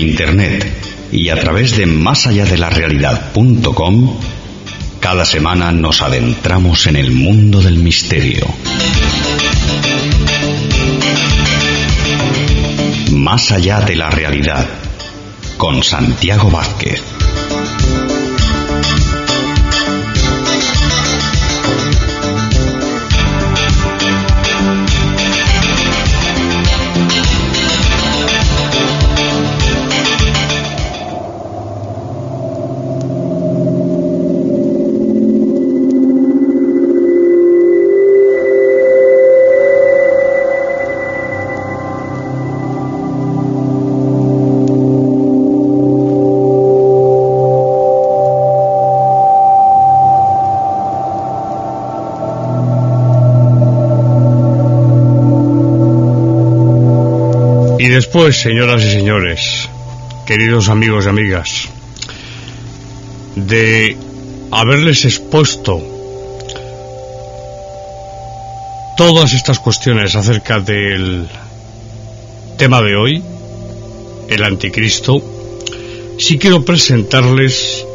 Internet y a través de másalladelarrealidad.com, cada semana nos adentramos en el mundo del misterio. Más allá de la realidad, con Santiago Vázquez. Y después, señoras y señores, queridos amigos y amigas, de haberles expuesto todas estas cuestiones acerca del tema de hoy, el anticristo, sí quiero presentarles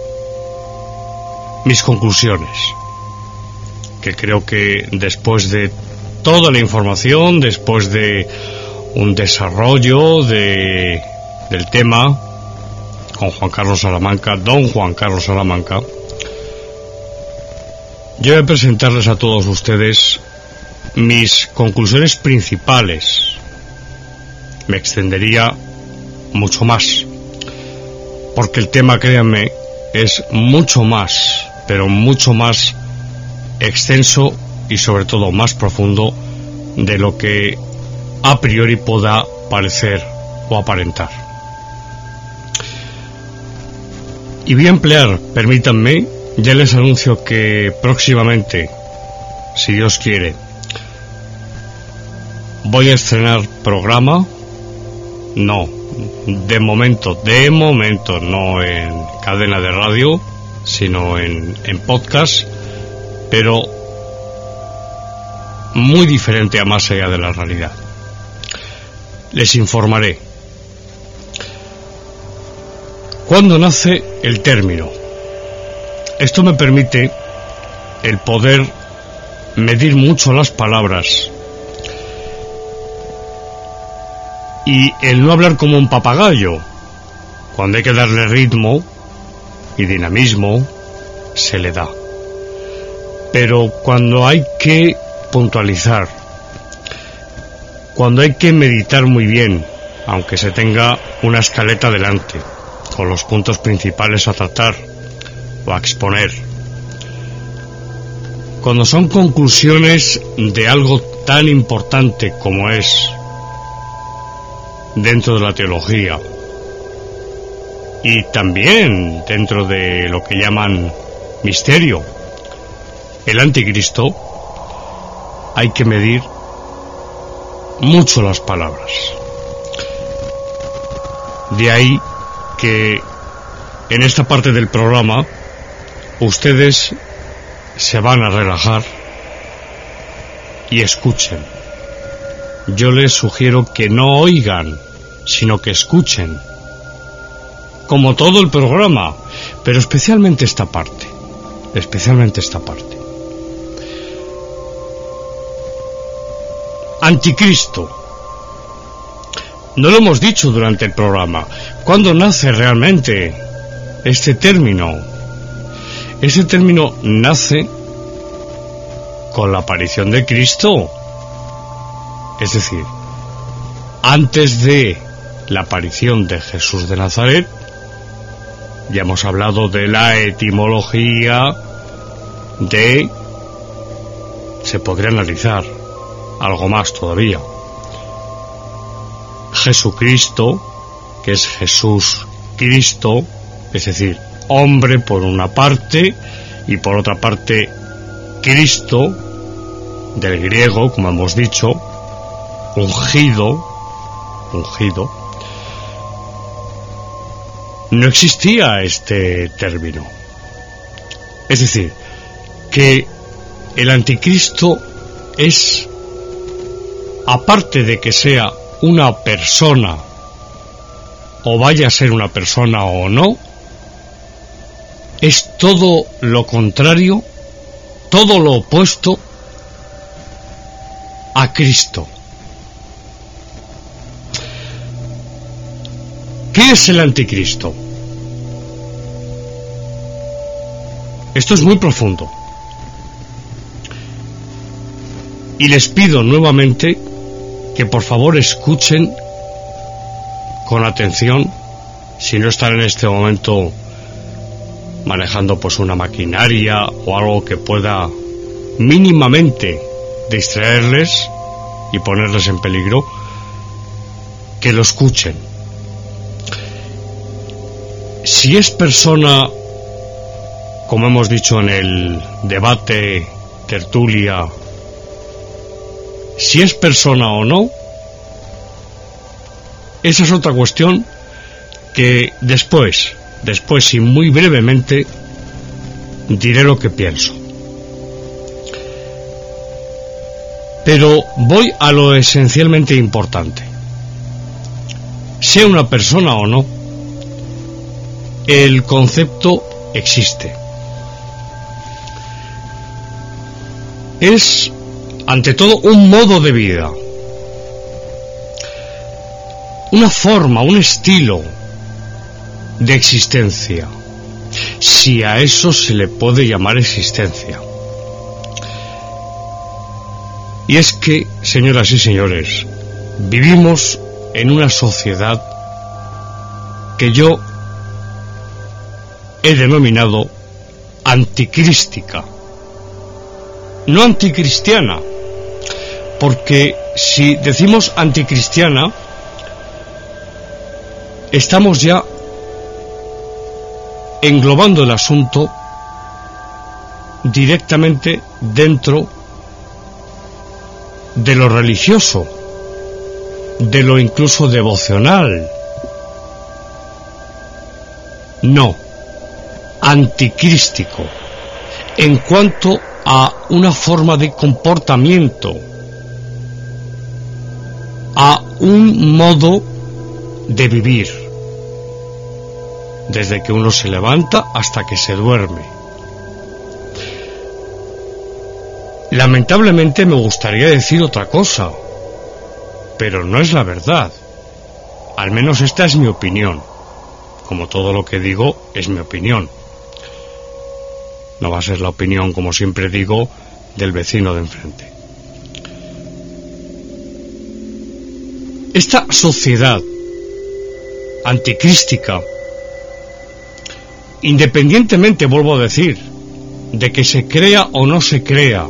mis conclusiones, que creo que después de toda la información, después de un desarrollo del tema con Juan Carlos Salamanca, don Juan Carlos Salamanca, yo voy a presentarles a todos ustedes mis conclusiones principales. Me extendería mucho más, porque el tema, créanme, es mucho más, pero mucho más extenso y sobre todo más profundo de lo que a priori pueda parecer o aparentar. Y voy a emplear, permítanme, ya les anuncio que próximamente, si Dios quiere, voy a estrenar programa. No, de momento, no en cadena de radio, sino en podcast, pero muy diferente a Más allá de la realidad. Les informaré. ¿Cuándo nace el término? Esto me permite el poder medir mucho las palabras y el no hablar como un papagayo. Cuando hay que darle ritmo y dinamismo, se le da. Pero cuando hay que puntualizar, cuando hay que meditar muy bien, aunque se tenga una escaleta delante, con los puntos principales a tratar o a exponer, cuando son conclusiones de algo tan importante como es dentro de la teología y también dentro de lo que llaman misterio, el anticristo, hay que medir mucho las palabras. De ahí que en esta parte del programa ustedes se van a relajar y escuchen. Yo les sugiero que no oigan, sino que escuchen, como todo el programa, pero especialmente esta parte. Anticristo. No lo hemos dicho durante el programa. ¿Cuándo nace realmente este término? Este término nace con la aparición de Cristo. Es decir, antes de la aparición de Jesús de Nazaret, ya hemos hablado de la etimología se podría analizar algo más todavía. Jesucristo, que es Jesús Cristo, es decir, hombre por una parte y por otra parte Cristo, del griego, como hemos dicho, ungido, no existía este término. Es decir, que el anticristo es, aparte de que sea una persona o vaya a ser una persona o no, es todo lo contrario, todo lo opuesto a Cristo. ¿Qué es el anticristo? Esto es muy profundo. Y les pido nuevamente que por favor escuchen con atención, si no están en este momento manejando pues una maquinaria o algo que pueda mínimamente distraerles y ponerles en peligro, que lo escuchen. Si es persona, como hemos dicho en el debate, tertulia, si es persona o no, esa es otra cuestión que después y muy brevemente diré lo que pienso. Pero voy a lo esencialmente importante. Sea una persona o no, el concepto existe. Es, ante todo, un modo de vida, una forma, un estilo de existencia, si a eso se le puede llamar existencia. Y es que, señoras y señores, vivimos en una sociedad que yo he denominado anticrística, no anticristiana, porque si decimos anticristiana, estamos ya englobando el asunto directamente dentro de lo religioso, de lo incluso devocional. No, anticrístico, en cuanto a una forma de comportamiento, a un modo de vivir, desde que uno se levanta hasta que se duerme. Lamentablemente me gustaría decir otra cosa, pero no es la verdad. Al menos esta es mi opinión. Como todo lo que digo, es mi opinión. No va a ser la opinión, como siempre digo, del vecino de enfrente. Esta sociedad anticrística, independientemente, vuelvo a decir, de que se crea o no se crea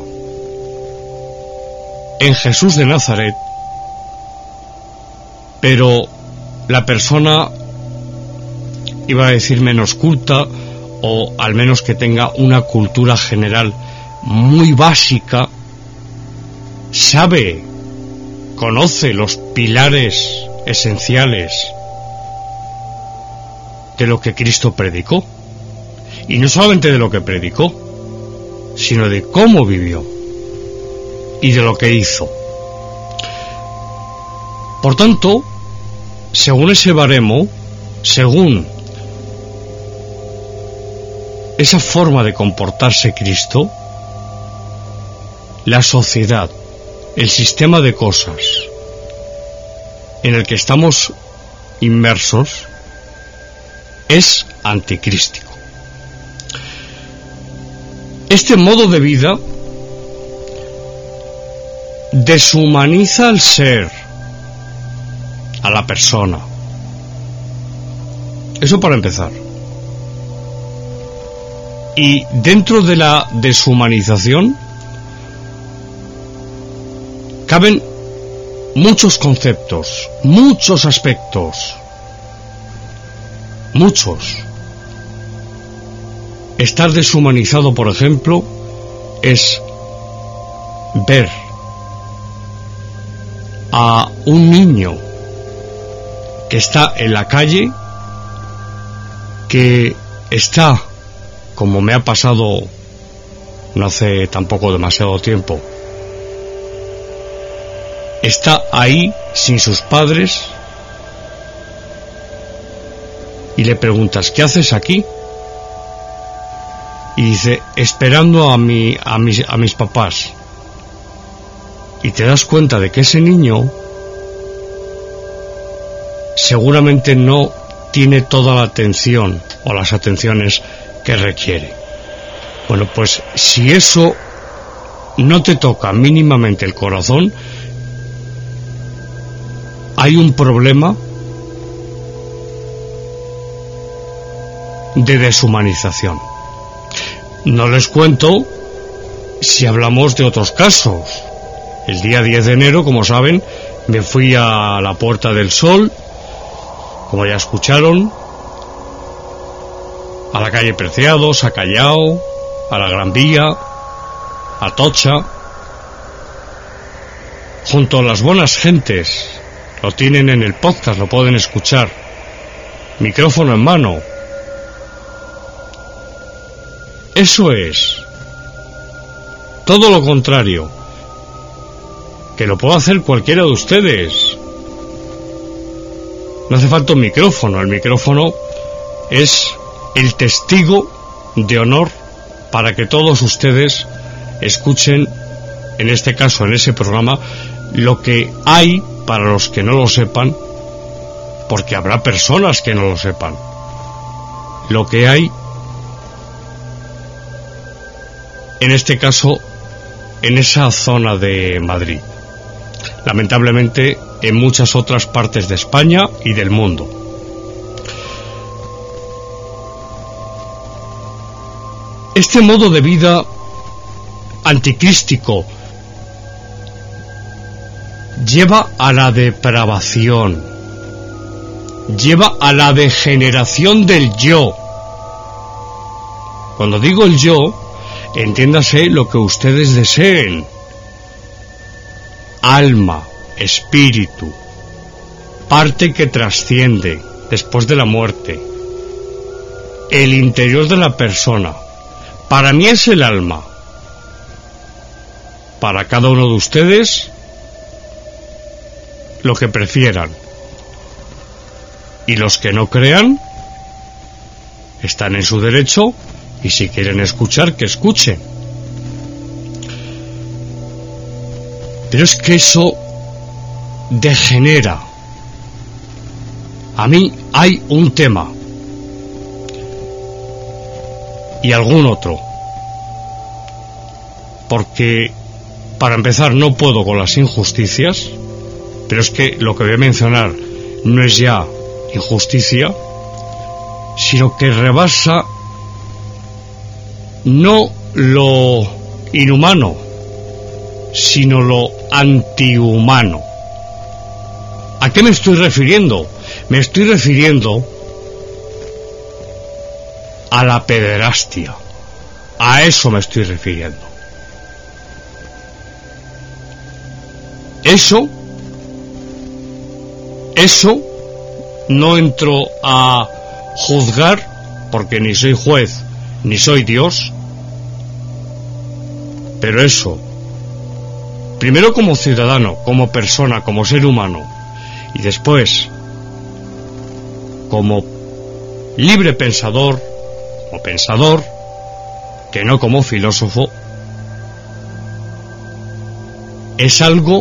en Jesús de Nazaret, pero la persona, iba a decir menos culta, o al menos que tenga una cultura general muy básica, sabe, conoce los pilares esenciales de lo que Cristo predicó, y no solamente de lo que predicó, sino de cómo vivió y de lo que hizo. Por tanto, según ese baremo, según esa forma de comportarse Cristo, la sociedad, el sistema de cosas en el que estamos inmersos es anticrístico. Este modo de vida deshumaniza al ser, a la persona. Eso para empezar. Y dentro de la deshumanización caben muchos conceptos, muchos aspectos, muchos. Estar deshumanizado, por ejemplo, es ver a un niño que está en la calle, que está, como me ha pasado no hace tampoco demasiado tiempo, está ahí sin sus padres, y le preguntas, ¿qué haces aquí? Y dice, esperando a mis papás. Y te das cuenta de que ese niño seguramente no tiene toda la atención o las atenciones que requiere. Bueno, pues si eso no te toca mínimamente el corazón, hay un problema de deshumanización. No les cuento si hablamos de otros casos. El día 10 de enero, como saben, me fui a la Puerta del Sol, como ya escucharon, a la calle Preciados, a Callao, a la Gran Vía, a Atocha, junto a las buenas gentes. Lo tienen en el podcast, lo pueden escuchar, micrófono en mano. Eso es todo lo contrario, que lo puede hacer cualquiera de ustedes. No hace falta un micrófono, el micrófono es el testigo de honor para que todos ustedes escuchen, en este caso, en ese programa, lo que hay para los que no lo sepan, porque habrá personas que no lo sepan, lo que hay, en este caso, en esa zona de Madrid. Lamentablemente, en muchas otras partes de España y del mundo. Este modo de vida anticrístico lleva a la depravación, lleva a la degeneración del yo. Cuando digo el yo, entiéndase lo que ustedes deseen: alma, espíritu, parte que trasciende después de la muerte, el interior de la persona. Para mí es el alma. Para cada uno de ustedes, lo que prefieran. Y los que no crean, están en su derecho, y si quieren escuchar, que escuchen. Pero es que eso degenera. A mí hay un tema y algún otro, porque para empezar no puedo con las injusticias, pero es que lo que voy a mencionar no es ya injusticia, sino que rebasa no lo inhumano, sino lo antihumano. ¿A qué me estoy refiriendo? Me estoy refiriendo a la pederastia. A eso me estoy refiriendo. Eso no entro a juzgar, porque ni soy juez ni soy Dios, pero eso, primero como ciudadano, como persona, como ser humano, y después como libre pensador o pensador, que no como filósofo, es algo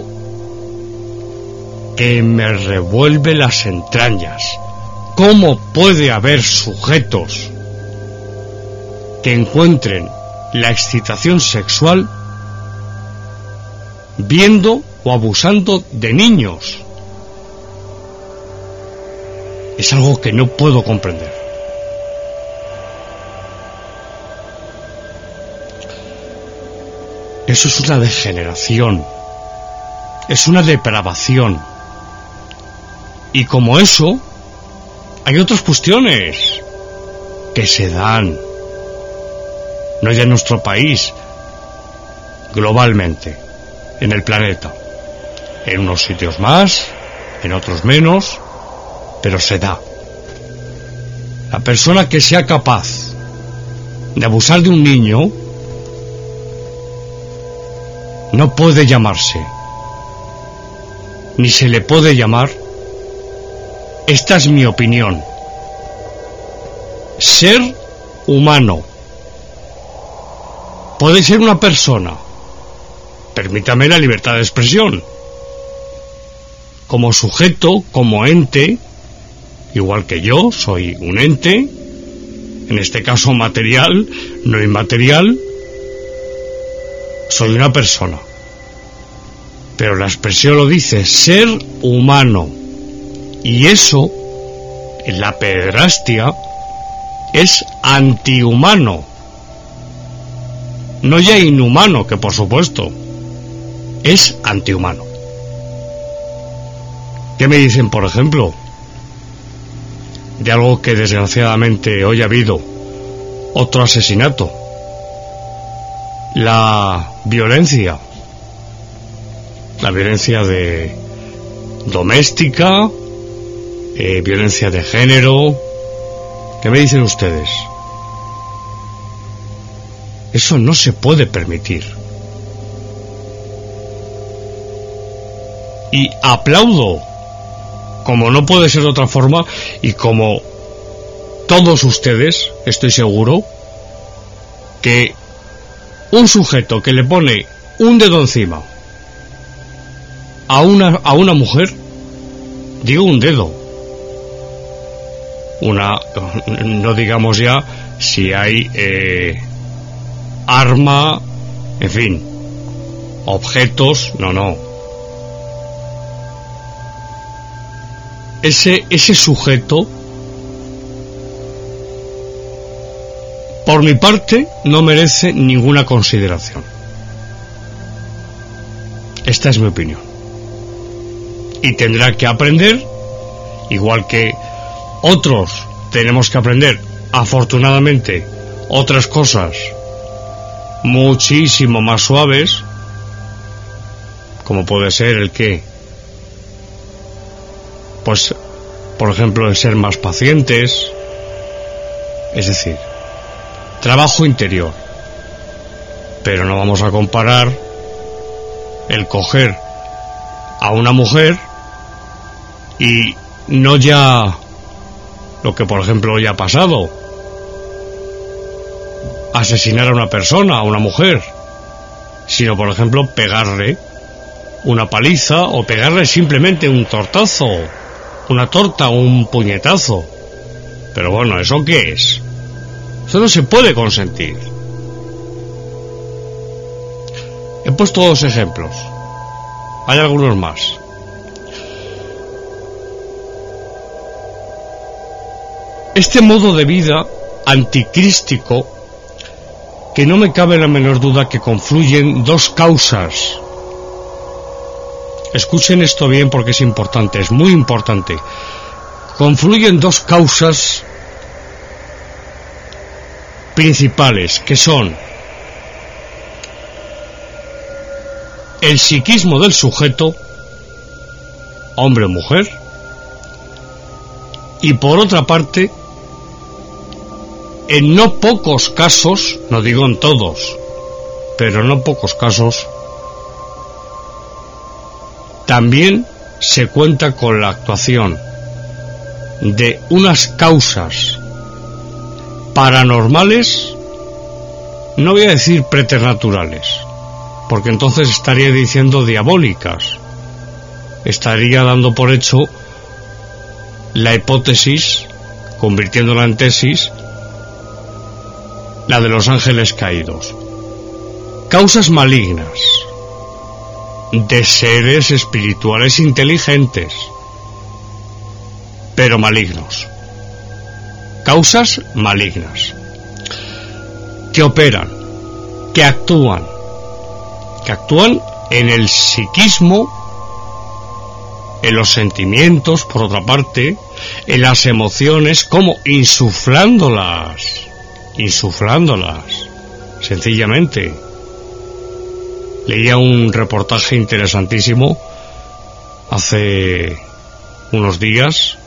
que me revuelve las entrañas. ¿Cómo puede haber sujetos que encuentren la excitación sexual viendo o abusando de niños? Es algo que no puedo comprender. Eso es una degeneración, es una depravación. Y como eso, hay otras cuestiones que se dan, no ya en nuestro país, globalmente, en el planeta. En unos sitios más, en otros menos, pero se da. La persona que sea capaz de abusar de un niño no puede llamarse, ni se le puede llamar, esta es mi opinión, ser humano. Puede ser una persona. Permítame la libertad de expresión. Como sujeto, como ente, igual que yo, soy un ente, en este caso material, no inmaterial, soy una persona. Pero la expresión lo dice, ser humano. Y eso, en la pederastia, es antihumano. No ya inhumano, que por supuesto, es antihumano. ¿Qué me dicen, por ejemplo, de algo que desgraciadamente hoy ha habido? Otro asesinato. La violencia de doméstica, violencia de género. ¿Qué me dicen ustedes? Eso no se puede permitir. Y aplaudo, como no puede ser de otra forma, y como todos ustedes, estoy seguro, que un sujeto que le pone un dedo encima a una mujer, digo un dedo, no digamos ya si hay arma, en fin, objetos, no. Ese sujeto, por mi parte, no merece ninguna consideración. Esta es mi opinión. Y tendrá que aprender, igual que otros tenemos que aprender, afortunadamente, otras cosas muchísimo más suaves, como puede ser el que, pues, por ejemplo, el ser más pacientes, es decir, trabajo interior. Pero no vamos a comparar el coger a una mujer y no ya lo que, por ejemplo, hoy ha pasado, asesinar a una persona, a una mujer, sino, por ejemplo, pegarle una paliza o pegarle simplemente un tortazo, una torta, un puñetazo. Pero bueno, ¿eso qué es? Eso no se puede consentir. He puesto 2 ejemplos. Hay algunos más. Este modo de vida anticrístico, que no me cabe la menor duda que confluyen 2 causas. Escuchen esto bien porque es importante, es muy importante. Confluyen 2 causas principales, que son el psiquismo del sujeto, hombre o mujer, y por otra parte, en no pocos casos, no digo en todos, pero en no pocos casos, también se cuenta con la actuación de unas causas paranormales, no voy a decir preternaturales, porque entonces estaría diciendo diabólicas, estaría dando por hecho la hipótesis, convirtiéndola en tesis, la de los ángeles caídos. Causas malignas de seres espirituales inteligentes, pero malignos. Causas malignas que operan, que actúan en el psiquismo, en los sentimientos, por otra parte, en las emociones, como insuflándolas, sencillamente. Leía un reportaje interesantísimo hace unos días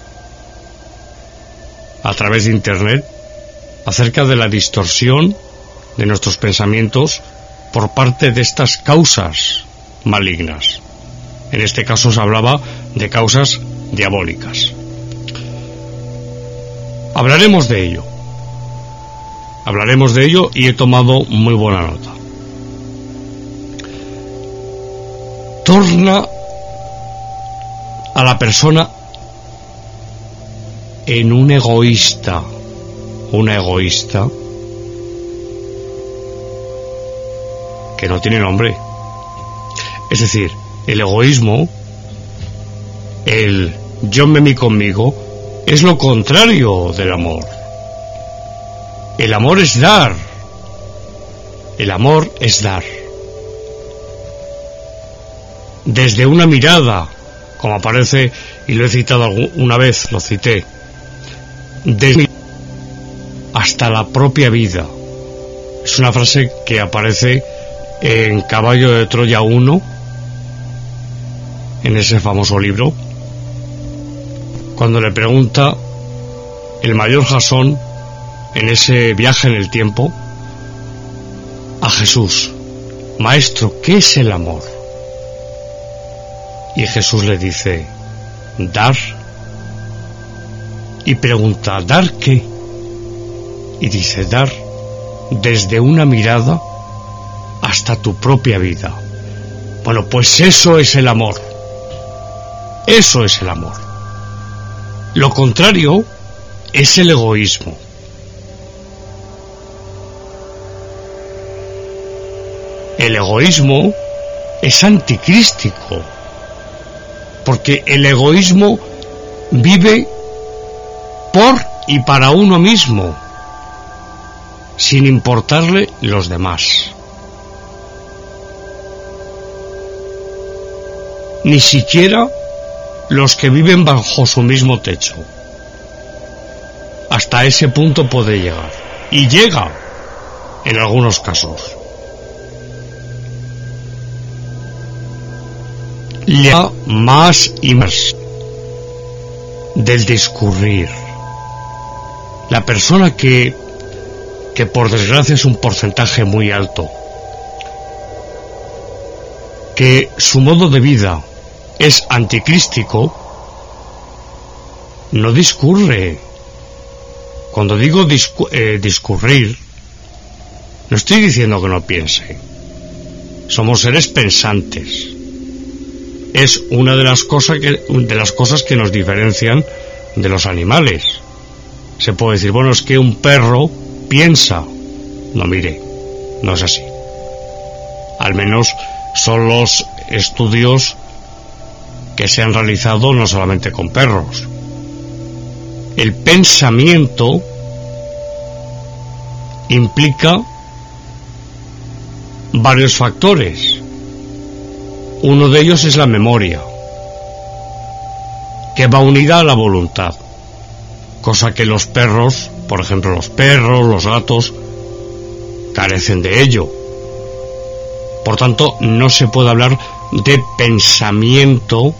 a través de internet acerca de la distorsión de nuestros pensamientos por parte de estas causas malignas. En este caso se hablaba de causas diabólicas. Hablaremos de ello. Hablaremos de ello y he tomado muy buena nota. Torna a la persona en un egoísta, una egoísta que no tiene nombre. Es decir, el egoísmo, el yo me mí conmigo, es lo contrario del amor. El amor es dar. El amor es dar. Desde una mirada, como aparece, y lo he citado una vez, lo cité, desde hasta la propia vida. Es una frase que aparece en Caballo de Troya 1, en ese famoso libro, cuando le pregunta el mayor Jasón, en ese viaje en el tiempo, a Jesús: Maestro, ¿qué es el amor? Y Jesús le dice: dar. Y pregunta: ¿dar qué? Y dice: dar desde una mirada hasta tu propia vida. Bueno, pues eso es el amor. Eso es el amor. Lo contrario es el egoísmo. El egoísmo es anticrístico, porque el egoísmo vive por y para uno mismo, sin importarle los demás. Ni siquiera los que viven bajo su mismo techo. Hasta ese punto puede llegar, y llega en algunos casos. Le da más y más del discurrir. La persona que por desgracia es un porcentaje muy alto, que su modo de vida es anticrístico, no discurre. Cuando digo discurrir, no estoy diciendo que no piense. Somos seres pensantes. Es una de las cosas que nos diferencian de los animales. Se puede decir, bueno, es que un perro piensa. No, mire, no es así. Al menos son los estudios que se han realizado no solamente con perros. El pensamiento implica varios factores. Uno de ellos es la memoria, que va unida a la voluntad, cosa que los perros, por ejemplo los perros, los gatos, carecen de ello. Por tanto, no se puede hablar de pensamiento,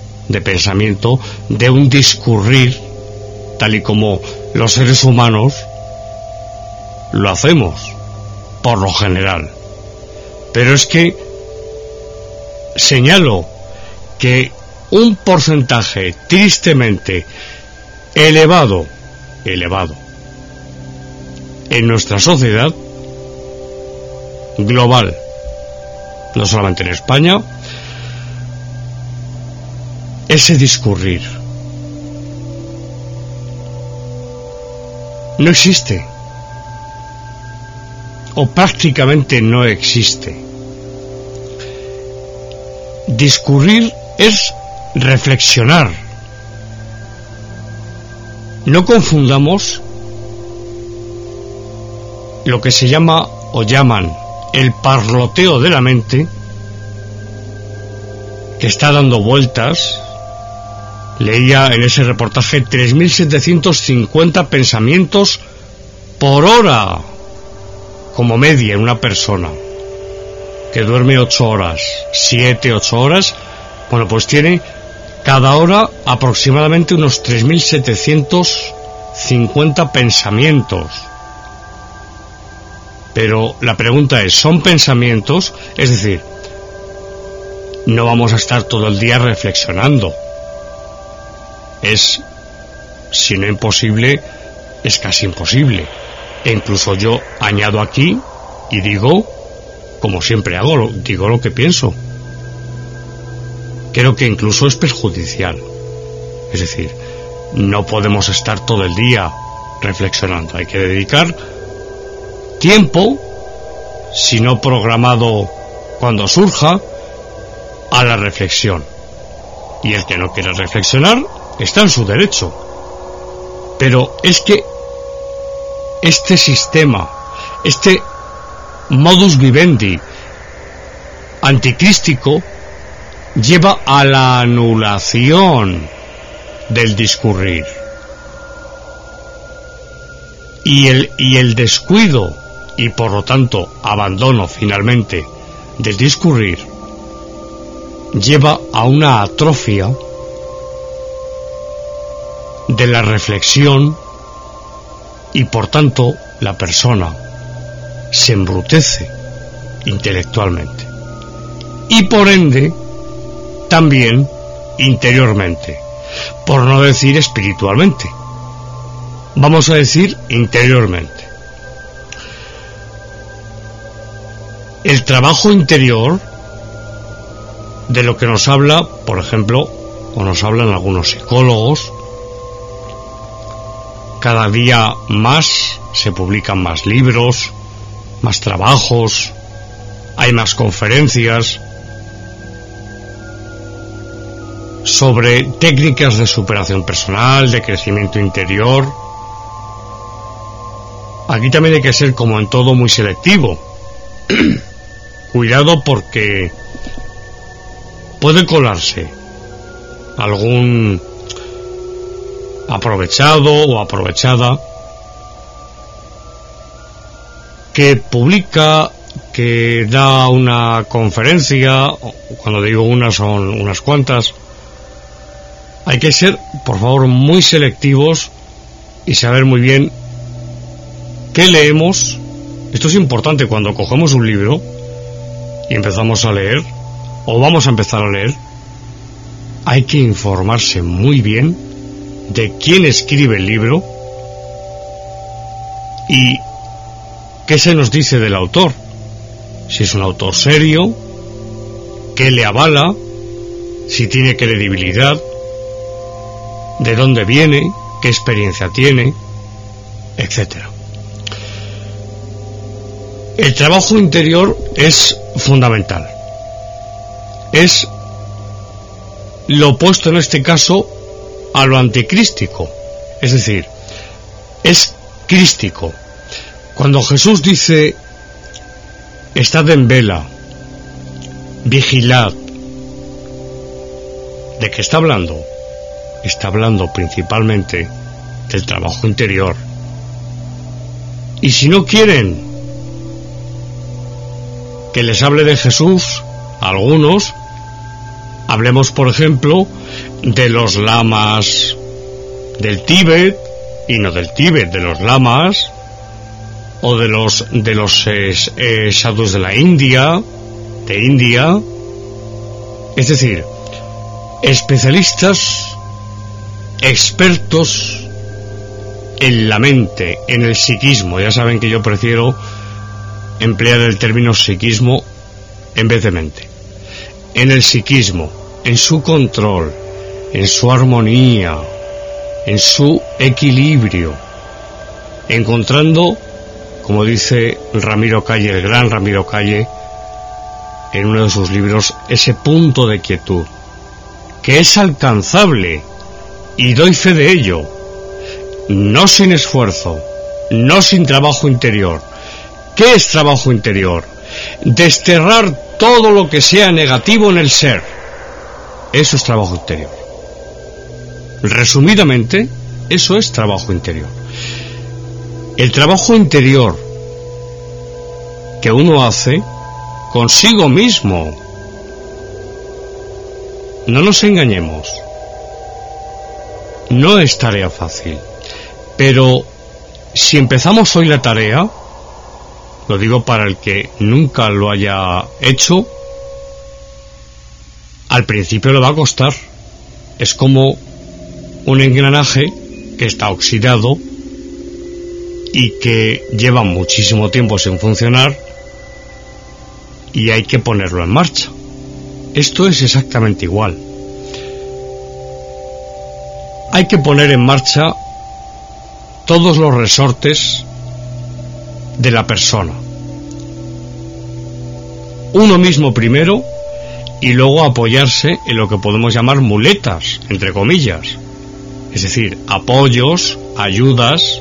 de un discurrir, tal y como los seres humanos lo hacemos, por lo general. Pero es que señalo que un porcentaje tristemente elevado en nuestra sociedad global, no solamente en España, ese discurrir no existe, o prácticamente no existe. Discurrir es reflexionar. No confundamos lo que se llama o llaman el parloteo de la mente, que está dando vueltas. Leía en ese reportaje 3.750 pensamientos por hora como media en una persona que duerme 8 horas, 7, 8 horas. Bueno, pues tiene cada hora aproximadamente unos 3.750 pensamientos. Pero la pregunta es, ¿son pensamientos? Es decir, no vamos a estar todo el día reflexionando. Es, si no imposible, es casi imposible. E incluso yo añado aquí y digo, como siempre hago, digo lo que pienso. Creo que incluso es perjudicial. Es decir, no podemos estar todo el día reflexionando. Hay que dedicar tiempo, si no programado cuando surja, a la reflexión. Y el que no quiera reflexionar está en su derecho. Pero es que este sistema, este modus vivendi anticrístico, lleva a la anulación del discurrir. Y el descuido, y por lo tanto abandono finalmente del discurrir, lleva a una atrofia de la reflexión, y por tanto la persona se embrutece intelectualmente y por ende también interiormente, por no decir espiritualmente, vamos a decir interiormente. El trabajo interior, de lo que nos habla, por ejemplo, o nos hablan algunos psicólogos, cada día más se publican más libros, más trabajos, hay más conferencias sobre técnicas de superación personal, de crecimiento interior. Aquí también hay que ser, como en todo, muy selectivo. Cuidado, porque puede colarse algún aprovechado o aprovechada que publica, que da una conferencia, cuando digo una son unas cuantas. Hay que ser, por favor, muy selectivos y saber muy bien qué leemos. Esto es importante cuando cogemos un libro y empezamos a leer, o vamos a empezar a leer. Hay que informarse muy bien de quién escribe el libro y qué se nos dice del autor. Si es un autor serio, qué le avala, si tiene credibilidad, de dónde viene, qué experiencia tiene, etcétera. El trabajo interior es fundamental. Es lo opuesto en este caso a lo anticrístico, es decir, es crístico. Cuando Jesús dice: estad en vela, vigilad, ¿de qué está hablando? Está hablando principalmente del trabajo interior. Y si no quieren que les hable de Jesús a algunos, hablemos, por ejemplo, de los lamas del Tíbet, y no del Tíbet, de los lamas, o de los sadhus de la India, de India. Es decir, especialistas, expertos en la mente, en el psiquismo. Ya saben que yo prefiero emplear el término psiquismo en vez de mente. En el psiquismo, en su control, en su armonía, en su equilibrio, encontrando, como dice Ramiro Calle, el gran Ramiro Calle, en uno de sus libros, ese punto de quietud, que es alcanzable, y doy fe de ello, no sin esfuerzo, no sin trabajo interior. ¿Qué es trabajo interior? Desterrar todo lo que sea negativo en el ser. Eso es trabajo interior. Resumidamente, eso es trabajo interior. El trabajo interior que uno hace consigo mismo. No nos engañemos. No es tarea fácil. Pero si empezamos hoy la tarea, lo digo para el que nunca lo haya hecho, al principio le va a costar. Es como un engranaje que está oxidado y que lleva muchísimo tiempo sin funcionar y hay que ponerlo en marcha. Esto es exactamente igual. Hay que poner en marcha todos los resortes de la persona. Uno mismo primero y luego apoyarse en lo que podemos llamar muletas, entre comillas. Es decir, apoyos, ayudas,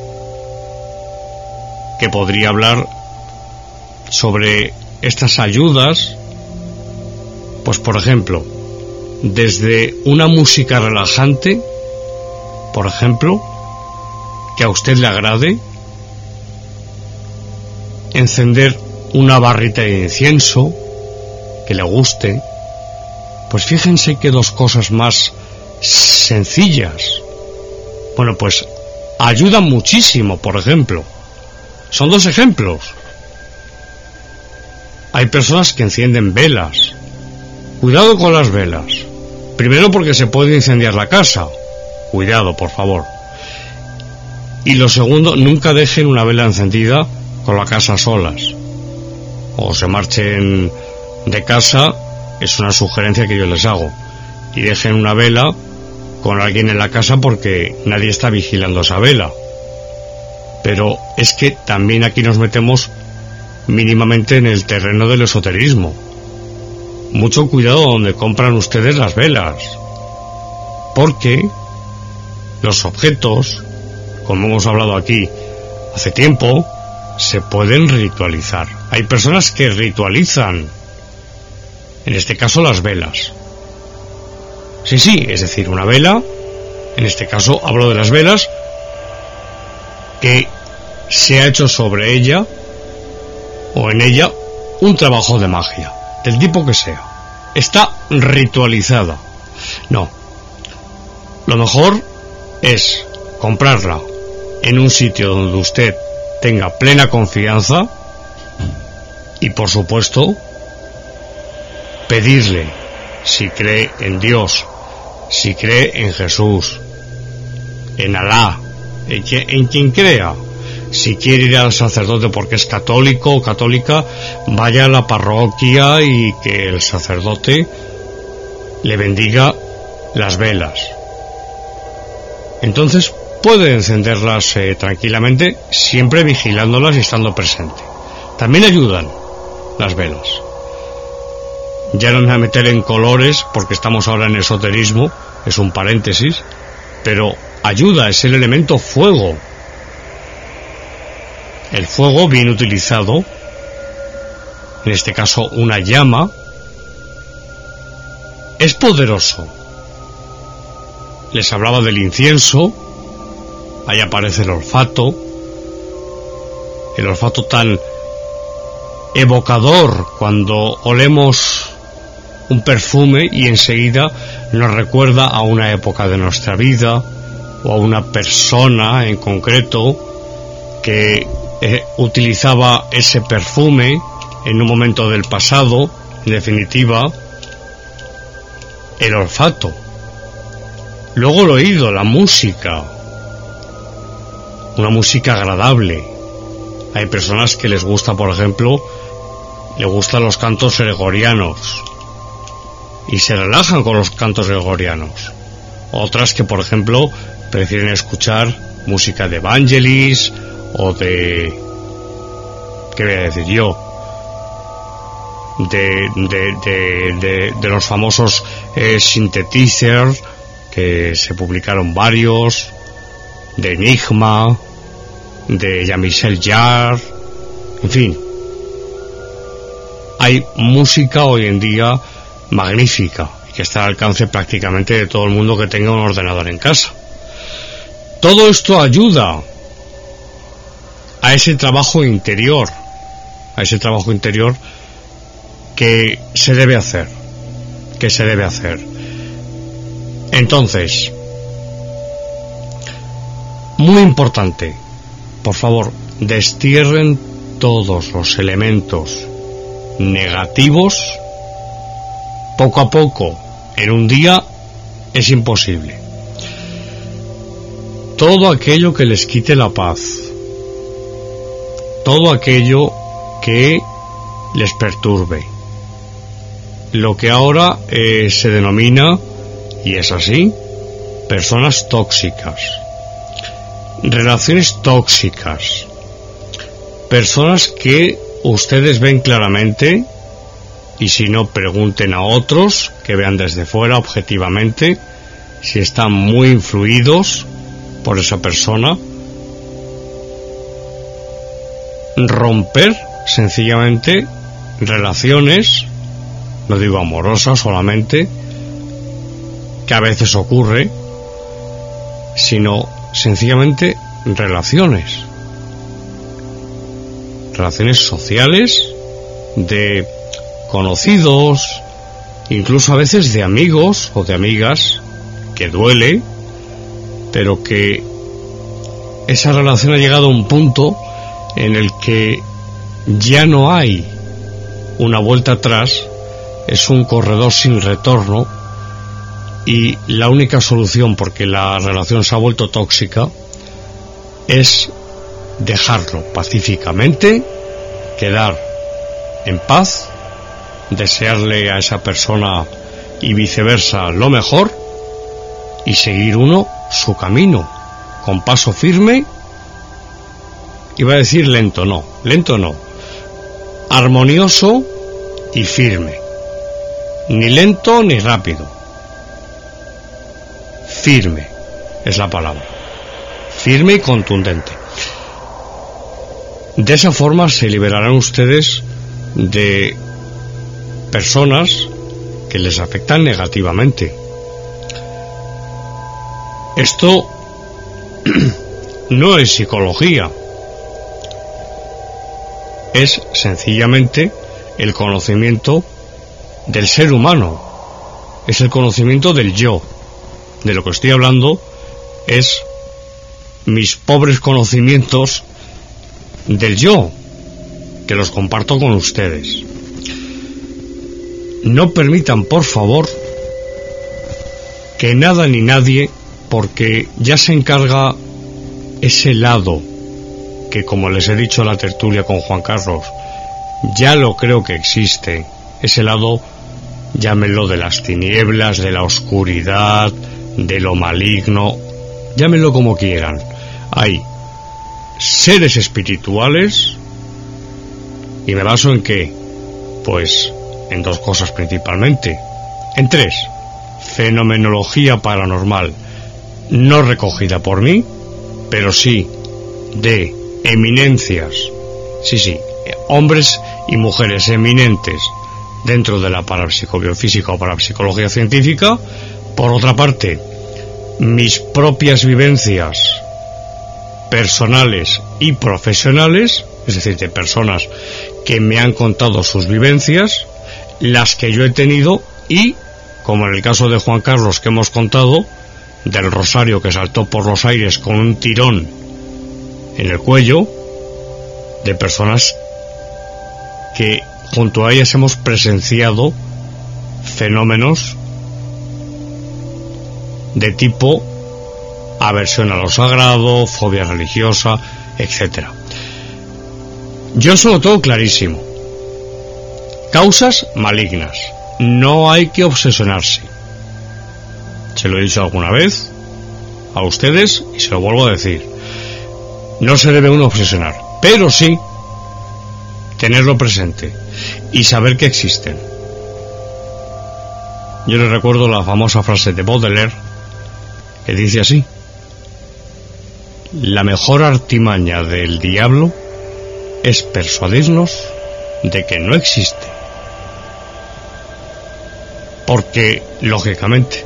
que podría hablar sobre estas ayudas, pues por ejemplo, desde una música relajante, por ejemplo, que a usted le agrade, encender una barrita de incienso que le guste. Pues fíjense que dos cosas más sencillas, bueno, pues ayudan muchísimo. Por ejemplo, son dos ejemplos. Hay personas que encienden velas. Cuidado con las velas. Primero, porque se puede incendiar la casa. Cuidado, por favor. Y lo segundo, nunca dejen una vela encendida con la casa a solas. O se marchen de casa, es una sugerencia que yo les hago. Y dejen una vela con alguien en la casa porque nadie está vigilando esa vela. Pero es que también aquí nos metemos mínimamente en el terreno del esoterismo. Mucho cuidado donde compran ustedes las velas, porque los objetos, como hemos hablado aquí hace tiempo, se pueden ritualizar. Hay personas que ritualizan, en este caso las velas. Sí, es decir, una vela, en este caso hablo de las velas, que se ha hecho sobre ella o en ella un trabajo de magia, del tipo que sea. Está ritualizada. No. Lo mejor es comprarla en un sitio donde usted tenga plena confianza y, por supuesto, pedirle, si cree en Dios, si cree en Jesús, en Alá, en quien crea. Si quiere ir al sacerdote porque es católico o católica, vaya a la parroquia y que el sacerdote le bendiga las velas. Entonces puede encenderlas tranquilamente, siempre vigilándolas y estando presente. También ayudan las velas. Ya no me voy a meter en colores porque estamos ahora en esoterismo, es un paréntesis, pero ayuda, es el elemento fuego. El fuego bien utilizado, en este caso una llama, es poderoso. Les hablaba del incienso, ahí aparece el olfato tan evocador cuando olemos un perfume y enseguida nos recuerda a una época de nuestra vida o a una persona en concreto que utilizaba ese perfume en un momento del pasado. En definitiva, el olfato. Luego el oído, la música, una música agradable. Hay personas que les gusta, por ejemplo, les gustan los cantos gregorianos y se relajan con los cantos gregorianos. Otras que, por ejemplo, prefieren escuchar música de Vangelis o de, ¿qué voy a decir yo?, de los famosos synthesizers, que se publicaron varios, de Enigma, de Jean-Michel Jarre, en fin. Hay música hoy en día magnífica, que está al alcance prácticamente de todo el mundo que tenga un ordenador en casa. Todo esto ayuda a ese trabajo interior, que se debe hacer, Entonces, muy importante, por favor, destierren todos los elementos negativos. Poco a poco, en un día, es imposible. Todo aquello que les quite la paz, todo aquello que les perturbe. Lo que ahora se denomina, y es así, personas tóxicas, relaciones tóxicas, personas que ustedes ven claramente, y si no, pregunten a otros que vean desde fuera objetivamente si están muy influidos por esa persona. Romper sencillamente relaciones, no digo amorosas solamente, que a veces ocurre, sino sencillamente relaciones sociales, de conocidos, incluso a veces de amigos o de amigas, que duele, pero que esa relación ha llegado a un punto en el que ya no hay una vuelta atrás, es un corredor sin retorno, y la única solución, porque la relación se ha vuelto tóxica, es dejarlo pacíficamente, quedar en paz, desearle a esa persona y viceversa lo mejor, y seguir uno su camino con paso firme. Iba a decir lento no, armonioso y firme, ni lento ni rápido, firme es la palabra, firme y contundente. De esa forma se liberarán ustedes de personas que les afectan negativamente. Esto no es psicología, es sencillamente el conocimiento del ser humano, es el conocimiento del yo. De lo que estoy hablando es mis pobres conocimientos del yo, que los comparto con ustedes. No permitan, por favor, que nada ni nadie, porque ya se encarga ese lado que, como les he dicho en la tertulia con Juan Carlos, ya lo creo que existe, ese lado, llámenlo de las tinieblas, de la oscuridad, de lo maligno, llámenlo como quieran. Hay seres espirituales, y me baso en qué, pues en dos cosas principalmente, en tres: fenomenología paranormal no recogida por mí, pero sí de eminencias, sí, hombres y mujeres eminentes dentro de la parapsicobiofísica o parapsicología científica. Por otra parte, mis propias vivencias personales y profesionales, es decir, de personas que me han contado sus vivencias, las que yo he tenido, y, como en el caso de Juan Carlos que hemos contado, del rosario que saltó por los aires con un tirón en el cuello, de personas que junto a ellas hemos presenciado fenómenos de tipo aversión a lo sagrado, fobia religiosa, etc. Yo eso lo tengo clarísimo. Causas malignas. No hay que obsesionarse. Se lo he dicho alguna vez a ustedes y se lo vuelvo a decir. No se debe uno obsesionar, pero sí tenerlo presente y saber que existen. Yo les recuerdo la famosa frase de Baudelaire, que dice así: la mejor artimaña del diablo es persuadirnos de que no existe. Porque, lógicamente,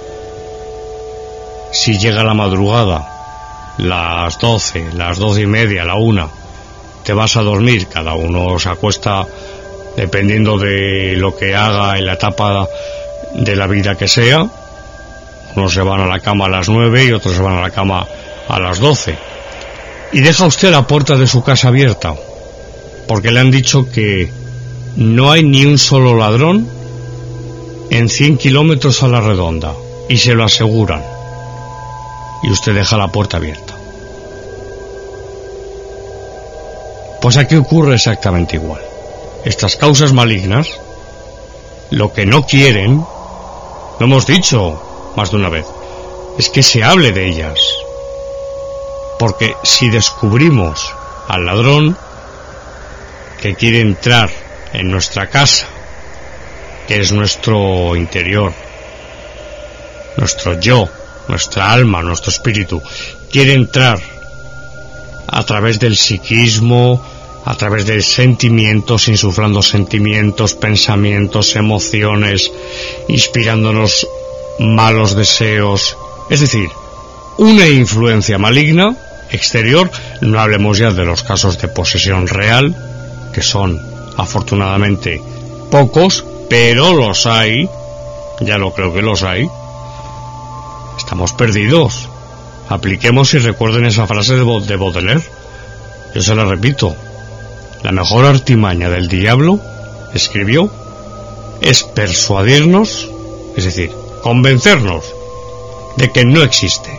si llega la madrugada, las 12, las 12:30, la 1, te vas a dormir, cada uno se acuesta dependiendo de lo que haga en la etapa de la vida que sea. Unos se van a la cama a las 9 y otros se van a la cama a las 12. Y deja usted la puerta de su casa abierta, porque le han dicho que no hay ni un solo ladrón en 100 kilómetros a la redonda, y se lo aseguran. Y usted deja la puerta abierta. Pues aquí ocurre exactamente igual. Estas causas malignas, lo que no quieren, lo hemos dicho más de una vez, es que se hable de ellas. Porque si descubrimos al ladrón que quiere entrar en nuestra casa, que es nuestro interior, nuestro yo, nuestra alma, nuestro espíritu, quiere entrar a través del psiquismo, a través de sentimientos, insuflando sentimientos, pensamientos, emociones, inspirándonos malos deseos, es decir, una influencia maligna exterior. No hablemos ya de los casos de posesión real, que son afortunadamente pocos, pero los hay, ya lo creo que los hay. Estamos perdidos. Apliquemos y recuerden esa frase de Baudelaire. Yo se la repito: la mejor artimaña del diablo, escribió, es persuadirnos, es decir, convencernos de que no existe.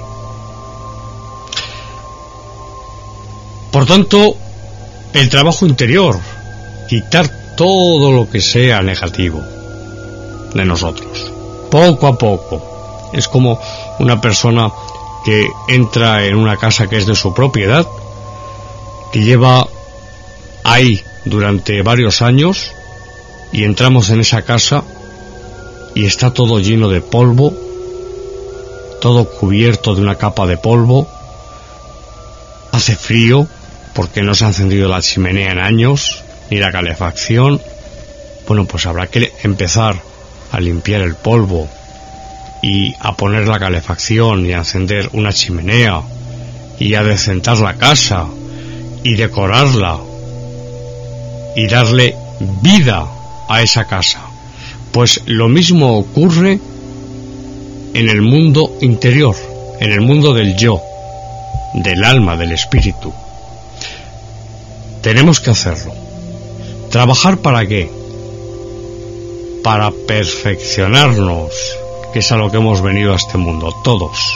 Por tanto, el trabajo interior, quitar todo lo que sea negativo de nosotros, poco a poco. Es como una persona que entra en una casa que es de su propiedad, que lleva ahí durante varios años, y entramos en esa casa y está todo lleno de polvo, todo cubierto de una capa de polvo, hace frío porque no se ha encendido la chimenea en años, ni la calefacción. Bueno, pues habrá que empezar a limpiar el polvo y a poner la calefacción y a encender una chimenea y a decentar la casa y decorarla y darle vida a esa casa. Pues lo mismo ocurre en el mundo interior, en el mundo del yo, del alma, del espíritu. Tenemos que hacerlo. ¿Trabajar para qué? Para perfeccionarnos, que es a lo que hemos venido a este mundo, todos.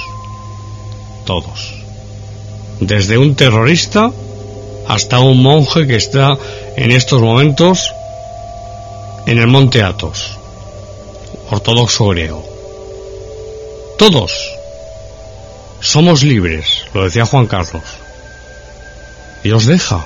Desde un terrorista hasta un monje que está en estos momentos en el monte Athos, ortodoxo griego. Todos somos libres, lo decía Juan Carlos. Dios deja.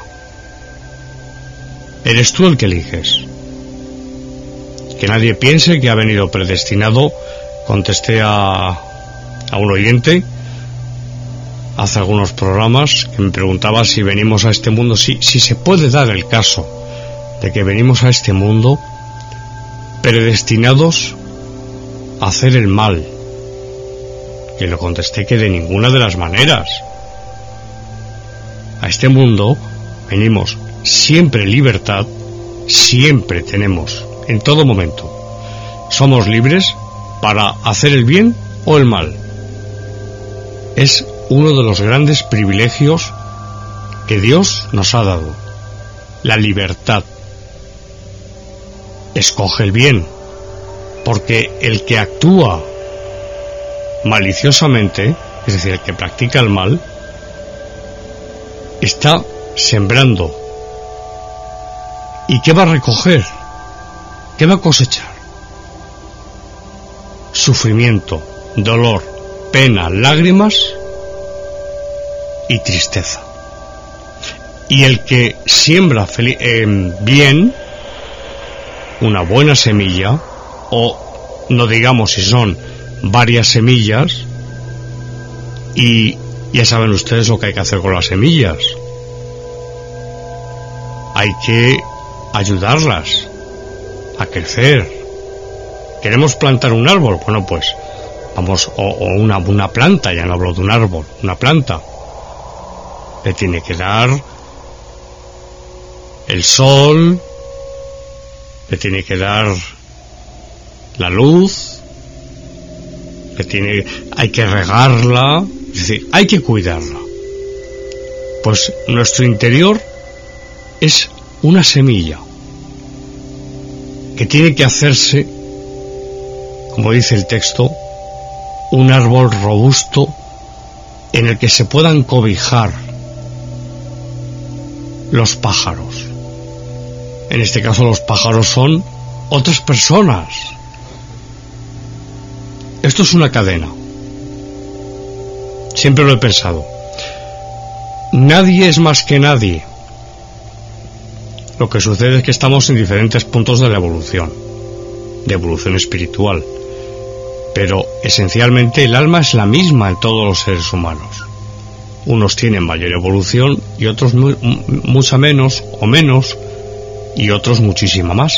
Eres tú el que eliges. Que nadie piense que ha venido predestinado. Contesté a un oyente hace algunos programas que me preguntaba si venimos a este mundo, si se puede dar el caso de que venimos a este mundo predestinados a hacer el mal. Y le contesté que de ninguna de las maneras. A este mundo venimos siempre en libertad, siempre tenemos, en todo momento, somos libres para hacer el bien o el mal. Es uno de los grandes privilegios que Dios nos ha dado, la libertad. Escoge el bien, porque el que actúa maliciosamente, es decir, el que practica el mal, está sembrando. ¿Y qué va a recoger? ¿Qué va a cosechar? Sufrimiento, dolor, pena, lágrimas y tristeza. Y el que siembra bien, una buena semilla, o no digamos si son varias semillas, y ya saben ustedes lo que hay que hacer con las semillas. Hay que ayudarlas a crecer. ¿Queremos plantar un árbol? Bueno, pues vamos, o una planta, ya no hablo de un árbol, una planta. Le tiene que dar el sol, le tiene que dar la luz, hay que regarla, es decir, hay que cuidarla. Pues nuestro interior es una semilla que tiene que hacerse, como dice el texto, un árbol robusto en el que se puedan cobijar los pájaros. En este caso los pájaros son otras personas. Esto es una cadena. Siempre lo he pensado. Nadie es más que nadie. Lo que sucede es que estamos en diferentes puntos de la evolución espiritual. Pero esencialmente el alma es la misma en todos los seres humanos. Unos tienen mayor evolución y otros mucha menos o menos, y otros muchísima más.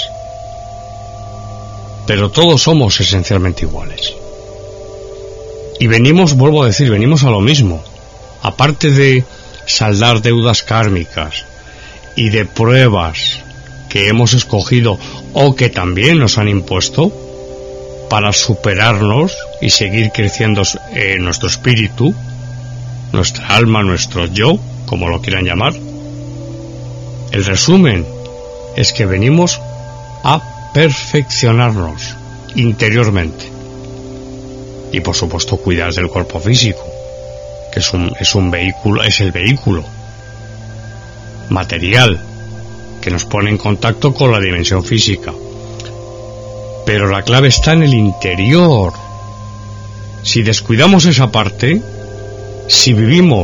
Pero todos somos esencialmente iguales. Y venimos, vuelvo a decir, venimos a lo mismo. Aparte de saldar deudas kármicas y de pruebas que hemos escogido o que también nos han impuesto para superarnos y seguir creciendo nuestro espíritu, nuestra alma, nuestro yo, como lo quieran llamar. El resumen es que venimos a perfeccionarnos interiormente y por supuesto cuidar del cuerpo físico, que es un vehículo, es el vehículo material que nos pone en contacto con la dimensión física. Pero la clave está en el interior. Si descuidamos esa parte, si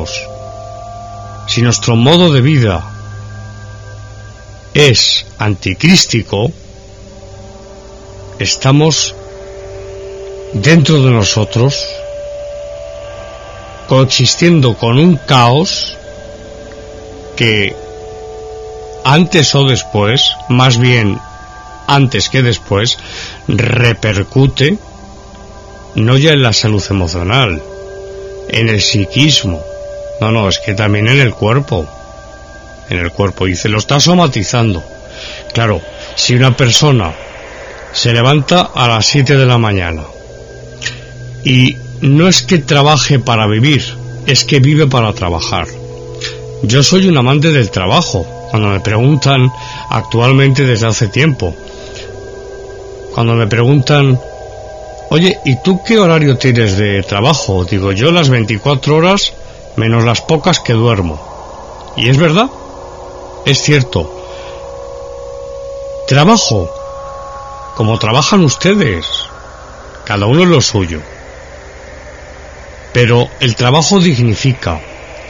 nuestro modo de vida es anticrístico, estamos dentro de nosotros coexistiendo con un caos que antes o después, más bien antes que después, repercute no ya en la salud emocional, en el psiquismo, no, es que también en el cuerpo, y se lo está somatizando. Claro, si una persona se levanta a las 7 de la mañana y no es que trabaje para vivir, es que vive para trabajar. Yo soy un amante del trabajo. Cuando me preguntan, actualmente desde hace tiempo, cuando me preguntan, oye, ¿y tú qué horario tienes de trabajo? Digo, yo las 24 horas menos las pocas que duermo. Y es verdad, es cierto. Trabajo como trabajan ustedes, cada uno en lo suyo. Pero el trabajo dignifica,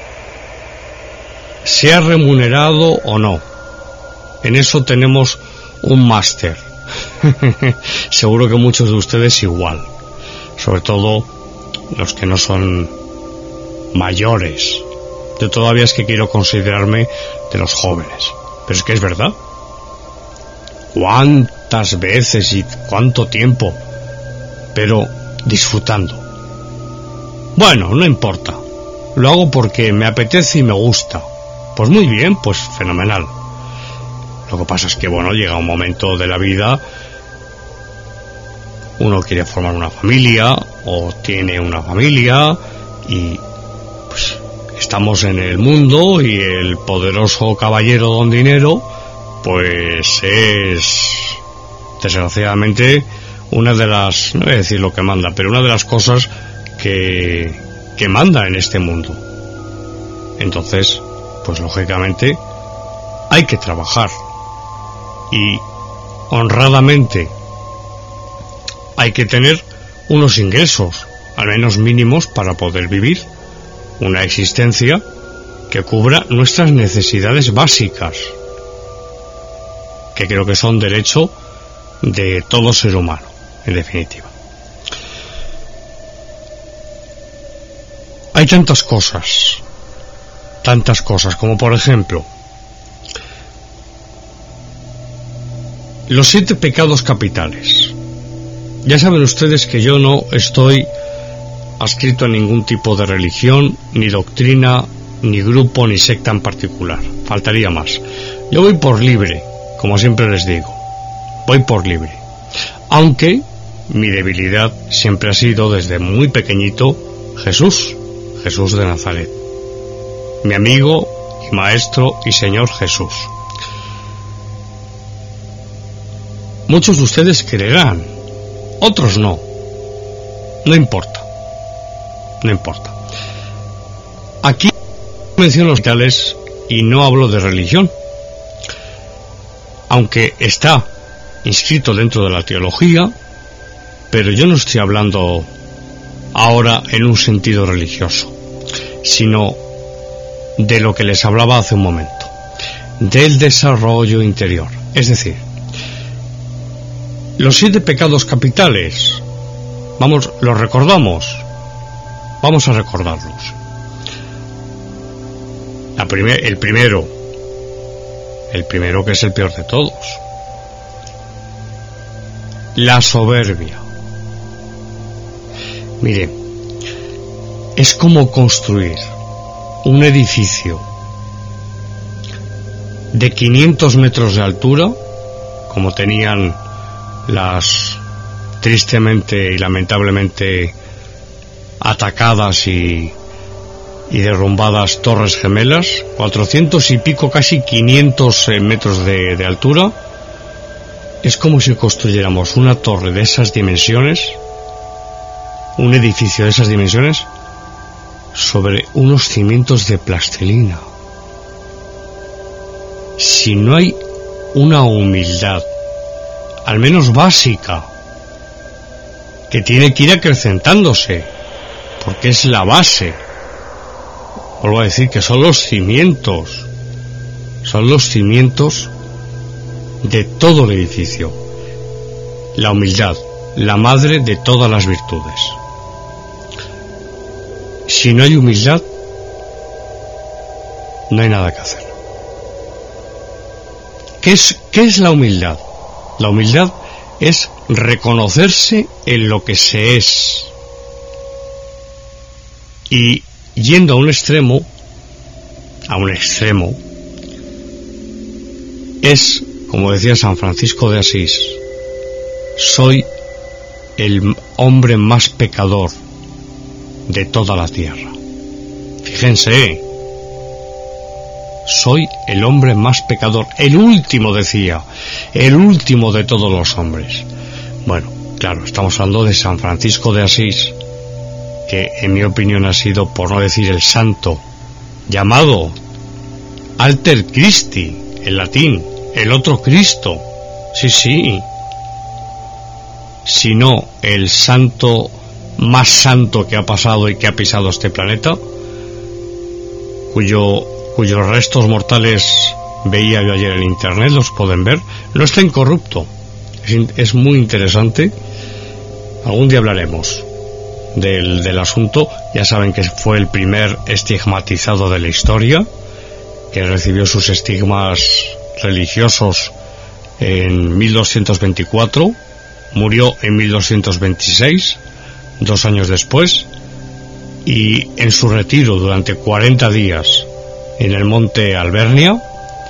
sea remunerado o no. En eso tenemos un máster. Seguro que muchos de ustedes igual, sobre todo los que no son mayores. Yo todavía es que quiero considerarme de los jóvenes, pero es que es verdad. ¿Cuántas veces y cuánto tiempo? Pero disfrutando. Bueno, no importa, lo hago porque me apetece y me gusta. Pues muy bien, pues fenomenal. Lo que pasa es que, bueno, llega un momento de la vida, uno quiere formar una familia o tiene una familia y pues estamos en el mundo y el poderoso caballero don dinero pues es desgraciadamente una de las, no voy a decir lo que manda, pero una de las cosas que manda en este mundo. Entonces, pues lógicamente hay que trabajar y honradamente hay que tener unos ingresos, al menos mínimos, para poder vivir una existencia que cubra nuestras necesidades básicas, que creo que son derecho de todo ser humano, en definitiva. Hay tantas cosas, como por ejemplo los 7 pecados capitales. Ya saben ustedes que yo no estoy adscrito a ningún tipo de religión, ni doctrina, ni grupo, ni secta en particular. Faltaría más. Yo voy por libre, como siempre les digo. Voy por libre. Aunque mi debilidad siempre ha sido desde muy pequeñito Jesús de Nazaret. Mi amigo y maestro y Señor Jesús. Muchos de ustedes creerán, otros no. No importa. Aquí menciono los capitales y no hablo de religión, aunque está inscrito dentro de la teología, pero yo no estoy hablando ahora en un sentido religioso, sino de lo que les hablaba hace un momento, del desarrollo interior. Es decir, los 7 pecados capitales, los recordamos, vamos a recordarlos. El primero que es el peor de todos, la soberbia. Mire, es como construir un edificio de 500 metros de altura, como tenían las tristemente y lamentablemente atacadas y derrumbadas Torres Gemelas, 400 y pico, casi 500 metros de altura. Es como si construyéramos una torre de esas dimensiones, un edificio de esas dimensiones, sobre unos cimientos de plastilina. Si no hay una humildad, al menos básica, que tiene que ir acrecentándose, porque es la base. Vuelvo a decir que son los cimientos de todo el edificio. La humildad, la madre de todas las virtudes. Si no hay humildad, no hay nada que hacer. ¿Qué es la humildad? La humildad es reconocerse en lo que se es. Y yendo a un extremo, es, como decía San Francisco de Asís, soy el hombre más pecador de toda la tierra. Fíjense, soy el hombre más pecador, el último, decía, el último de todos los hombres. Bueno, claro, estamos hablando de San Francisco de Asís, que en mi opinión ha sido, por no decir el santo, llamado Alter Christi, en latín, el otro Cristo. Sí, sino el santo más santo que ha pasado y que ha pisado este planeta, cuyos restos mortales veía yo ayer en internet, los pueden ver. No está incorrupto, es muy interesante. Algún día hablaremos del asunto. Ya saben que fue el primer estigmatizado de la historia, que recibió sus estigmas religiosos en 1224, murió en 1226, 2 años después, y en su retiro durante 40 días en el monte Albernia,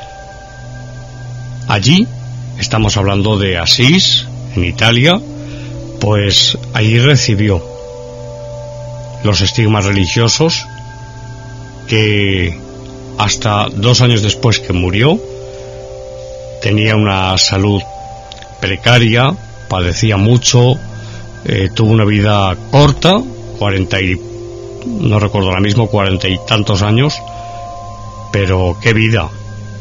allí, estamos hablando de Asís, en Italia, pues allí recibió los estigmas religiosos, que hasta 2 años después que murió tenía una salud precaria, padecía mucho, tuvo una vida corta, 40 y no recuerdo ahora mismo, 40 y tantos años, pero qué vida,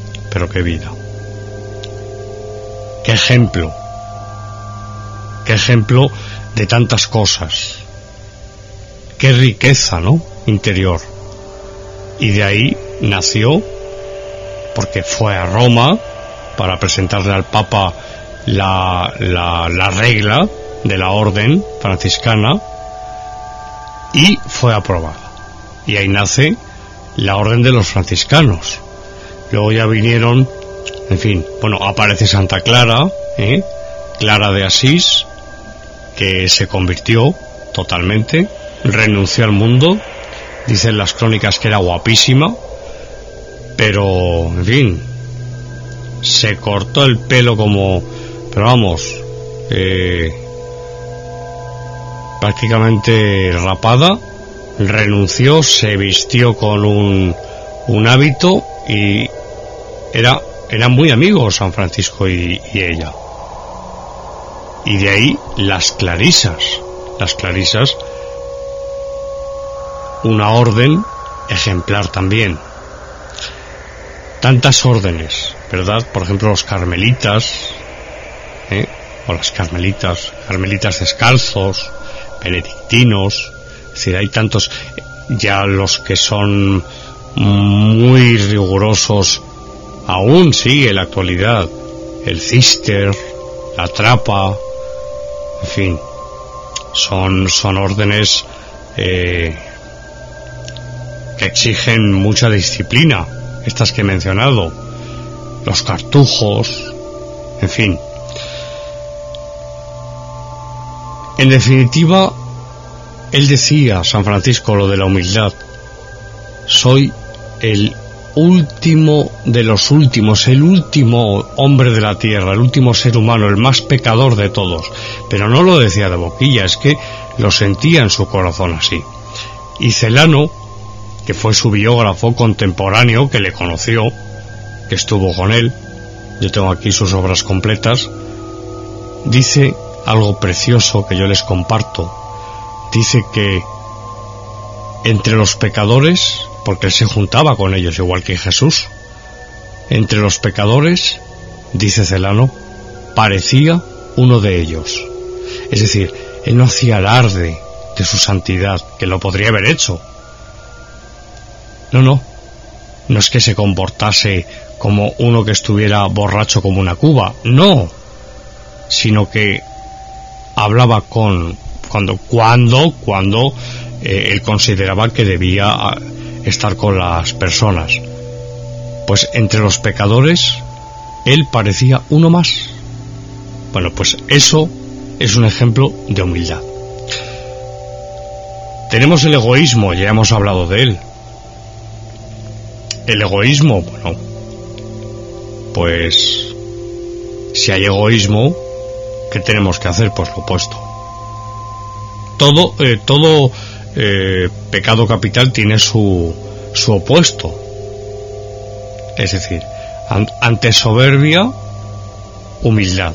qué ejemplo de tantas cosas, qué riqueza, ¿no?, interior. Y de ahí nació, porque fue a Roma para presentarle al Papa la regla de la orden franciscana, y fue aprobada. Y ahí nace la orden de los franciscanos. Luego ya vinieron, en fin, bueno, aparece Santa Clara, Clara de Asís, que se convirtió totalmente, renunció al mundo. Dicen las crónicas que era guapísima, pero, en fin, se cortó el pelo pero vamos, prácticamente rapada, renunció, se vistió con un hábito, y eran muy amigos San Francisco y ella. Y de ahí las clarisas, una orden ejemplar también. tantas órdenes, ¿verdad? Por ejemplo, los carmelitas, o las carmelitas descalzos, benedictinos, es decir, hay tantos, ya los que son muy rigurosos aún sigue en la actualidad, el Cister, la Trapa, en fin, son órdenes que exigen mucha disciplina, estas que he mencionado, los cartujos, en fin. En definitiva, él decía, San Francisco, lo de la humildad: soy el último de los últimos, el último hombre de la tierra, el último ser humano, el más pecador de todos. Pero no lo decía de boquilla, es que lo sentía en su corazón así. Y Celano, que fue su biógrafo contemporáneo, que le conoció, que estuvo con él, yo tengo aquí sus obras completas, dice algo precioso que yo les comparto. Dice que entre los pecadores, porque él se juntaba con ellos igual que Jesús, entre los pecadores, dice Celano, parecía uno de ellos. Es decir, él no hacía alarde de su santidad, que lo podría haber hecho. No es que se comportase como uno que estuviera borracho como una cuba, no, sino que hablaba cuando él consideraba que debía estar con las personas. Pues entre los pecadores él parecía uno más. Bueno, pues eso es un ejemplo de humildad. Tenemos el egoísmo, ya hemos hablado de él. El egoísmo, bueno, pues si hay egoísmo, ¿qué tenemos que hacer? Pues lo opuesto. Todo pecado capital tiene su opuesto. Es decir, ante soberbia, humildad,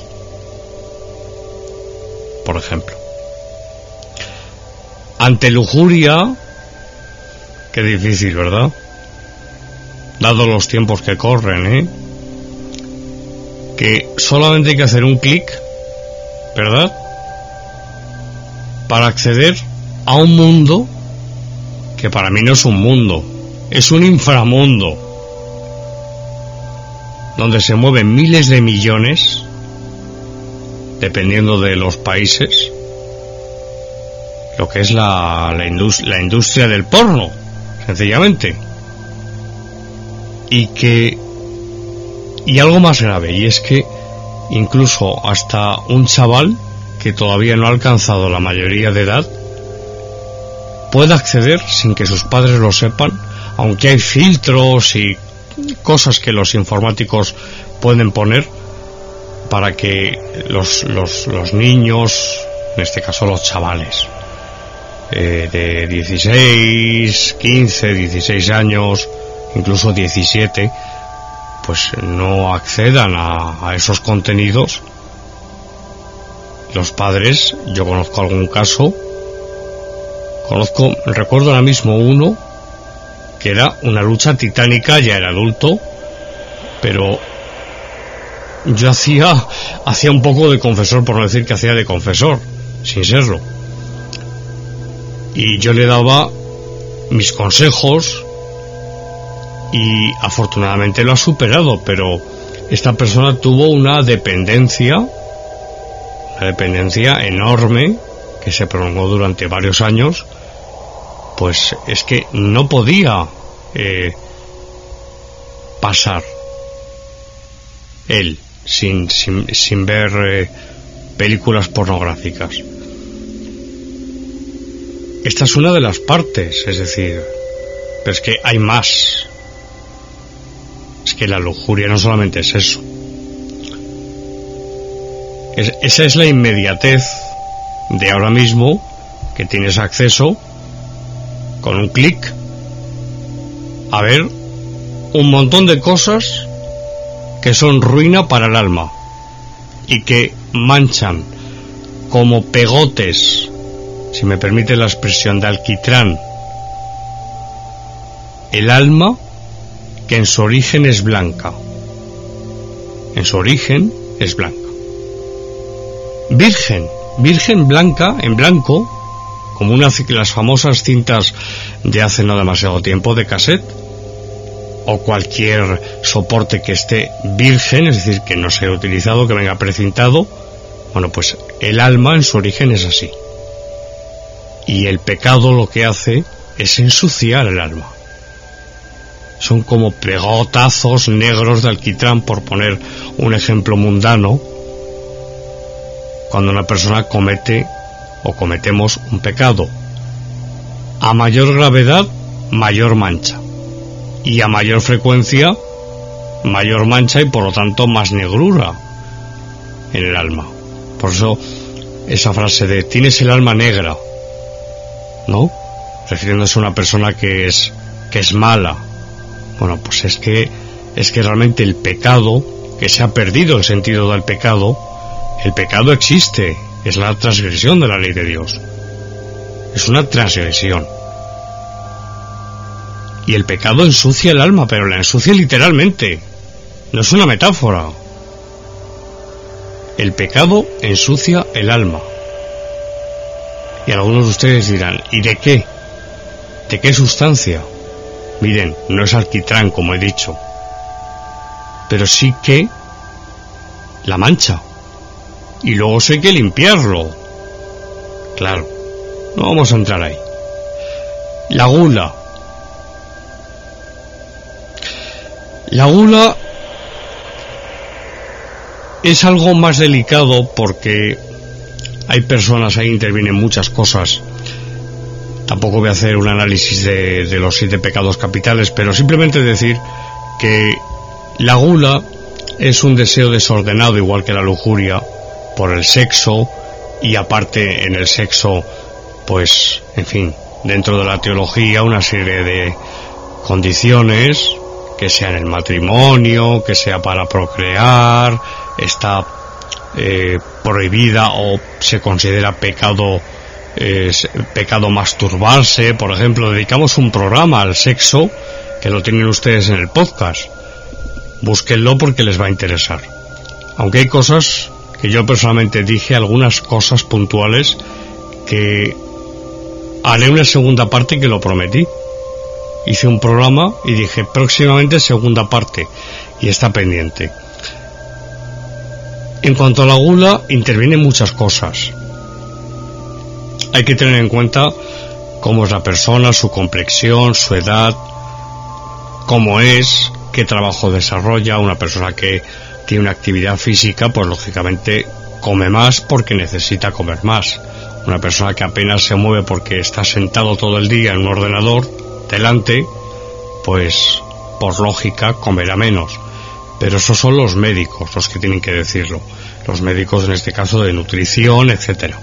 por ejemplo. Ante lujuria, qué difícil, ¿verdad? Dado los tiempos que corren, que solamente hay que hacer un clic, ¿verdad?, para acceder a un mundo que para mí no es un mundo, es un inframundo, donde se mueven miles de millones, dependiendo de los países, lo que es la industria del porno, sencillamente. Y algo más grave, y es que incluso hasta un chaval que todavía no ha alcanzado la mayoría de edad puede acceder sin que sus padres lo sepan, aunque hay filtros y cosas que los informáticos pueden poner para que los niños, en este caso los chavales de 16, 15, 16 años, incluso 17, pues no accedan a esos contenidos. Los padres, yo conozco algún caso, recuerdo ahora mismo uno que era una lucha titánica, ya era adulto, pero yo hacía un poco de confesor, por no decir que hacía de confesor, sin serlo, y yo le daba mis consejos, y afortunadamente lo ha superado, pero esta persona tuvo una dependencia enorme que se prolongó durante varios años. Pues es que no podía pasar él sin ver películas pornográficas. Esta es una de las partes, es decir, pero es que hay más. Es que la lujuria no solamente es eso. Esa es la inmediatez de ahora mismo, que tienes acceso con un clic a ver un montón de cosas que son ruina para el alma y que manchan como pegotes, si me permite la expresión, de alquitrán el alma que en su origen es blanca. En su origen es blanca. Virgen blanca, en blanco, como las famosas cintas de hace no demasiado tiempo de cassette, o cualquier soporte que esté virgen, es decir, que no sea utilizado, que venga precintado. Bueno, pues el alma en su origen es así. Y el pecado lo que hace es ensuciar el alma. Son como pegotazos negros de alquitrán, por poner un ejemplo mundano, cuando una persona comete o cometemos un pecado. A mayor gravedad, mayor mancha. Y a mayor frecuencia, mayor mancha y por lo tanto más negrura en el alma. Por eso esa frase de tienes el alma negra, ¿no? Refiriéndose a una persona que es mala. Bueno, pues es que realmente el pecado, que se ha perdido el sentido del pecado, el pecado existe, es la transgresión de la ley de Dios. Es una transgresión. Y el pecado ensucia el alma, pero la ensucia literalmente. No es una metáfora. El pecado ensucia el alma. Y algunos de ustedes dirán, ¿y de qué? ¿De qué sustancia? Miren, no es alquitrán, como he dicho, pero sí que la mancha. Y luego sí hay que limpiarlo. Claro, no vamos a entrar ahí. La gula. La gula es algo más delicado porque hay personas, ahí intervienen muchas cosas. Tampoco voy a hacer un análisis de los 7 pecados capitales, pero simplemente decir que la gula es un deseo desordenado, igual que la lujuria, por el sexo, y aparte en el sexo, pues, en fin, dentro de la teología, una serie de condiciones, que sea en el matrimonio, que sea para procrear, está prohibida o se considera pecado masturbarse. Por ejemplo, dedicamos un programa al sexo, que lo tienen ustedes en el podcast. Búsquenlo porque les va a interesar. Aunque hay cosas que yo personalmente dije, algunas cosas puntuales, que haré una segunda parte, que lo prometí. Hice un programa y dije próximamente segunda parte, y está pendiente. En cuanto a la gula, intervienen muchas cosas. Hay que tener en cuenta cómo es la persona, su complexión, su edad, cómo es, qué trabajo desarrolla. Una persona que tiene una actividad física, pues lógicamente come más porque necesita comer más. Una persona que apenas se mueve porque está sentado todo el día en un ordenador delante, pues por lógica comerá menos. Pero esos son los médicos los que tienen que decirlo, los médicos en este caso de nutrición, etcétera.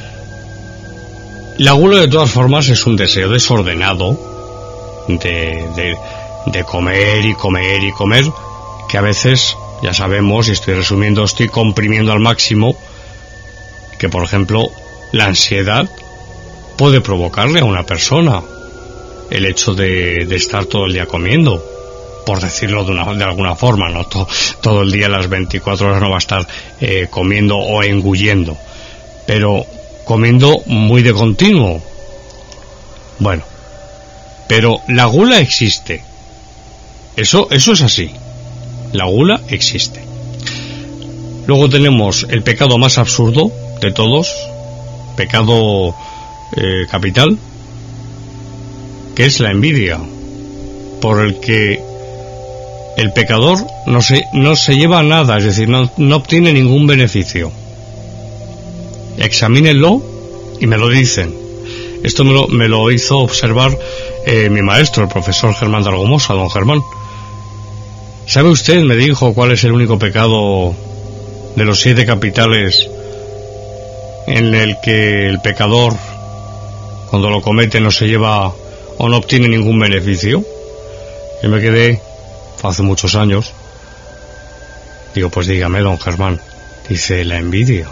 La gula, de todas formas, es un deseo desordenado de comer y comer y comer, que a veces, ya sabemos, y estoy resumiendo, estoy comprimiendo al máximo, que por ejemplo la ansiedad puede provocarle a una persona el hecho de estar todo el día comiendo, por decirlo de alguna forma, no todo el día, las 24 horas no va a estar comiendo o engullendo, pero comiendo muy de continuo. Bueno, pero la gula existe. Eso es así. La gula existe. Luego tenemos el pecado más absurdo de todos, pecado capital, que es la envidia, por el que el pecador no se lleva nada, es decir, no obtiene ningún beneficio. Examínenlo y me lo dicen. Esto me lo hizo observar mi maestro, el profesor Germán de Argumosa, don Germán. ¿Sabe usted, me dijo, cuál es el único pecado de los 7 capitales en el que el pecador, cuando lo comete, no se lleva o no obtiene ningún beneficio? Yo me quedé, hace muchos años, digo, pues dígame, don Germán. Dice, la envidia.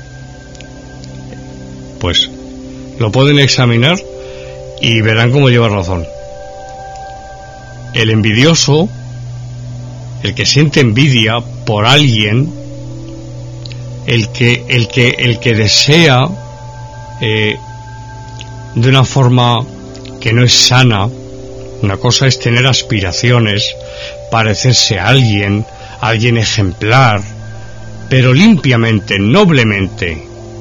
Pues lo pueden examinar y verán cómo lleva razón. el envidioso, el que siente envidia por alguien, el que desea de una forma que no es sana. Una cosa es tener aspiraciones, parecerse a alguien ejemplar, pero limpiamente, noblemente,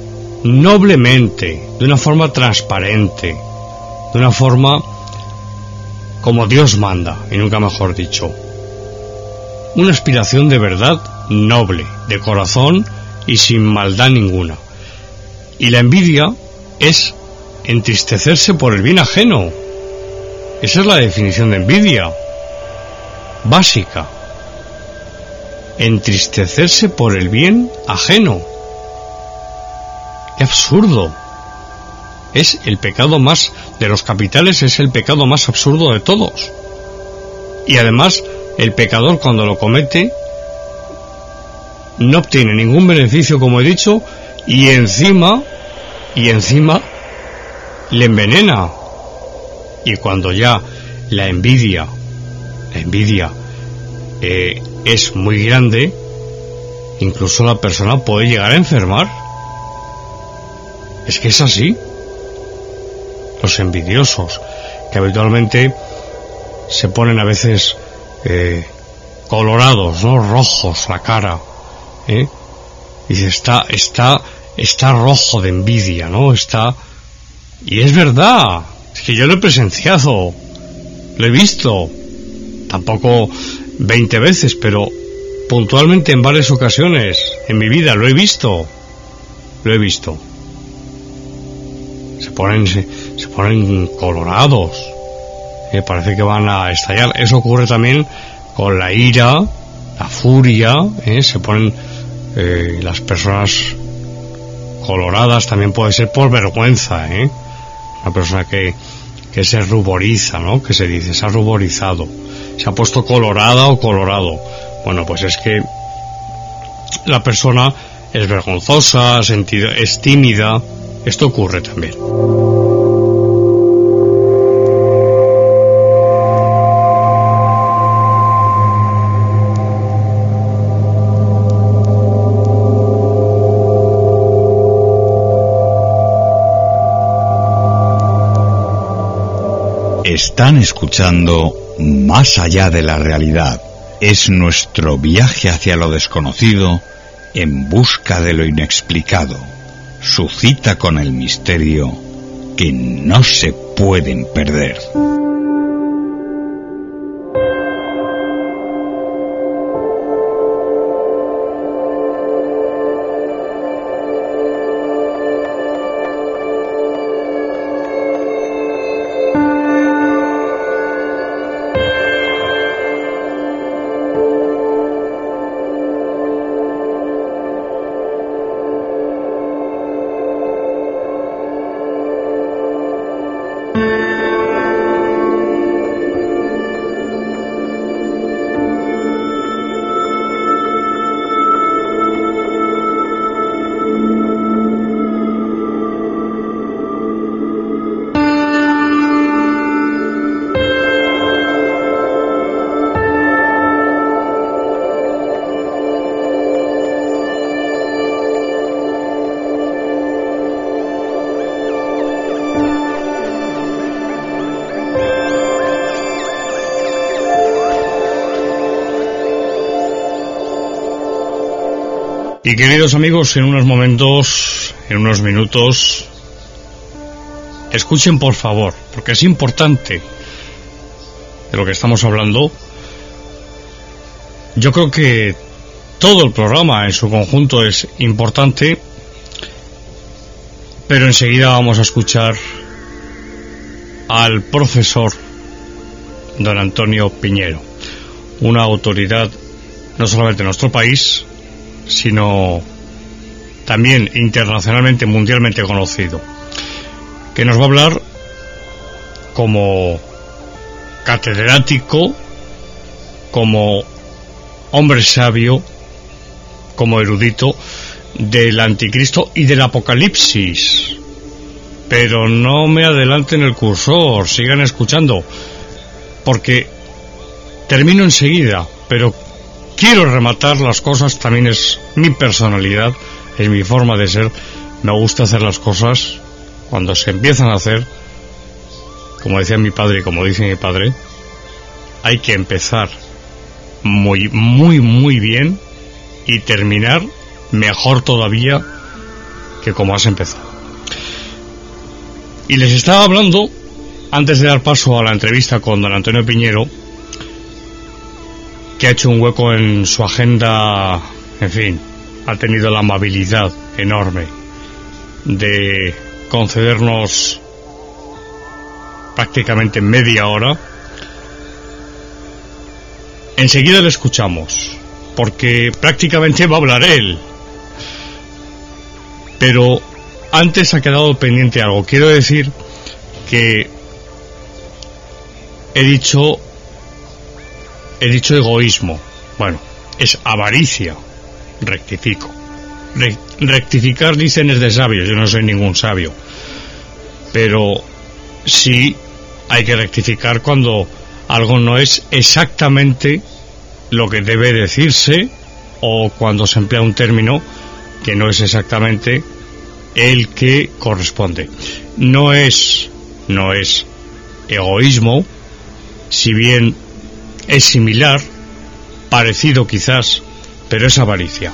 de una forma transparente, de una forma como Dios manda, y nunca mejor dicho. Una aspiración de verdad noble, de corazón y sin maldad ninguna. Y la envidia es entristecerse por el bien ajeno. Esa es la definición de envidia básica. Entristecerse por el bien ajeno. ¡Qué absurdo! Es el pecado más de los capitales, es el pecado más absurdo de todos. Y además, el pecador cuando lo comete no obtiene ningún beneficio, como he dicho, y encima le envenena. Y cuando ya la envidia es muy grande, incluso la persona puede llegar a enfermar. Es que es así. Los envidiosos, que habitualmente se ponen a veces colorados, ¿no? Rojos la cara, y está rojo de envidia, ¿no? Y es verdad, es que yo lo he presenciado, lo he visto, tampoco 20 veces, pero puntualmente en varias ocasiones en mi vida lo he visto. Se ponen colorados, parece que van a estallar. Eso ocurre también con la ira, la furia, se ponen las personas coloradas. También puede ser por vergüenza, una persona que se ruboriza, ¿no? Que se dice, se ha ruborizado, se ha puesto colorada o colorado. Bueno, pues es que la persona es vergonzosa, es tímida. Esto ocurre también. Están escuchando Más allá de la realidad. Es nuestro viaje hacia lo desconocido en busca de lo inexplicado. Su cita con el misterio que no se pueden perder. Y queridos amigos, en unos minutos, escuchen por favor, porque es importante de lo que estamos hablando. Yo creo que todo el programa en su conjunto es importante, pero enseguida vamos a escuchar al profesor don Antonio Piñero, una autoridad no solamente en nuestro país, sino también internacionalmente, mundialmente conocido, que nos va a hablar como catedrático, como hombre sabio, como erudito del anticristo y del apocalipsis. Pero no me adelanten el cursor, sigan escuchando, porque termino enseguida, pero quiero rematar las cosas, también es mi personalidad, es mi forma de ser. Me gusta hacer las cosas cuando se empiezan a hacer, como decía mi padre y como dice mi padre, hay que empezar muy, muy, muy bien y terminar mejor todavía que como has empezado. Y les estaba hablando, antes de dar paso a la entrevista con don Antonio Piñero, que ha hecho un hueco en su agenda, en fin, ha tenido la amabilidad enorme de concedernos prácticamente media hora. Enseguida le escuchamos, porque prácticamente va a hablar él. Pero antes ha quedado pendiente algo. Quiero decir que he dicho egoísmo. Bueno, es avaricia. Rectifico. Rectificar, dicen, es de sabios. Yo no soy ningún sabio. Pero sí hay que rectificar cuando algo no es exactamente lo que debe decirse, o cuando se emplea un término que no es exactamente el que corresponde. No es egoísmo, si bien es similar, parecido quizás, pero es avaricia.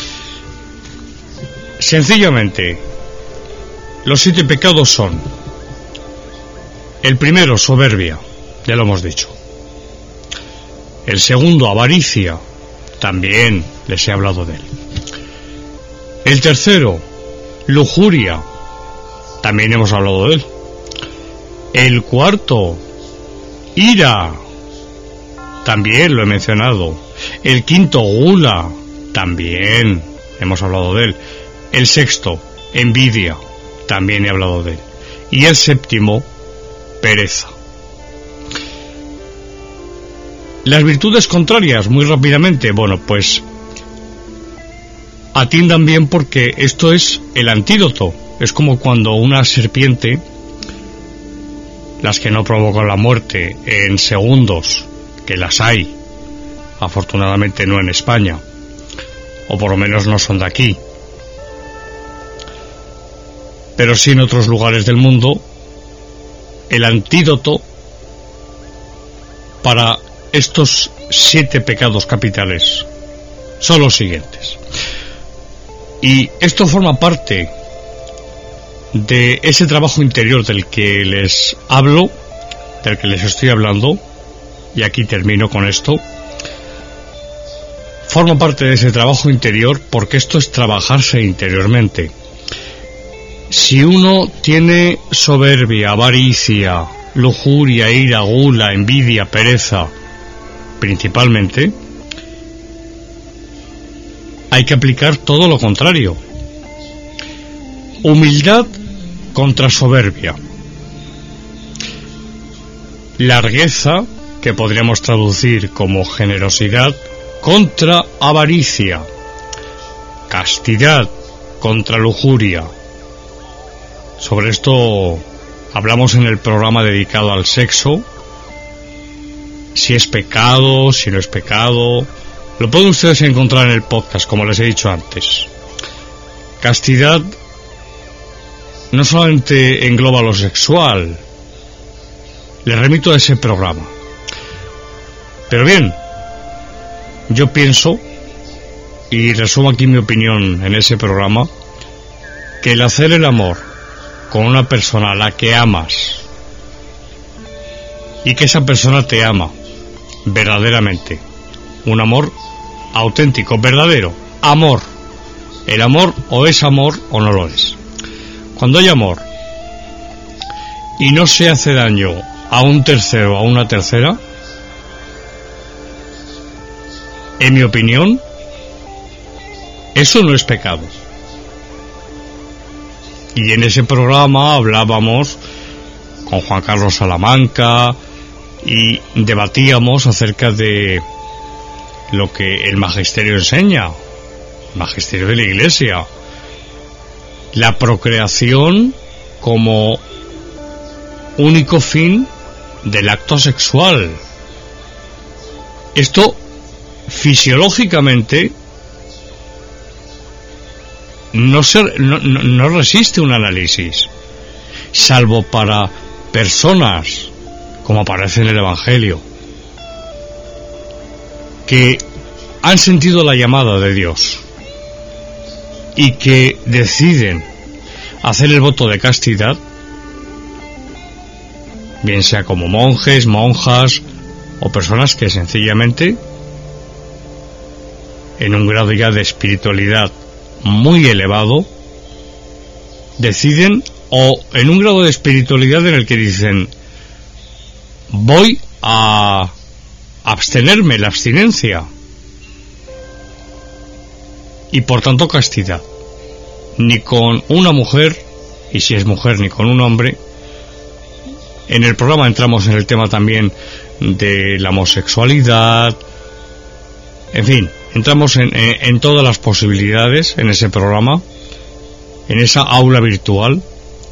Sencillamente, los 7 pecados son: el primero, soberbia, ya lo hemos dicho. El segundo, avaricia, también les he hablado de él. El tercero, lujuria, también hemos hablado de él. El cuarto, ira, también lo he mencionado. El quinto, gula, también hemos hablado de él. El sexto, envidia, también he hablado de él. Y el séptimo, pereza. Las virtudes contrarias, muy rápidamente, bueno, pues atiendan bien, porque esto es el antídoto. Es como cuando una serpiente, las que no provocan la muerte en segundos, que las hay, afortunadamente no en España, o por lo menos no son de aquí, pero sí en otros lugares del mundo, el antídoto para estos 7 pecados capitales son los siguientes. Y esto forma parte de ese trabajo interior del que les hablo, del que les estoy hablando, y aquí termino con esto. Forma parte de ese trabajo interior, porque esto es trabajarse interiormente. Si uno tiene soberbia, avaricia, lujuria, ira, gula, envidia, pereza, principalmente, hay que aplicar todo lo contrario. Humildad contra soberbia. Largueza, que podríamos traducir como generosidad, contra avaricia. Castidad contra lujuria. Sobre esto hablamos en el programa dedicado al sexo. Si es pecado, si no es pecado, lo pueden ustedes encontrar en el podcast, como les he dicho antes. Castidad no solamente engloba lo sexual. Les remito a ese programa. Pero bien, yo pienso, y resumo aquí mi opinión en ese programa, que el hacer el amor con una persona a la que amas, y que esa persona te ama verdaderamente, un amor auténtico, verdadero, amor. El amor o es amor o no lo es. Cuando hay amor y no se hace daño a un tercero o a una tercera, en mi opinión, eso no es pecado. Y en ese programa hablábamos con Juan Carlos Salamanca y debatíamos acerca de lo que el magisterio enseña, el magisterio de la Iglesia, la procreación como único fin del acto sexual. Esto fisiológicamente no resiste un análisis, salvo para personas, como aparece en el Evangelio, que han sentido la llamada de Dios y que deciden hacer el voto de castidad, bien sea como monjes, monjas o personas que sencillamente, en un grado ya de espiritualidad muy elevado, deciden, o en un grado de espiritualidad en el que dicen: voy a abstenerme, la abstinencia, y por tanto castidad, ni con una mujer, y si es mujer, ni con un hombre. En el programa entramos en el tema también de la homosexualidad, en fin, entramos en todas las posibilidades en ese programa, en esa aula virtual.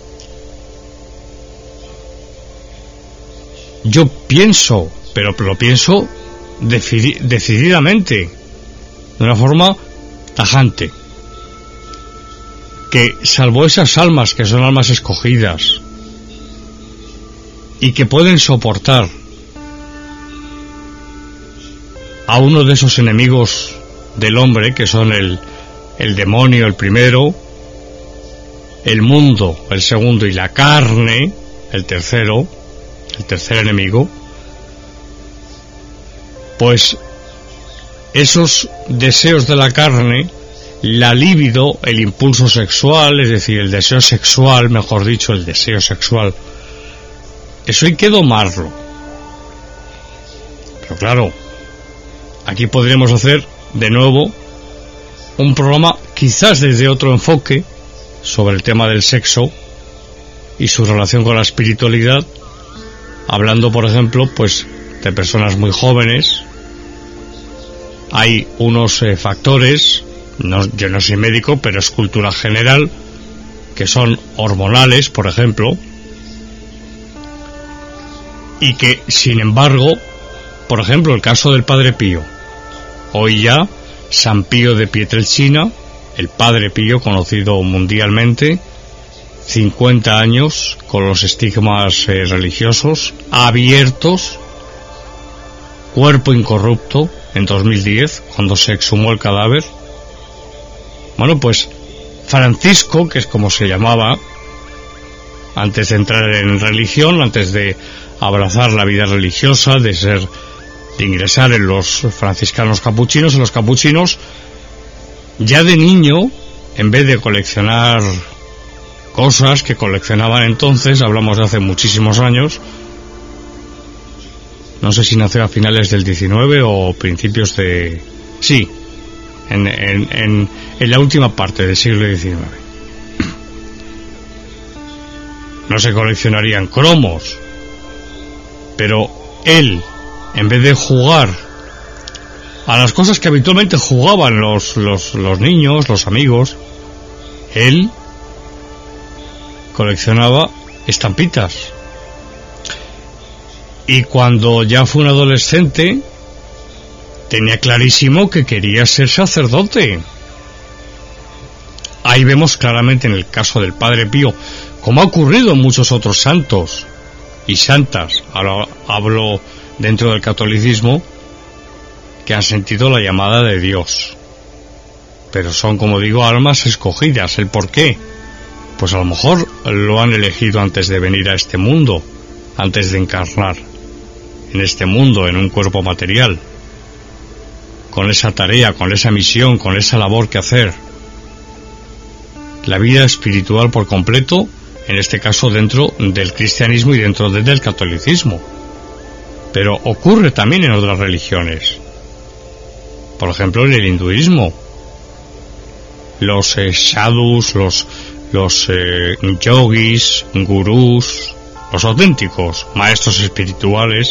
Yo pienso, pero lo pienso decididamente, de una forma tajante, que salvo esas almas que son almas escogidas y que pueden soportar a uno de esos enemigos del hombre, que son el demonio, el primero, el mundo, el segundo, y la carne, el tercer enemigo, pues esos deseos de la carne, la libido, el impulso sexual, es decir, el deseo sexual, mejor dicho, el deseo sexual, eso hay que domarlo. Pero claro, aquí podríamos hacer de nuevo un programa quizás desde otro enfoque sobre el tema del sexo y su relación con la espiritualidad, hablando, por ejemplo, pues de personas muy jóvenes. Hay unos factores, yo no soy médico, pero es cultura general, que son hormonales, por ejemplo, y que, sin embargo, por ejemplo, el caso del Padre Pío, hoy ya San Pío de Pietrelcina, el Padre Pío, conocido mundialmente, 50 años con los estigmas religiosos abiertos, cuerpo incorrupto, en 2010, cuando se exhumó el cadáver. Bueno, pues Francisco, que es como se llamaba antes de entrar en religión, antes de abrazar la vida religiosa, de ingresar en los franciscanos capuchinos, en los capuchinos, ya de niño, en vez de coleccionar cosas que coleccionaban entonces, hablamos de hace muchísimos años, no sé si nació a finales del 19 o principios de... sí, en la última parte del siglo XIX. No se coleccionarían cromos, pero él, en vez de jugar a las cosas que habitualmente jugaban los niños, los amigos, él coleccionaba estampitas. Y cuando ya fue un adolescente, tenía clarísimo que quería ser sacerdote. Ahí vemos claramente en el caso del Padre Pío, como ha ocurrido en muchos otros santos y santas, ahora hablo dentro del catolicismo, que han sentido la llamada de Dios. Pero son, como digo, almas escogidas. ¿El por qué? Pues a lo mejor lo han elegido antes de venir a este mundo, antes de encarnar en este mundo, en un cuerpo material, con esa tarea, con esa misión, con esa labor que hacer. La vida espiritual por completo, en este caso dentro del cristianismo y dentro del catolicismo. Pero ocurre también en otras religiones. Por ejemplo, en el hinduismo. Los sadhus, los yogis, gurús, los auténticos maestros espirituales.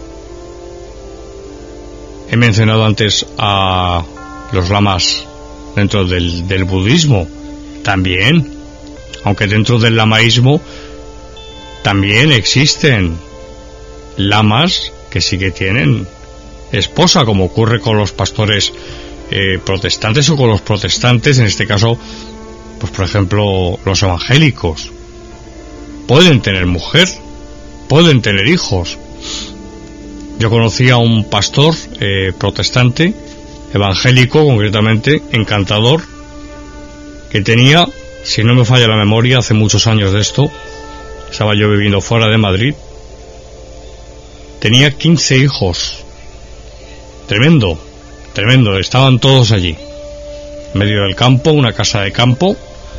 He mencionado antes a los lamas dentro del budismo, también, aunque dentro del lamaísmo también existen lamas que sí que tienen esposa, como ocurre con los pastores protestantes o con los protestantes, en este caso, pues por ejemplo, los evangélicos. Pueden tener mujer, pueden tener hijos. Yo conocí a un pastor protestante, evangélico concretamente, encantador, que tenía, si no me falla la memoria, hace muchos años de esto, estaba yo viviendo fuera de Madrid, tenía 15 hijos. Tremendo, tremendo, estaban todos allí, en medio del campo, una casa de campo,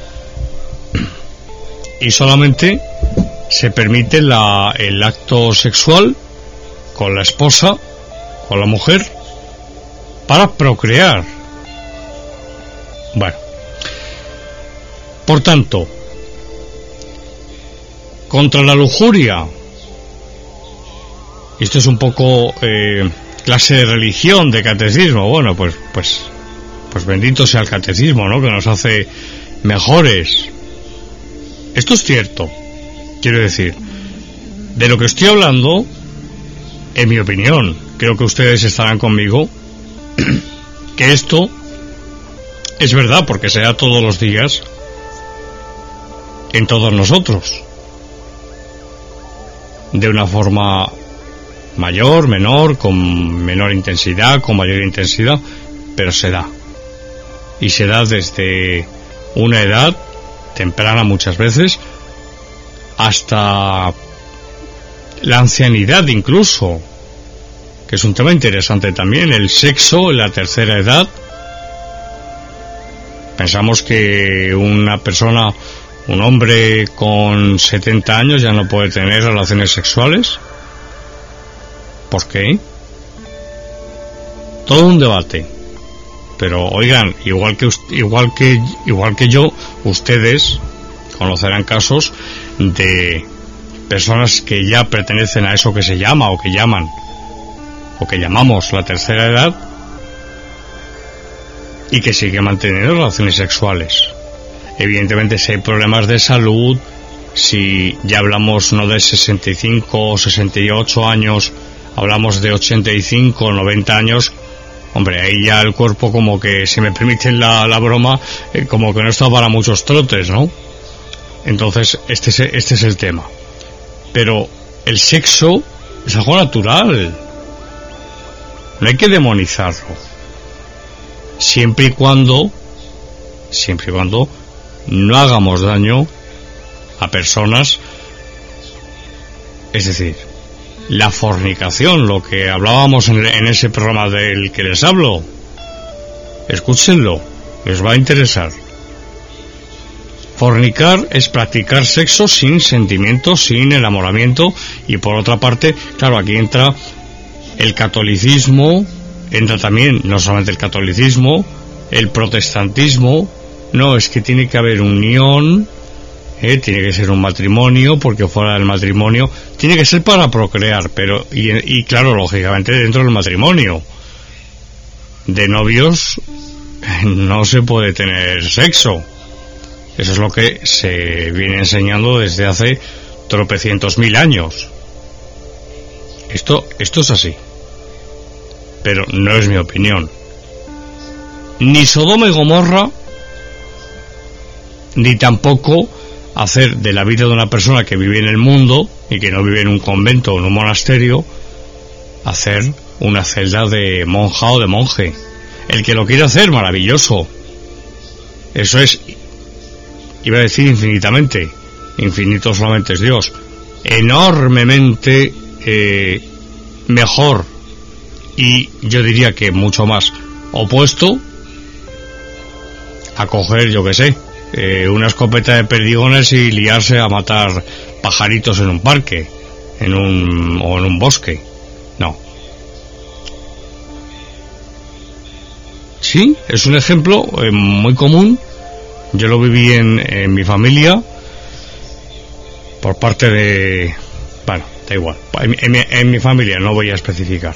y solamente se permite el acto sexual con la esposa, con la mujer, para procrear. Bueno, por tanto, contra la lujuria, esto es un poco clase de religión, de catecismo. Bueno, pues bendito sea el catecismo, ¿no?, que nos hace mejores. Esto es cierto, quiero decir, de lo que estoy hablando, en mi opinión, creo que ustedes estarán conmigo, que esto es verdad, porque se da todos los días en todos nosotros, de una forma mayor, menor, con menor intensidad, con mayor intensidad, pero se da, y se da desde una edad temprana muchas veces hasta la ancianidad incluso, que es un tema interesante también, el sexo en la tercera edad. Pensamos que una persona, un hombre con 70 años ya no puede tener relaciones sexuales. ¿Por qué? Todo un debate. Pero oigan, igual que yo, ustedes conocerán casos de personas que ya pertenecen a eso que se llama o que llaman o que llamamos la tercera edad y que siguen manteniendo relaciones sexuales. Evidentemente, si hay problemas de salud, si ya hablamos no de 65 o 68 años, hablamos de 85 o 90 años, hombre, ahí ya el cuerpo, como que, si me permiten la broma, como que no está para muchos trotes, ¿no? Entonces, este es el tema. Pero el sexo es algo natural. No hay que demonizarlo. Siempre y cuando no hagamos daño a personas. Es decir, la fornicación, lo que hablábamos en ese programa del que les hablo, escúchenlo, les va a interesar. Fornicar es practicar sexo sin sentimiento, sin enamoramiento, y por otra parte, claro, aquí entra el catolicismo, entra también no solamente el catolicismo, el protestantismo. No, es que tiene que haber unión, tiene que ser un matrimonio, porque fuera del matrimonio tiene que ser para procrear, pero y claro, lógicamente dentro del matrimonio, de novios no se puede tener sexo. Eso es lo que se viene enseñando desde hace tropecientos mil años. Esto es así, pero no es mi opinión. Ni Sodoma y Gomorra, ni tampoco hacer de la vida de una persona que vive en el mundo y que no vive en un convento o en un monasterio, hacer una celda de monja o de monje. El que lo quiera hacer, maravilloso. Eso es, iba a decir infinitamente, infinito solamente es Dios, enormemente mejor, y yo diría que mucho más opuesto a coger, yo que sé, una escopeta de perdigones y liarse a matar pajaritos en un parque, o en un bosque. No. Sí, es un ejemplo muy común. Yo lo viví en mi familia, por parte de... Bueno, da igual. En mi familia, no voy a especificar.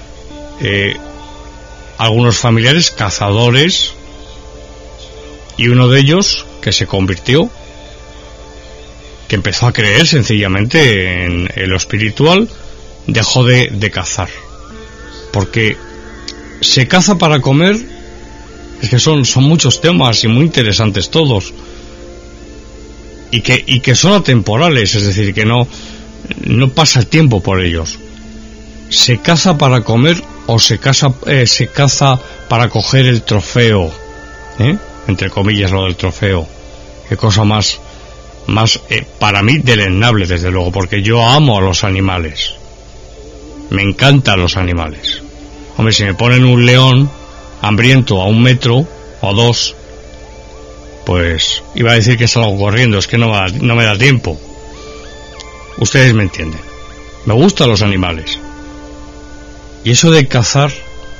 Algunos familiares cazadores, y uno de ellos que se convirtió, que empezó a creer sencillamente en lo espiritual, dejó de cazar. porque se caza para comer. Es que son muchos temas y muy interesantes todos, y que son atemporales, es decir, que no pasa el tiempo por ellos. ¿Se caza para comer o se caza para coger el trofeo? Entre comillas lo del trofeo. Qué cosa más para mí deleznable, desde luego, porque yo amo a los animales. Me encantan los animales. Hombre, si me ponen un león hambriento a 1 metro o 2, pues iba a decir que salgo corriendo, es que no me da tiempo. Ustedes me entienden. Me gustan los animales. Y eso de cazar,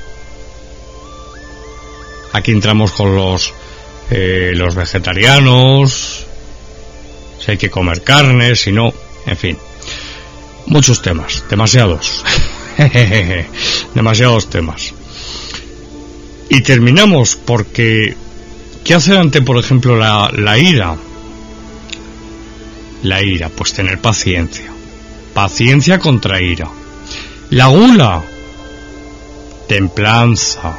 aquí entramos con los vegetarianos, si hay que comer carne, si no, en fin, muchos temas, demasiados. Demasiados temas. Y terminamos porque ¿qué hacer ante, por ejemplo, la ira? La ira, pues tener paciencia. Paciencia contra ira. La gula, templanza.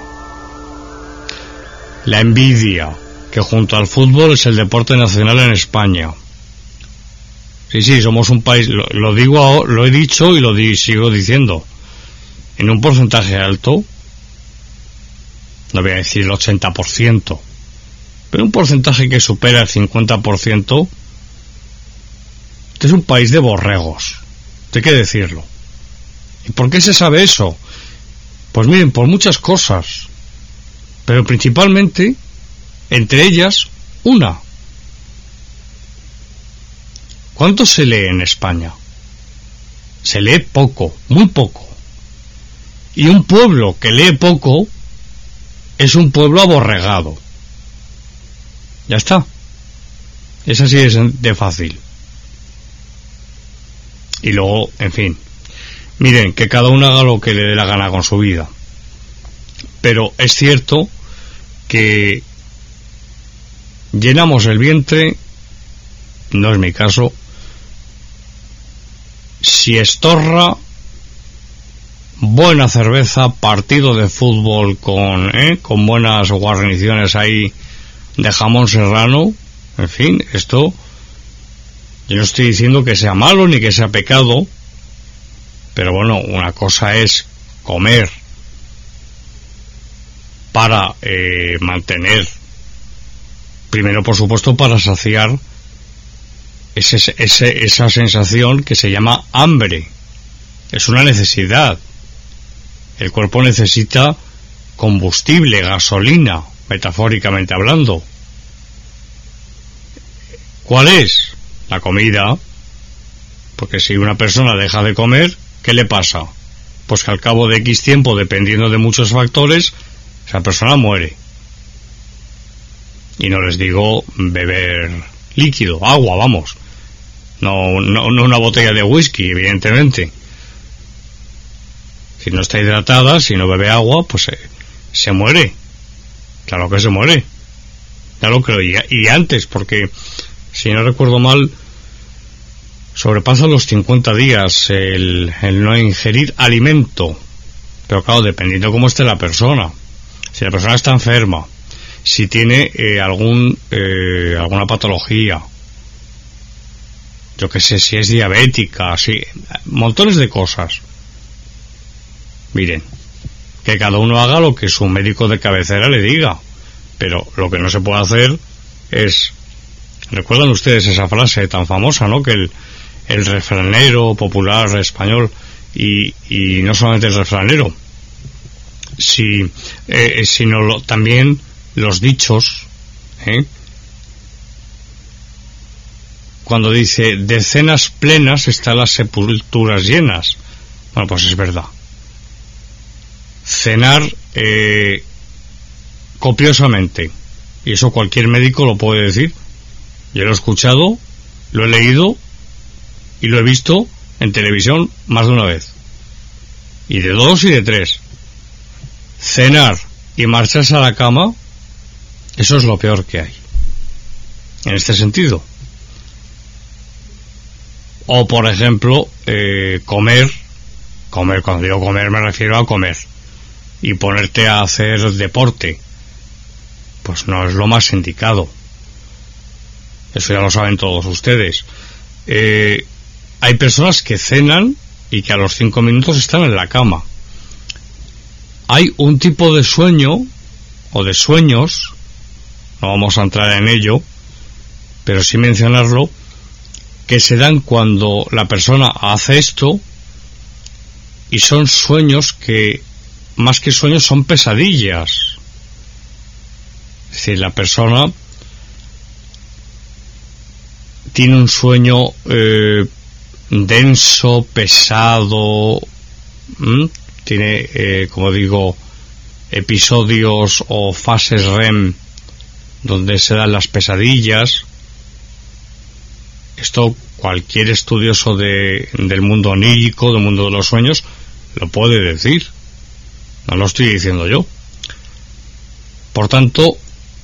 La envidia, que junto al fútbol es el deporte nacional en España. Sí, somos un país, lo he dicho y sigo diciendo, en un porcentaje alto, no voy a decir el 80%, pero un porcentaje que supera el 50%, este es un país de borregos, hay que decirlo. ¿Y por qué se sabe eso? Pues miren, por muchas cosas, pero principalmente, entre ellas, una. ¿Cuánto se lee en España? Se lee poco, muy poco. Y un pueblo que lee poco es un pueblo aborregado. Ya está. Es así de fácil. Y luego, en fin, miren, que cada uno haga lo que le dé la gana con su vida. Pero es cierto que llenamos el vientre, no es mi caso, si estorra, buena cerveza, partido de fútbol con buenas guarniciones ahí de jamón serrano, en fin, esto, yo no estoy diciendo que sea malo ni que sea pecado, pero bueno, una cosa es comer para mantener, primero por supuesto para saciar esa sensación que se llama hambre. Es una necesidad. El cuerpo necesita combustible, gasolina, metafóricamente hablando. ¿Cuál es? La comida. Porque si una persona deja de comer, ¿qué le pasa? Pues que al cabo de X tiempo, dependiendo de muchos factores, esa persona muere. Y no les digo beber líquido, agua, vamos. No una botella de whisky, evidentemente. Si no está hidratada, si no bebe agua, pues se muere. Claro que se muere. Ya lo creo. Y antes, porque si no recuerdo mal, sobrepasa los 50 días el no ingerir alimento. Pero claro, dependiendo cómo esté la persona. Si la persona está enferma, si tiene alguna patología, yo que sé, si es diabética, sí, montones de cosas. Miren, que cada uno haga lo que su médico de cabecera le diga, pero lo que no se puede hacer es, ¿recuerdan ustedes esa frase tan famosa, no? Que el refranero popular español, y no solamente el refranero, sino también los dichos, cuando dice de cenas plenas están las sepulturas llenas. Bueno, pues es verdad. Cenar copiosamente, y eso cualquier médico lo puede decir. Yo lo he escuchado, lo he leído y lo he visto en televisión más de una vez, y de 2 y de 3. Cenar y marcharse a la cama, eso es lo peor que hay en este sentido. O por ejemplo, comer, cuando digo comer me refiero a comer, y ponerte a hacer deporte, pues no es lo más indicado. Eso ya lo saben todos ustedes. Hay personas que cenan y que a los 5 minutos están en la cama. Hay un tipo de sueño o de sueños, no vamos a entrar en ello, pero sí mencionarlo, que se dan cuando la persona hace esto, y son sueños que, más que sueños, son pesadillas. Es decir, la persona tiene un sueño denso, pesado, tiene, como digo, episodios o fases REM donde se dan las pesadillas. Esto cualquier estudioso del mundo onírico, del mundo de los sueños, lo puede decir. No lo estoy diciendo yo. Por tanto,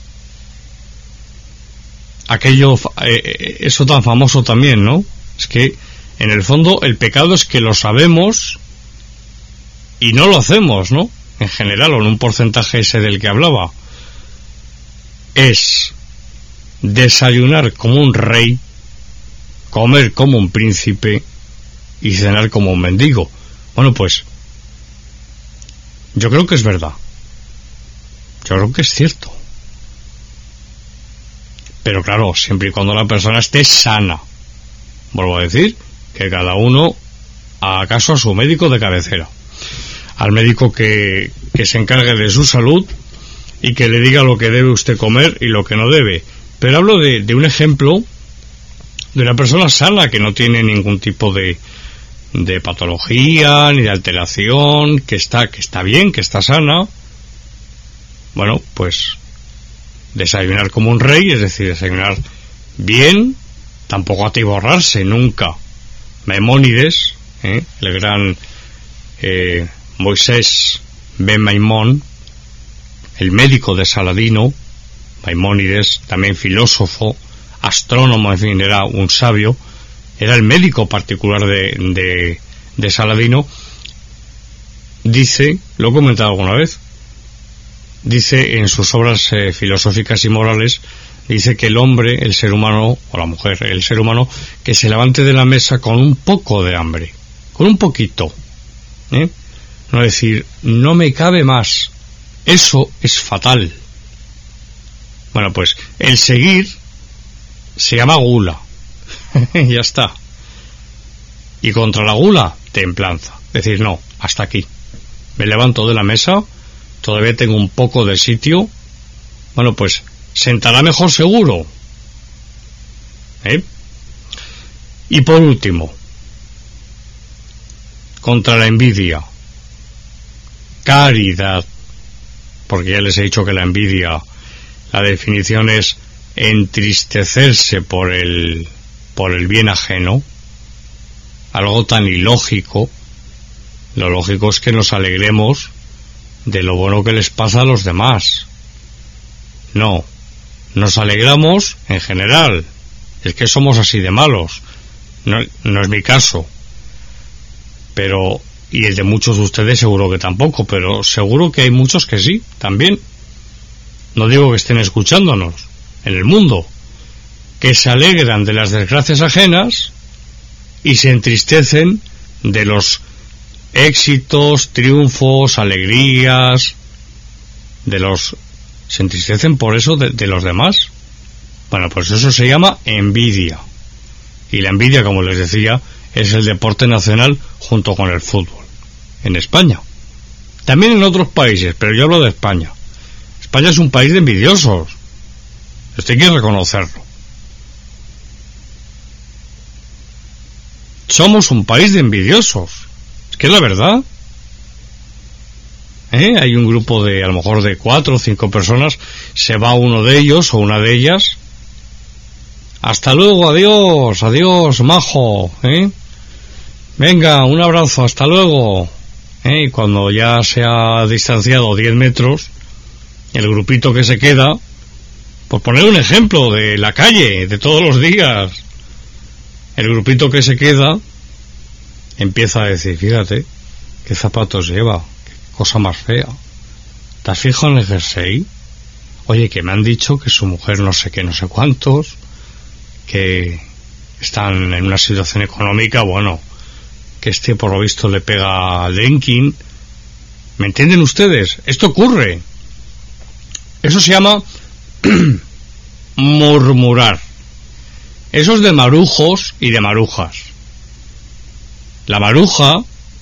eso tan famoso también, ¿no? Es que en el fondo el pecado es que lo sabemos y no lo hacemos, ¿no? En general, o en un porcentaje ese del que hablaba. Es desayunar como un rey, comer como un príncipe y cenar como un mendigo. Bueno, pues yo creo que es verdad. Yo creo que es cierto. Pero claro, siempre y cuando la persona esté sana. Vuelvo a decir que cada uno haga caso a su médico de cabecera, al médico que se encargue de su salud y que le diga lo que debe usted comer y lo que no debe. Pero hablo de un ejemplo de una persona sana que no tiene ningún tipo de patología ni de alteración, que está bien, que está sana. Bueno, pues desayunar como un rey, es decir, desayunar bien, tampoco atiborrarse nunca. Maimónides, el gran Moisés Ben Maimón, el médico de Saladino, Maimónides, también filósofo, astrónomo, en fin, era un sabio, era el médico particular de Saladino. Dice, lo he comentado alguna vez, dice en sus obras filosóficas y morales, dice que el hombre, el ser humano, o la mujer, el ser humano, que se levante de la mesa con un poco de hambre, con un poquito, no decir, no me cabe más, eso es fatal. Bueno, pues el seguir se llama gula. Ya está. Y contra la gula, templanza. Decir, no, hasta aquí. Me levanto de la mesa, todavía tengo un poco de sitio. Bueno, pues sentará mejor seguro. Y por último, contra la envidia, caridad. Porque ya les he dicho que la envidia, la definición es entristecerse por el bien ajeno, algo tan ilógico. Lo lógico es que nos alegremos de lo bueno que les pasa a los demás. No, nos alegramos en general. Es que somos así de malos. No es mi caso. Pero, y el de muchos de ustedes seguro que tampoco, pero seguro que hay muchos que sí, también. No digo que estén escuchándonos en el mundo, que se alegran de las desgracias ajenas y se entristecen de los éxitos, triunfos, alegrías, se entristecen por eso de los demás. Bueno, pues eso se llama envidia. Y la envidia, como les decía, es el deporte nacional junto con el fútbol en España. También en otros países, pero yo hablo de España. España es un país de envidiosos. Esto hay que reconocerlo. Somos un país de envidiosos. Es que es la verdad. Hay un grupo de, a lo mejor de 4 o 5 personas, se va uno de ellos o una de ellas. Hasta luego, adiós, majo, Venga, un abrazo, hasta luego. Y cuando ya se ha distanciado 10 metros, el grupito que se queda, por poner un ejemplo de la calle, de todos los días, el grupito que se queda empieza a decir, fíjate, qué zapatos lleva, qué cosa más fea. ¿Te has fijado en el jersey? Oye, que me han dicho que su mujer no sé qué, no sé cuántos, que están en una situación económica, bueno, que por lo visto le pega al drinking. ¿Me entienden ustedes? Esto ocurre. Eso se llama murmurar. Eso es de marujos y de marujas. La maruja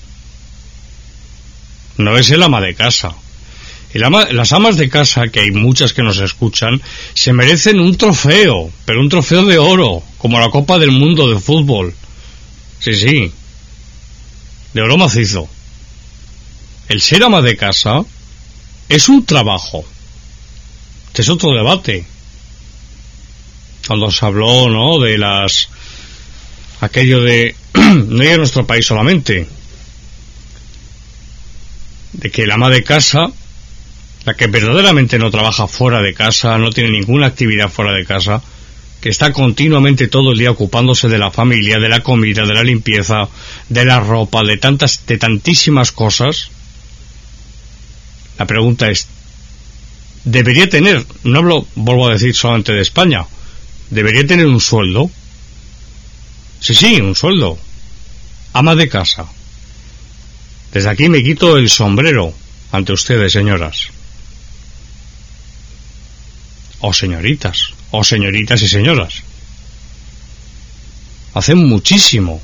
no es el ama de casa. Las amas de casa, que hay muchas que nos escuchan, se merecen un trofeo, pero un trofeo de oro, como la Copa del Mundo de fútbol. Sí, de oro macizo. El ser ama de casa es un trabajo. Este es otro debate. Cuando se habló, ¿no?, de aquello de no hay en nuestro país solamente, de que el ama de casa, la que verdaderamente no trabaja fuera de casa, no tiene ninguna actividad fuera de casa, que está continuamente todo el día ocupándose de la familia, de la comida, de la limpieza, de la ropa, de tantísimas cosas. La pregunta es, ¿debería tener, no hablo, vuelvo a decir, solamente de España, debería tener un sueldo? Sí, un sueldo. Ama de casa. Desde aquí me quito el sombrero ante ustedes, señoras. O señoritas y señoras. Hacen muchísimo.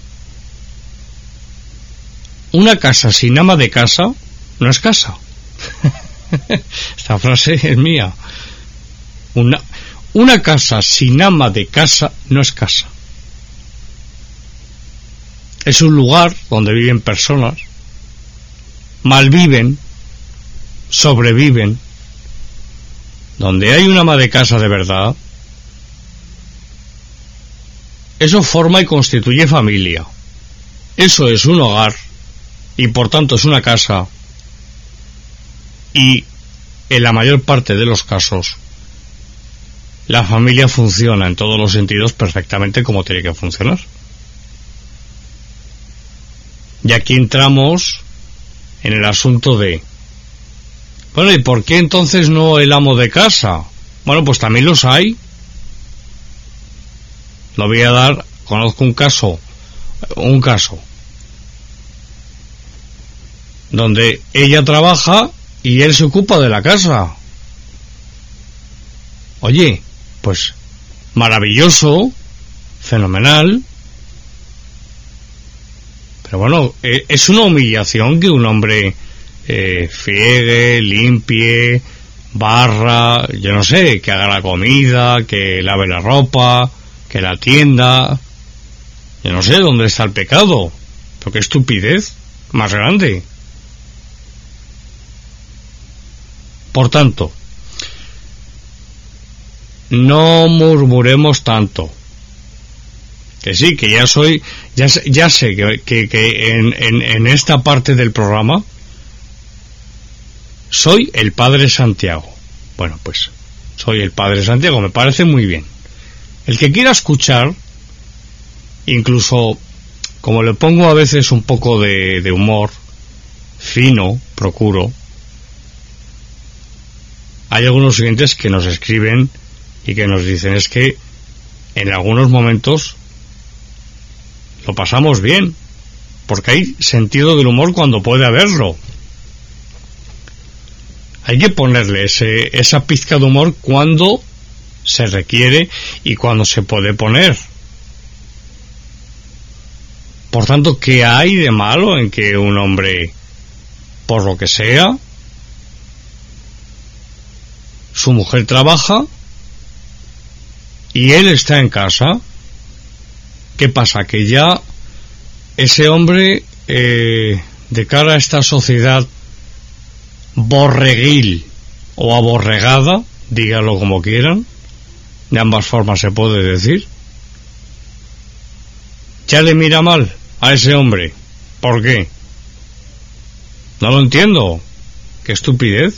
Una casa sin ama de casa no es casa. Esta frase es mía. Una casa sin ama de casa no es casa. Es un lugar donde viven personas, malviven, sobreviven. Donde hay una ama de casa de verdad, eso forma y constituye familia. Eso es un hogar y por tanto es una casa, y en la mayor parte de los casos la familia funciona en todos los sentidos perfectamente como tiene que funcionar. Y aquí entramos en el asunto de, bueno, ¿y por qué entonces no el amo de casa? Bueno, pues también los hay. Lo voy a dar, conozco un caso donde ella trabaja y él se ocupa de la casa. Oye, pues maravilloso, fenomenal. Pero bueno, es una humillación que un hombre friegue, limpie, barra, yo no sé, que haga la comida, que lave la ropa, que la atienda. Yo no sé dónde está el pecado, pero qué estupidez más grande. Por tanto, no murmuremos tanto. Que sí, que ya sé que en esta parte del programa soy el Padre Santiago. Bueno, pues soy el Padre Santiago, me parece muy bien. El que quiera escuchar, incluso como le pongo a veces un poco de humor fino, procuro, hay algunos oyentes que nos escriben y que nos dicen, es que en algunos momentos lo pasamos bien, porque hay sentido del humor cuando puede haberlo. Hay que ponerle esa pizca de humor cuando se requiere y cuando se puede poner. Por tanto, ¿qué hay de malo en que un hombre, por lo que sea, su mujer trabaja y él está en casa? ¿Qué pasa? Que ya ese hombre, de cara a esta sociedad borreguil o aborregada, dígalo como quieran, de ambas formas se puede decir, ya le mira mal a ese hombre. ¿Por qué? No lo entiendo. Qué estupidez.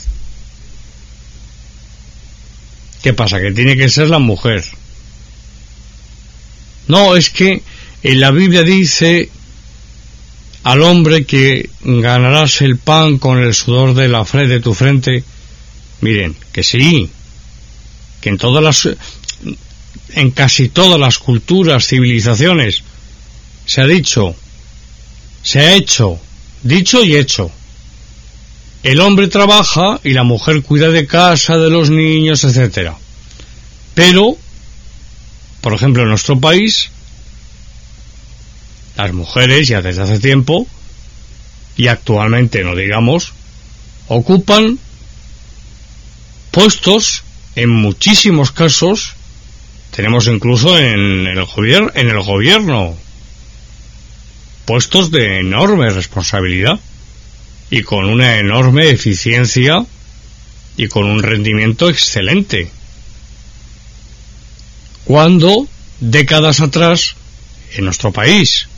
¿Qué pasa? Que tiene que ser la mujer. No, es que en la Biblia dice al hombre que ganarás el pan con el sudor de tu frente. Miren, que sí, que en casi todas las culturas, civilizaciones, se ha dicho, se ha hecho, dicho y hecho. El hombre trabaja y la mujer cuida de casa, de los niños, etcétera. Pero, por ejemplo, en nuestro país, las mujeres ya desde hace tiempo, y actualmente no digamos, ocupan puestos, en muchísimos casos, tenemos incluso en el gobierno, puestos de enorme responsabilidad y con una enorme eficiencia y con un rendimiento excelente. Cuando, décadas atrás, en nuestro país,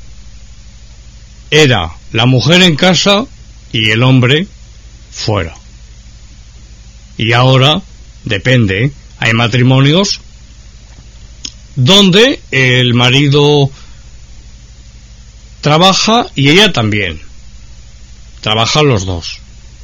era la mujer en casa y el hombre fuera. Y ahora, depende, hay matrimonios donde el marido trabaja y ella también. Trabajan los dos.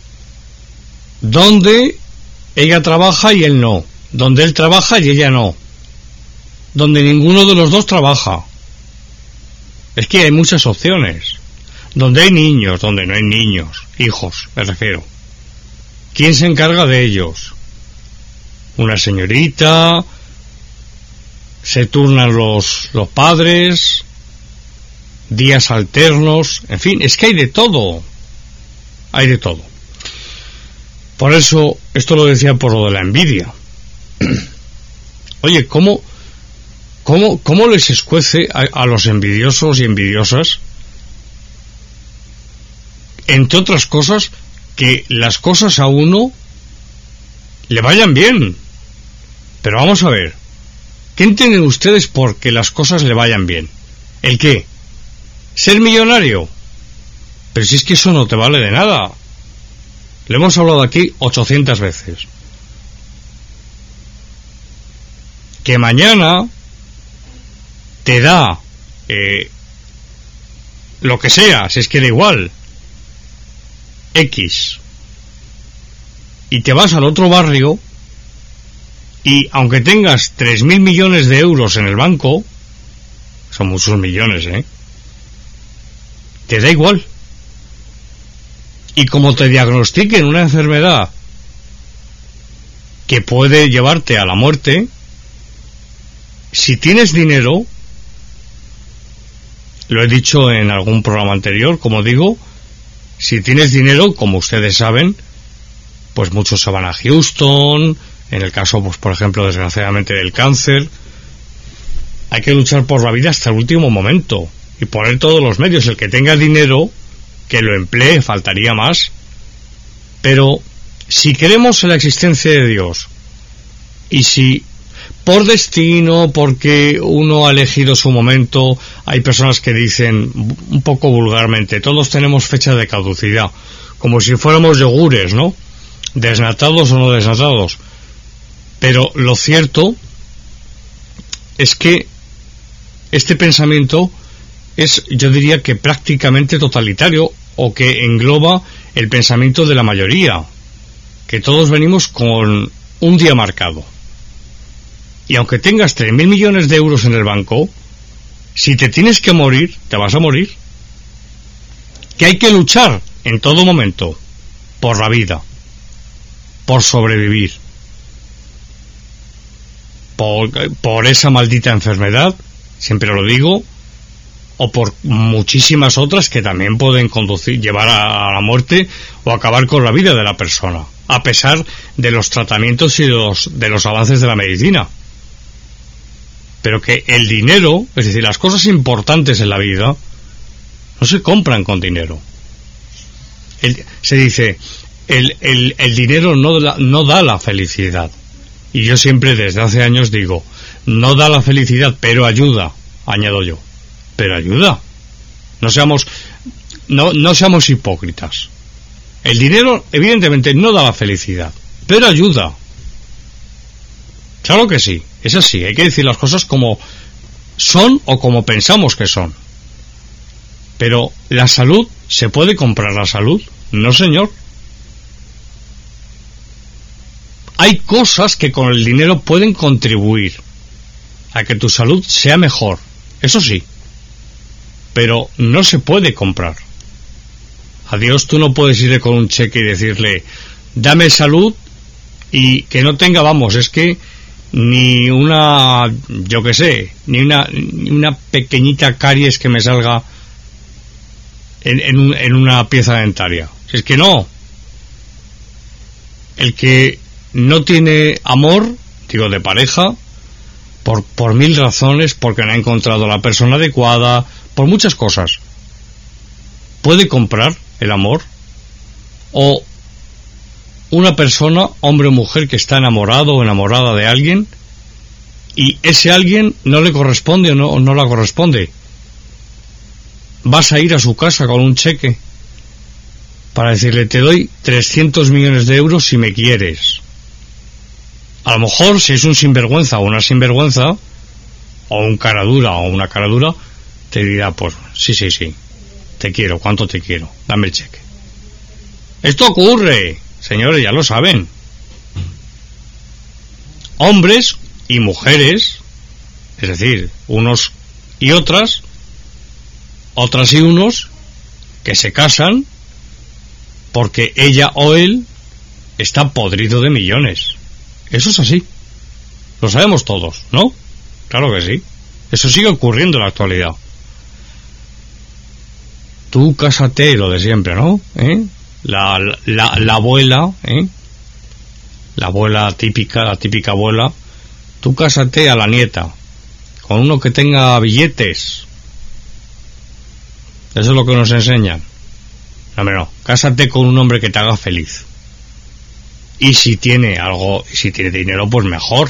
Donde ella trabaja y él no. Donde él trabaja y ella no. Donde ninguno de los dos trabaja. Es que hay muchas opciones. Donde hay niños, donde no hay niños, hijos, me refiero. ¿Quién se encarga de ellos? Una señorita, se turnan los padres, días alternos, en fin, es que hay de todo. Hay de todo. Por eso, esto lo decía por lo de la envidia. Oye, ¿cómo les escuece a los envidiosos y envidiosas? Entre otras cosas, que las cosas a uno le vayan bien. Pero vamos a ver, ¿qué entienden ustedes por que las cosas le vayan bien? ¿El qué? ¿Ser millonario? Pero si es que eso no te vale de nada. Lo hemos hablado aquí 800 veces. Que mañana te da lo que sea, si es que da igual, X, y te vas al otro barrio y aunque tengas 3.000 millones de euros en el banco, son muchos millones, te da igual. Y como te diagnostiquen una enfermedad que puede llevarte a la muerte, si tienes dinero, lo he dicho en algún programa anterior, como digo, si tienes dinero, como ustedes saben, pues muchos se van a Houston, en el caso, pues por ejemplo, desgraciadamente del cáncer. Hay que luchar por la vida hasta el último momento y poner todos los medios. El que tenga dinero, que lo emplee, faltaría más. Pero si creemos en la existencia de Dios, y si por destino, porque uno ha elegido su momento, hay personas que dicen, un poco vulgarmente, todos tenemos fecha de caducidad, como si fuéramos yogures, ¿no? Desnatados o no desnatados. Pero lo cierto es que este pensamiento es, yo diría que prácticamente totalitario, o que engloba el pensamiento de la mayoría, que todos venimos con un día marcado. Y aunque tengas 3.000 millones de euros en el banco, si te tienes que morir, te vas a morir. Que hay que luchar en todo momento por la vida, por sobrevivir, por esa maldita enfermedad, siempre lo digo, o por muchísimas otras que también pueden llevar a la muerte o acabar con la vida de la persona, a pesar de los tratamientos y de los avances de la medicina. Pero que el dinero, es decir, las cosas importantes en la vida, no se compran con dinero. Se dice, el dinero no da la felicidad. Y yo siempre desde hace años digo, no da la felicidad, pero ayuda, añado yo. Pero ayuda. No seamos hipócritas. El dinero, evidentemente, no da la felicidad, pero ayuda. Claro que sí, es así. Hay que decir las cosas como son o como pensamos que son. Pero la salud, ¿se puede comprar la salud? No, señor. Hay cosas que con el dinero pueden contribuir a que tu salud sea mejor, eso sí, pero no se puede comprar. A Dios tú no puedes irle con un cheque y decirle, dame salud, y que no tenga, vamos, es que ni una, yo qué sé, ni una pequeñita caries que me salga en una pieza dentaria. Si es que no. El que no tiene amor, digo, de pareja, por mil razones, porque no ha encontrado la persona adecuada, por muchas cosas, puede comprar el amor. O una persona, hombre o mujer, que está enamorado o enamorada de alguien, y ese alguien no le corresponde o no la corresponde. Vas a ir a su casa con un cheque para decirle, te doy 300 millones de euros si me quieres. A lo mejor, si es un sinvergüenza o una sinvergüenza, o un caradura o una caradura, te dirá, pues, sí, te quiero, ¿cuánto te quiero? Dame el cheque. Esto ocurre, señores, ya lo saben. Hombres y mujeres, es decir, unos y otras y unos, que se casan porque ella o él está podrido de millones. Eso es así. Lo sabemos todos, ¿no? Claro que sí. Eso sigue ocurriendo en la actualidad. Tú cásate, lo de siempre, ¿no? La abuela, la abuela típica, la típica abuela. Tú cásate a la nieta con uno que tenga billetes. Eso es lo que nos enseñan. No, cásate con un hombre que te haga feliz. Y si tiene algo, si tiene dinero, pues mejor.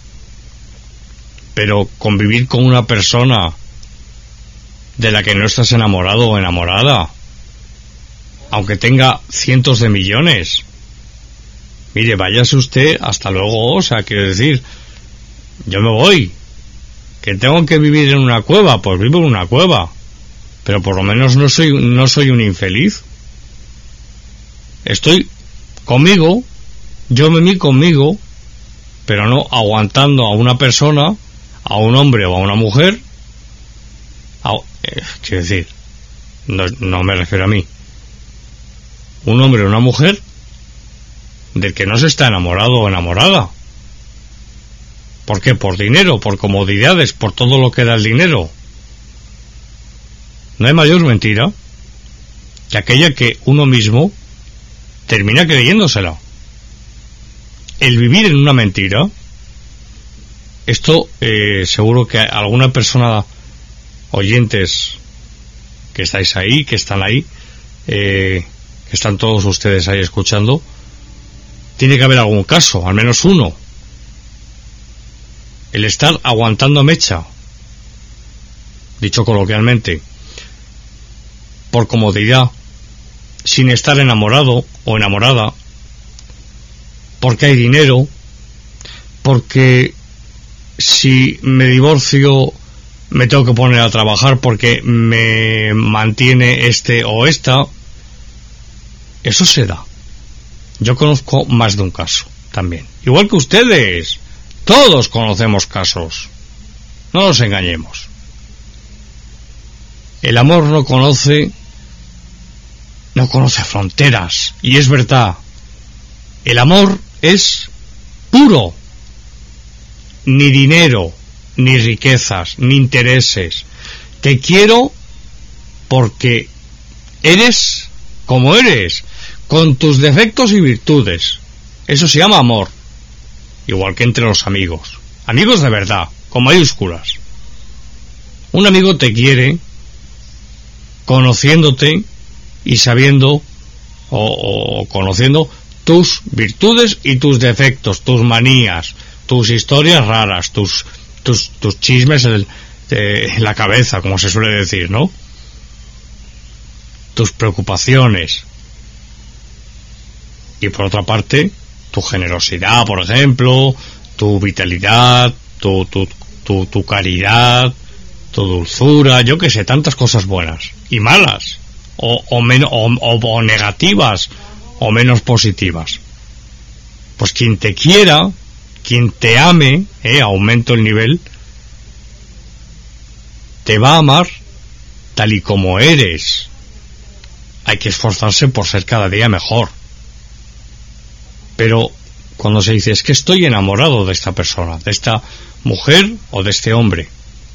Pero convivir con una persona de la que no estás enamorado o enamorada, aunque tenga cientos de millones, mire, váyase usted, hasta luego. O sea, quiero decir, yo me voy. Que tengo que vivir en una cueva, pues vivo en una cueva, pero por lo menos no soy un infeliz. Estoy conmigo, yo me conmigo, pero no aguantando a una persona, a un hombre o a una mujer. Quiero decir, no me refiero a mí, un hombre o una mujer del que no se está enamorado o enamorada. ¿Por qué? Por dinero, por comodidades, por todo lo que da el dinero. No hay mayor mentira que aquella que uno mismo termina creyéndosela. El vivir en una mentira, esto seguro que alguna persona, oyentes que estáis ahí, que están ahí, que están todos ustedes ahí escuchando, tiene que haber algún caso, al menos uno. El estar aguantando mecha, dicho coloquialmente, por comodidad, sin estar enamorado o enamorada, porque hay dinero, porque si me divorcio me tengo que poner a trabajar porque me mantiene este o esta. Eso se da. Yo conozco más de un caso también, igual que ustedes. Todos conocemos casos. No nos engañemos. El amor no conoce fronteras. Y es verdad. El amor es puro. Ni dinero, ni riquezas, ni intereses. Te quiero porque eres como eres, con tus defectos y virtudes. Eso se llama amor. Igual que entre los amigos. Amigos de verdad, con mayúsculas. Un amigo te quiere conociéndote y sabiendo o conociendo tus virtudes y tus defectos, tus manías, tus historias raras, tus chismes en la cabeza, como se suele decir, ¿no? Tus preocupaciones. Y por otra parte, tu generosidad, por ejemplo, tu vitalidad, tu caridad, tu dulzura, yo que sé, tantas cosas buenas y malas, o negativas, o menos positivas. pues quien te quiera, quien te ame, aumento el nivel, te va a amar tal y como eres. Hay que esforzarse por ser cada día mejor. Pero cuando se dice, es que estoy enamorado de esta persona, de esta mujer o de este hombre,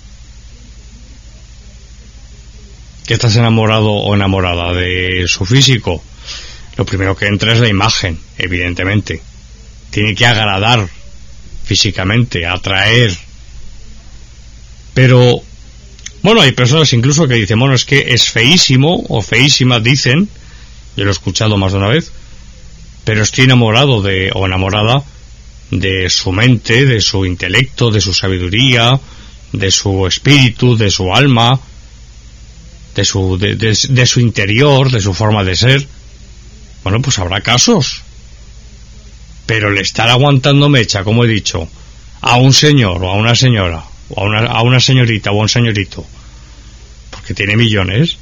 ¿que estás enamorado o enamorada de su físico? Lo primero que entra es la imagen, evidentemente. Tiene que agradar físicamente, atraer. Pero, bueno, hay personas incluso que dicen, bueno, es que es feísimo o feísima, dicen, yo lo he escuchado más de una vez, pero estoy enamorado de, o enamorada de su mente, de su intelecto, de su sabiduría, de su espíritu, de su alma, de su interior, de su forma de ser. Bueno, pues habrá casos. Pero el estar aguantando mecha, como he dicho, a un señor o a una señora, o a una señorita o a un señorito, porque tiene millones,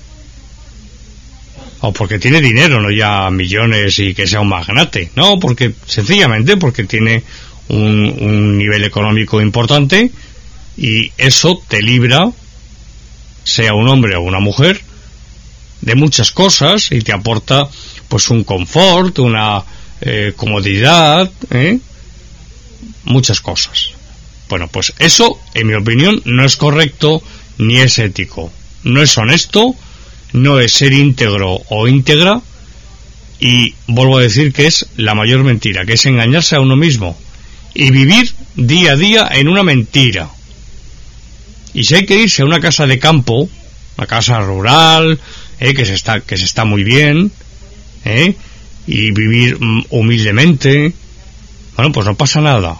o porque tiene dinero, no ya millones y que sea un magnate, no, porque sencillamente porque tiene un nivel económico importante, y eso te libra, sea un hombre o una mujer, de muchas cosas, y te aporta pues un confort, una comodidad, muchas cosas. Bueno, pues eso, en mi opinión, no es correcto ni es ético, no es honesto, no es ser íntegro o íntegra, y vuelvo a decir que es la mayor mentira, que es engañarse a uno mismo y vivir día a día en una mentira. Y si hay que irse a una casa de campo, una casa rural, que se está muy bien, y vivir humildemente, bueno, pues no pasa nada,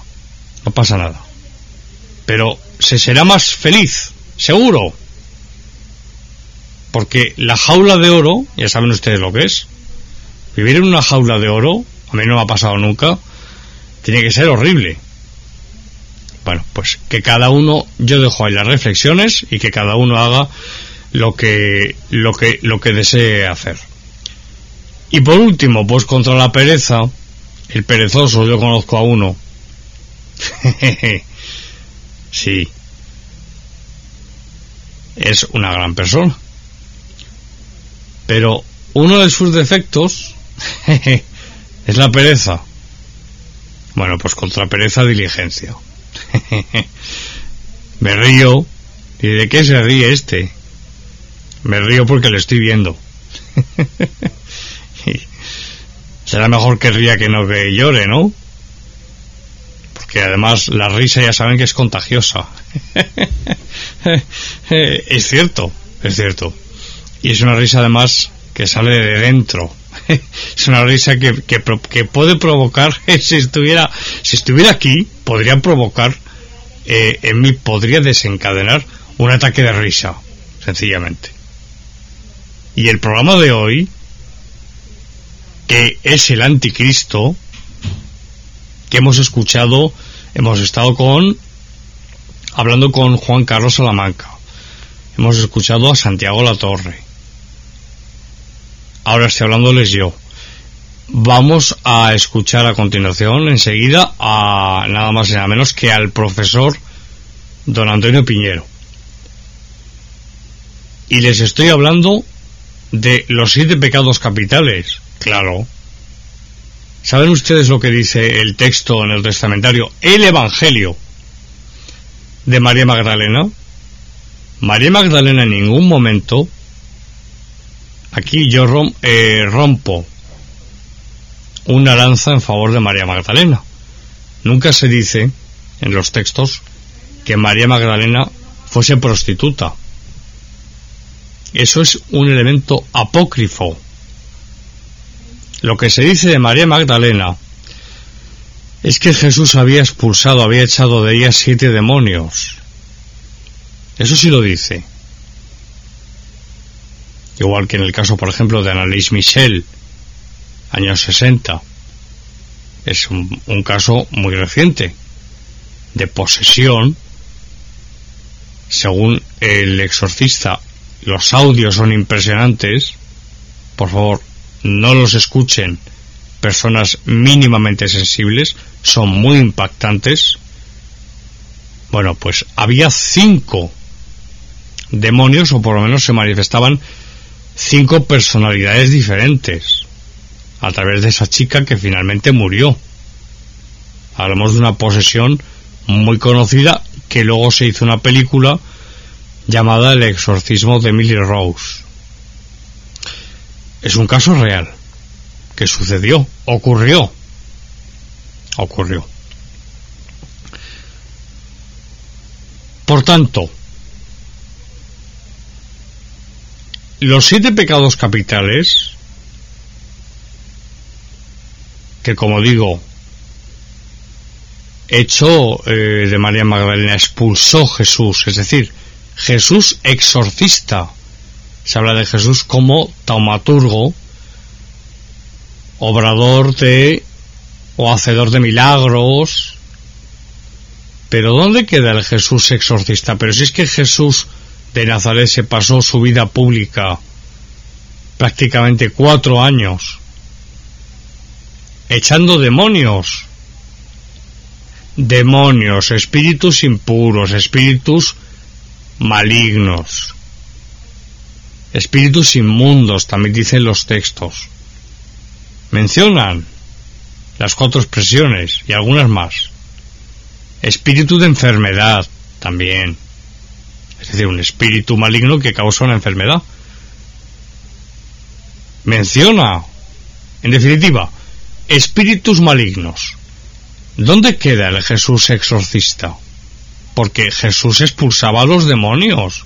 pero se será más feliz, seguro, porque la jaula de oro, ya saben ustedes lo que es, vivir en una jaula de oro, a mí no me ha pasado nunca, tiene que ser horrible. Bueno, pues que cada uno, yo dejo ahí las reflexiones, y que cada uno haga lo que desee hacer. Y por último, pues contra la pereza, el perezoso, yo conozco a uno. Sí, es una gran persona, pero uno de sus defectos es la pereza. Bueno, pues contra pereza, diligencia. Me río. ¿Y de qué se ríe este? Me río porque le estoy viendo. Será mejor que ría que no que llore, ¿no? Porque además la risa ya saben que es contagiosa. Es cierto. Y es una risa además que sale de dentro. Es una risa que puede provocar, si estuviera aquí, podría provocar en mí, podría desencadenar un ataque de risa, sencillamente. Y el programa de hoy, que es el anticristo, que hemos estado hablando con Juan Carlos Salamanca, hemos escuchado a Santiago Latorre, ahora estoy hablándoles yo. Vamos a escuchar a continuación, enseguida, a nada más y nada menos que al profesor don Antonio Piñero, y les estoy hablando de los 7 pecados capitales. Claro. ¿Saben ustedes lo que dice el texto en el testamentario, el Evangelio de María Magdalena? María Magdalena en ningún momento, aquí yo rompo una lanza en favor de María Magdalena. Nunca se dice en los textos que María Magdalena fuese prostituta. Eso es un elemento apócrifo. Lo que se dice de María Magdalena es que Jesús había echado de ella 7 demonios. Eso sí lo dice. Igual que en el caso, por ejemplo, de Annalise Michel, años 60. Es un caso muy reciente de posesión. Según el exorcista, los audios son impresionantes. Por favor, no los escuchen personas mínimamente sensibles, son muy impactantes. Bueno, pues había 5 demonios, o por lo menos se manifestaban 5 personalidades diferentes a través de esa chica que finalmente murió. Hablamos de una posesión muy conocida, que luego se hizo una película llamada El exorcismo de Emily Rose. Es un caso real que sucedió, ocurrió. Por tanto, los 7 pecados capitales, que como digo, hecho de María Magdalena, expulsó Jesús, es decir, Jesús exorcista. Se habla de Jesús como taumaturgo, obrador o hacedor de milagros. Pero ¿dónde queda el Jesús exorcista? Pero si es que Jesús de Nazaret se pasó su vida pública prácticamente 4 años echando demonios, espíritus impuros, espíritus malignos, espíritus inmundos, también dicen los textos. Mencionan las 4 expresiones y algunas más. Espíritu de enfermedad también, es decir, un espíritu maligno que causa una enfermedad. Menciona, en definitiva, espíritus malignos. ¿Dónde queda el Jesús exorcista? Porque Jesús expulsaba a los demonios,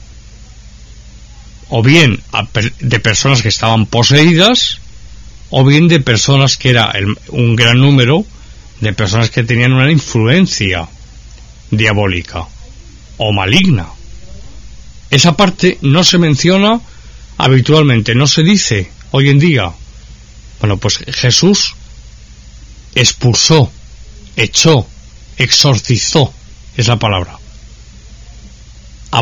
o bien de personas que estaban poseídas, o bien de personas que era un gran número de personas que tenían una influencia diabólica o maligna. Esa parte no se menciona habitualmente, no se dice hoy en día. Bueno, pues Jesús expulsó, echó, exorcizó, es la palabra, a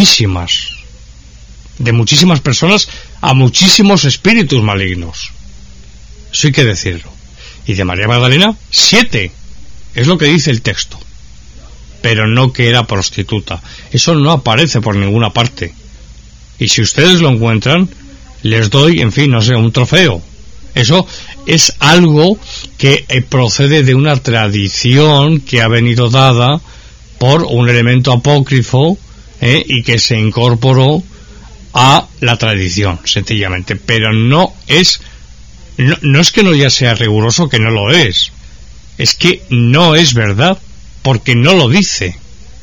de muchísimas personas, a muchísimos espíritus malignos. Eso hay que decirlo. Y de María Magdalena, 7, es lo que dice el texto. Pero no que era prostituta. Eso no aparece por ninguna parte. Y si ustedes lo encuentran, les doy, en fin, no sé, un trofeo. Eso es algo que procede de una tradición que ha venido dada por un elemento apócrifo, y que se incorporó a la tradición, sencillamente. Pero no es que no ya sea riguroso, que no lo es que no es verdad, porque no lo dice.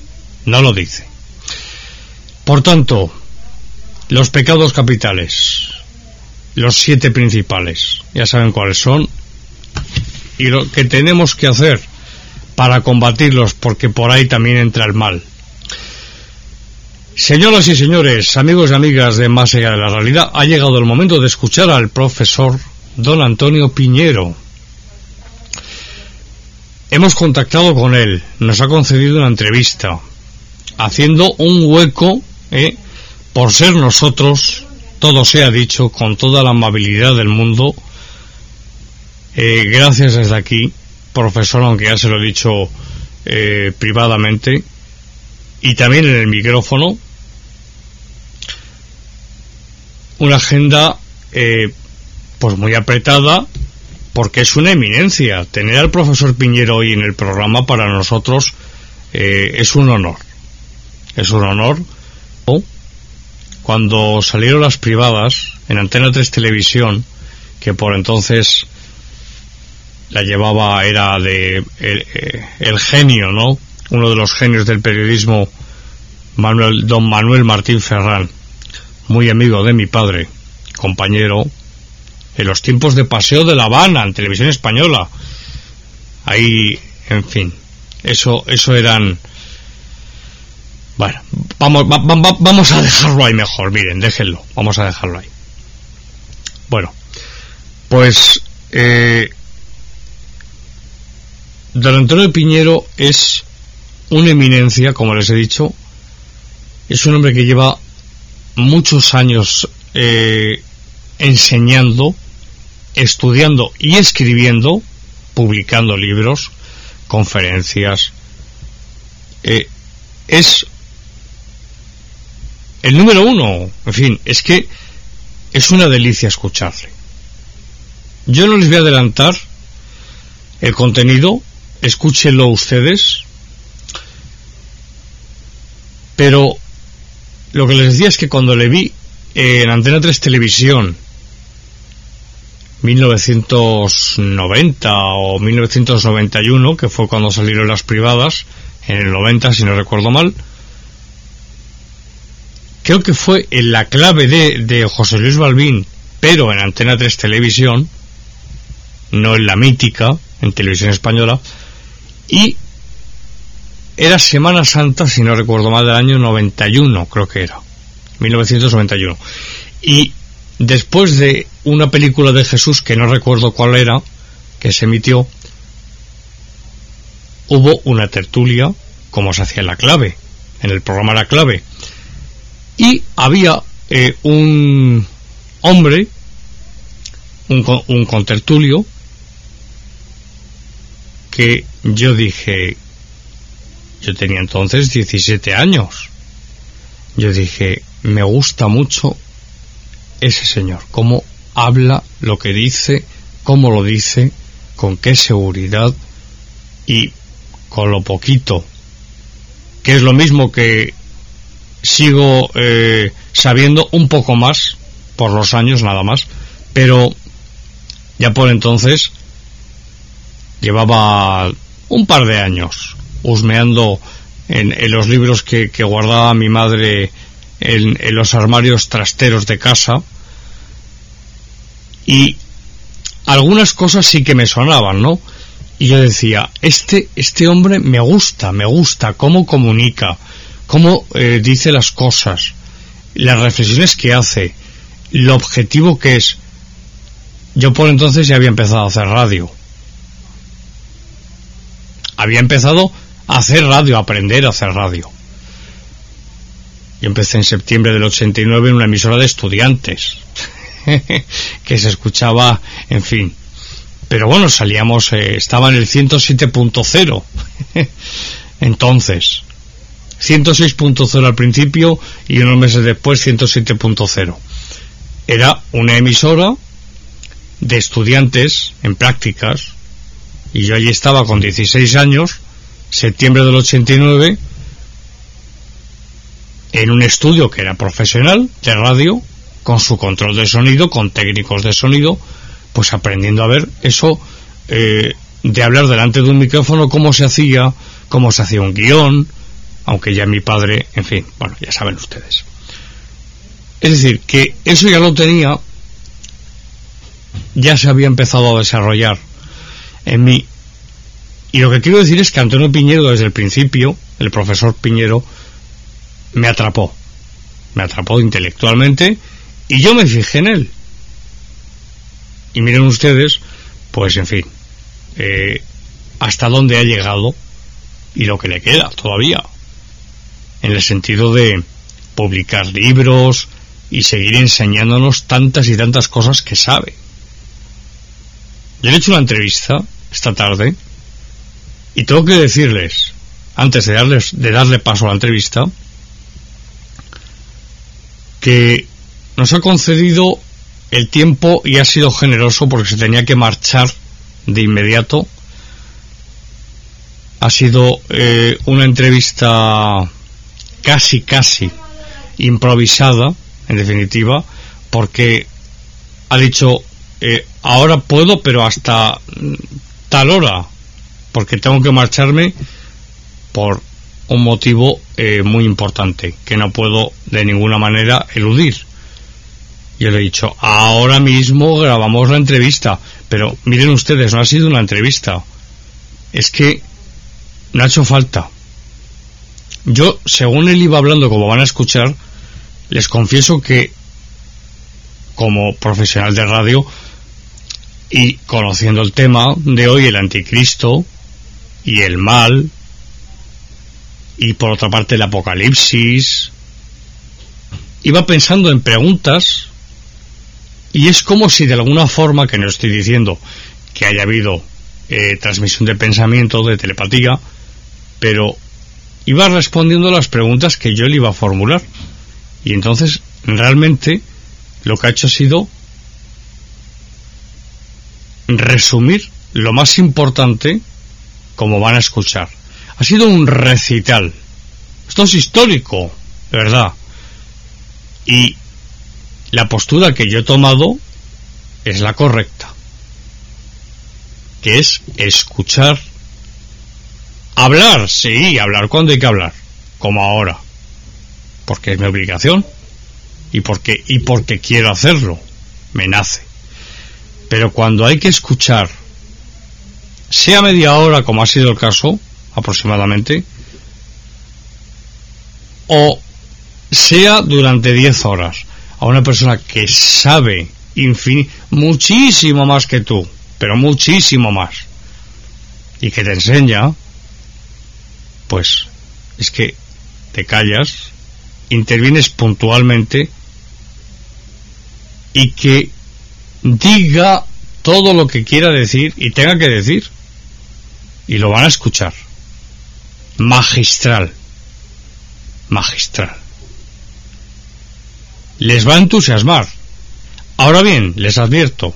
Por tanto, los pecados capitales, los 7 principales, ya saben cuáles son, y lo que tenemos que hacer para combatirlos, porque por ahí también entra el mal. Señoras y señores, amigos y amigas de Más Allá de la Realidad, ha llegado el momento de escuchar al profesor don Antonio Piñero. Hemos contactado con él, nos ha concedido una entrevista, haciendo un hueco, por ser nosotros, todo sea dicho, con toda la amabilidad del mundo. Gracias desde aquí, profesor, aunque ya se lo he dicho privadamente, y también en el micrófono. Una agenda pues muy apretada, porque es una eminencia. Tener al profesor Piñero hoy en el programa para nosotros es un honor. Cuando salieron las privadas en Antena 3 Televisión, que por entonces la llevaba, era de el genio, ¿no? Uno de los genios del periodismo, don Manuel Martín Ferrán, muy amigo de mi padre, compañero en los tiempos de Paseo de La Habana en Televisión Española. Ahí, en fin, eso eran. Bueno, vamos a dejarlo ahí mejor. Miren, déjenlo, vamos a dejarlo ahí. Bueno, pues don Antonio Piñero es una eminencia, como les he dicho. Es un hombre que lleva muchos años enseñando estudiando y escribiendo, publicando libros, conferencias. Es el número uno. En fin, es que es una delicia escucharle. Yo no les voy a adelantar el contenido, escúchenlo ustedes, pero lo que les decía es que cuando le vi en Antena 3 Televisión 1990 o 1991, que fue cuando salieron las privadas, en el 90 si no recuerdo mal, creo que fue en La Clave de José Luis Balbín, pero en Antena 3 Televisión, no en la mítica, en Televisión Española, y era Semana Santa, si no recuerdo mal, del año 91, creo que era, 1991. Y después de una película de Jesús, que no recuerdo cuál era, que se emitió, hubo una tertulia, como se hacía en La Clave, en el programa La Clave, y había un hombre, un contertulio, que yo dije, yo tenía entonces 17 años, yo dije, me gusta mucho ese señor, cómo habla, lo que dice, cómo lo dice, con qué seguridad y con lo poquito, que es lo mismo que sigo sabiendo un poco más por los años nada más, pero ya por entonces llevaba un par de años husmeando en los libros que guardaba mi madre en los armarios trasteros de casa, y algunas cosas sí que me sonaban, ¿no? Y yo decía, este hombre me gusta cómo comunica, cómo dice las cosas, las reflexiones que hace, lo objetivo que es. Yo por entonces ya había empezado a hacer radio. Había empezado a hacer radio, a aprender a hacer radio. Yo empecé en septiembre del 89 en una emisora de estudiantes, que se escuchaba, en fin. Pero bueno, salíamos, estaba en el 107.0, entonces, 106.0 al principio y unos meses después 107.0. Era una emisora de estudiantes en prácticas, y yo allí estaba con 16 años, septiembre del 89, en un estudio que era profesional de radio, con su control de sonido, con técnicos de sonido, pues aprendiendo a ver eso, de hablar delante de un micrófono, cómo se hacía un guión, aunque ya mi padre, en fin, bueno, ya saben ustedes. Es decir, que eso ya lo tenía, ya se había empezado a desarrollar en mí. Y lo que quiero decir es que Antonio Piñero, desde el principio, el profesor Piñero, me atrapó intelectualmente, y yo me fijé en él. Y miren ustedes, pues en fin, hasta dónde ha llegado y lo que le queda todavía, en el sentido de publicar libros y seguir enseñándonos tantas y tantas cosas que sabe. Le he hecho una entrevista esta tarde y tengo que decirles, antes de darle paso a la entrevista, que nos ha concedido el tiempo y ha sido generoso porque se tenía que marchar de inmediato. Ha sido una entrevista casi improvisada, en definitiva, porque ha dicho, ahora puedo, pero hasta tal hora, porque tengo que marcharme por un motivo muy importante que no puedo de ninguna manera eludir. Yo le he dicho, ahora mismo grabamos la entrevista, pero miren ustedes, no ha sido una entrevista, es que no ha hecho falta. Yo, según él iba hablando, como van a escuchar, les confieso que como profesional de radio y conociendo el tema de hoy, el anticristo y el mal, y por otra parte el apocalipsis, iba pensando en preguntas Y es como si de alguna forma, que no estoy diciendo que haya habido transmisión de pensamiento, de telepatía, pero iba respondiendo las preguntas que yo le iba a formular. Y entonces, realmente, lo que ha hecho ha sido resumir lo más importante, como van a escuchar. Ha sido un recital. Esto es histórico, de verdad. Y la postura que yo he tomado es la correcta, que es escuchar. Hablar, sí, hablar cuando hay que hablar, como ahora, porque es mi obligación y porque quiero hacerlo, me nace. Pero cuando hay que escuchar, sea media hora, como ha sido el caso aproximadamente, o sea durante 10 horas, a una persona que sabe muchísimo más que tú, pero muchísimo más, y que te enseña, pues es que te callas, intervienes puntualmente y que diga todo lo que quiera decir y tenga que decir, y lo van a escuchar. Magistral. Les va a entusiasmar. Ahora bien, les advierto,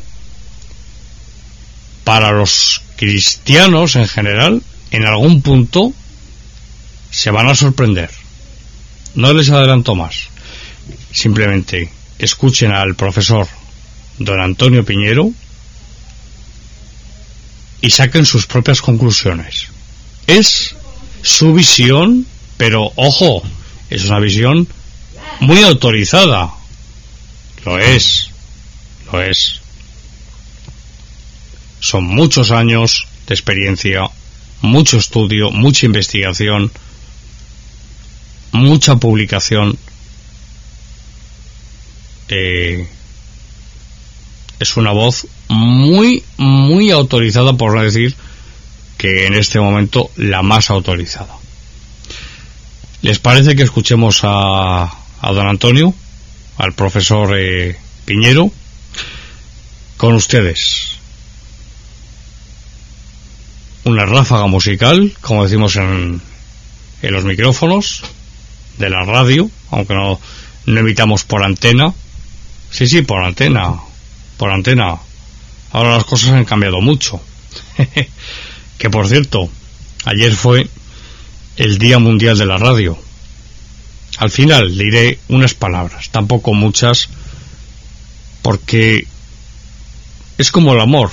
para los cristianos en general, en algún punto se van a sorprender. No les adelanto más. Simplemente escuchen al profesor don Antonio Piñero y saquen sus propias conclusiones. Es su visión, pero ojo, es una visión muy autorizada. Lo es. Son muchos años de experiencia, mucho estudio, mucha investigación, mucha publicación. Es una voz muy autorizada, por no decir que en este momento la más autorizada. ¿Les parece que escuchemos a don Antonio, al profesor Piñero? Con ustedes una ráfaga musical, como decimos en los micrófonos de la radio, aunque no emitamos por antena. Sí, por antena. Ahora las cosas han cambiado mucho. Que por cierto, ayer fue el Día Mundial de la Radio. Al final diré unas palabras, tampoco muchas, porque es como el amor.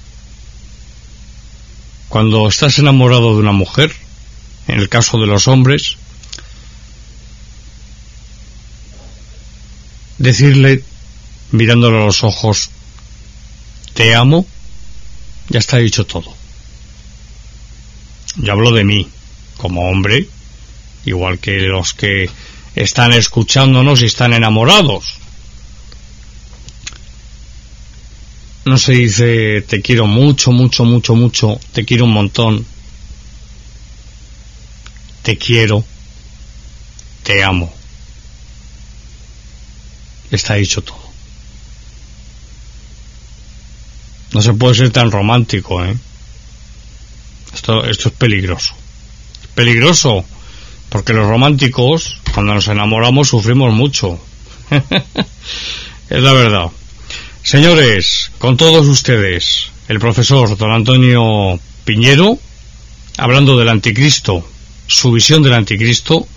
Cuando estás enamorado de una mujer, en el caso de los hombres, decirle, mirándole a los ojos, te amo, ya está dicho todo. Yo hablo de mí, como hombre, igual que los que están escuchándonos y están enamorados. No se dice te quiero mucho, te quiero un montón. Te quiero, te amo. Está dicho todo. No se puede ser tan romántico, ¿eh? Esto es peligroso. Peligroso, porque los románticos, cuando nos enamoramos, sufrimos mucho. Es la verdad. Señores, con todos ustedes, el profesor don Antonio Piñero, hablando del anticristo, su visión del anticristo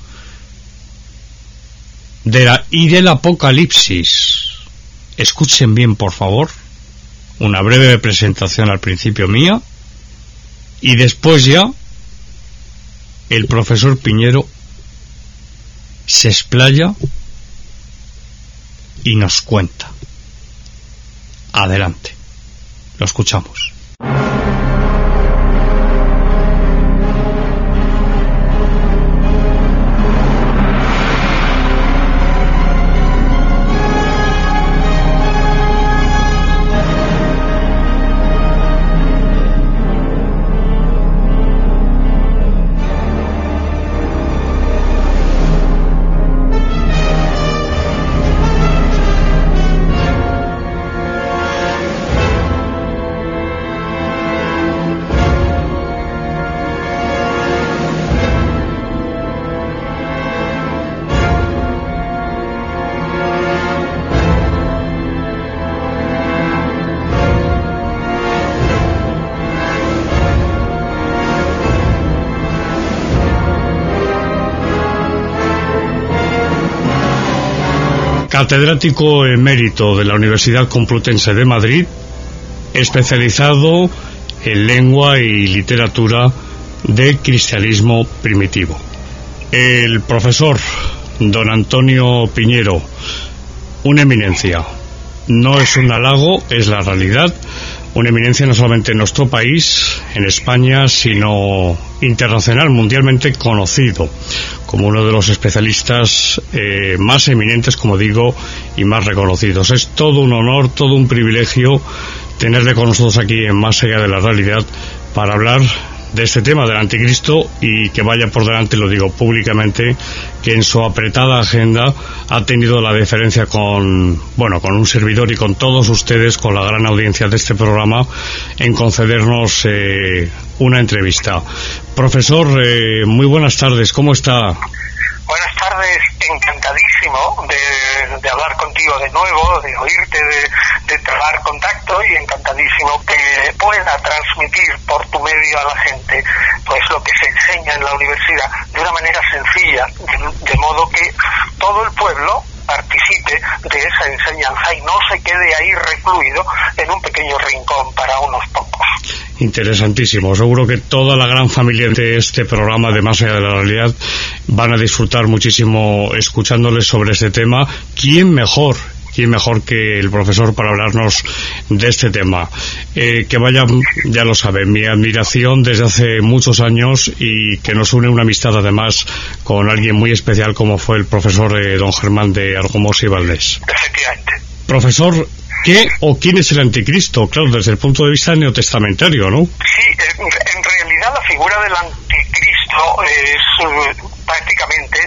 y del apocalipsis. Escuchen bien, por favor, una breve presentación al principio mía, y después ya el profesor Piñero se explaya y nos cuenta. Adelante, lo escuchamos. catedrático emérito de la Universidad Complutense de Madrid, especializado en lengua y literatura de cristianismo primitivo. El profesor don Antonio Piñero, una eminencia. No es un halago, es la realidad. Una eminencia no solamente en nuestro país, en España, sino internacional, mundialmente conocido como uno de los especialistas más eminentes, como digo, y más reconocidos. Es todo un honor, todo un privilegio tenerle con nosotros aquí en Más Allá de la Realidad para hablar de este tema del anticristo, y que vaya por delante, lo digo públicamente, que en su apretada agenda ha tenido la deferencia con un servidor y con todos ustedes, con la gran audiencia de este programa, en concedernos una entrevista. Profesor, muy buenas tardes, ¿cómo está? Buenas tardes, encantadísimo de hablar contigo de nuevo, de oírte, de trabar contacto, y encantadísimo que pueda transmitir por tu medio a la gente pues lo que se enseña en la universidad de una manera sencilla, de modo que todo el pueblo participe de esa enseñanza y no se quede ahí recluido en un pequeño rincón para unos pocos. Interesantísimo. Seguro que toda la gran familia de este programa de Más Allá de la Realidad van a disfrutar muchísimo escuchándoles sobre este tema. ¿Quién mejor que el profesor para hablarnos de este tema? Que vaya, ya lo saben, mi admiración desde hace muchos años, y que nos une una amistad además con alguien muy especial como fue el profesor don Germán de Argomós y Valdés. Efectivamente. Profesor, ¿qué o quién es el anticristo? Claro, desde el punto de vista neotestamentario, ¿no? Sí, en realidad la figura del anticristo es prácticamente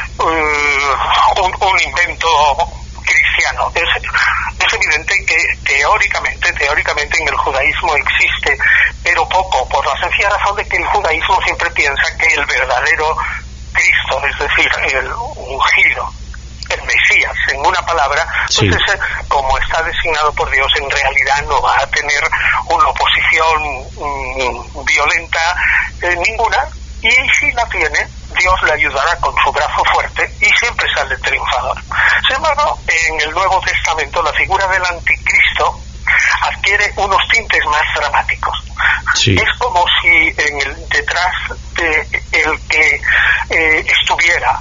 un invento cristiano. Es evidente que teóricamente en el judaísmo existe, pero poco, por la sencilla razón de que el judaísmo siempre piensa que el verdadero Cristo, es decir, el ungido, el Mesías, en una palabra, sí, pues ese, como está designado por Dios, en realidad no va a tener una oposición violenta ninguna, y si la tiene, Dios le ayudará con su brazo fuerte y siempre sale triunfador. Sin embargo, en el Nuevo Testamento la figura del anticristo adquiere unos tintes más dramáticos. Sí. Es como si detrás de el que estuviera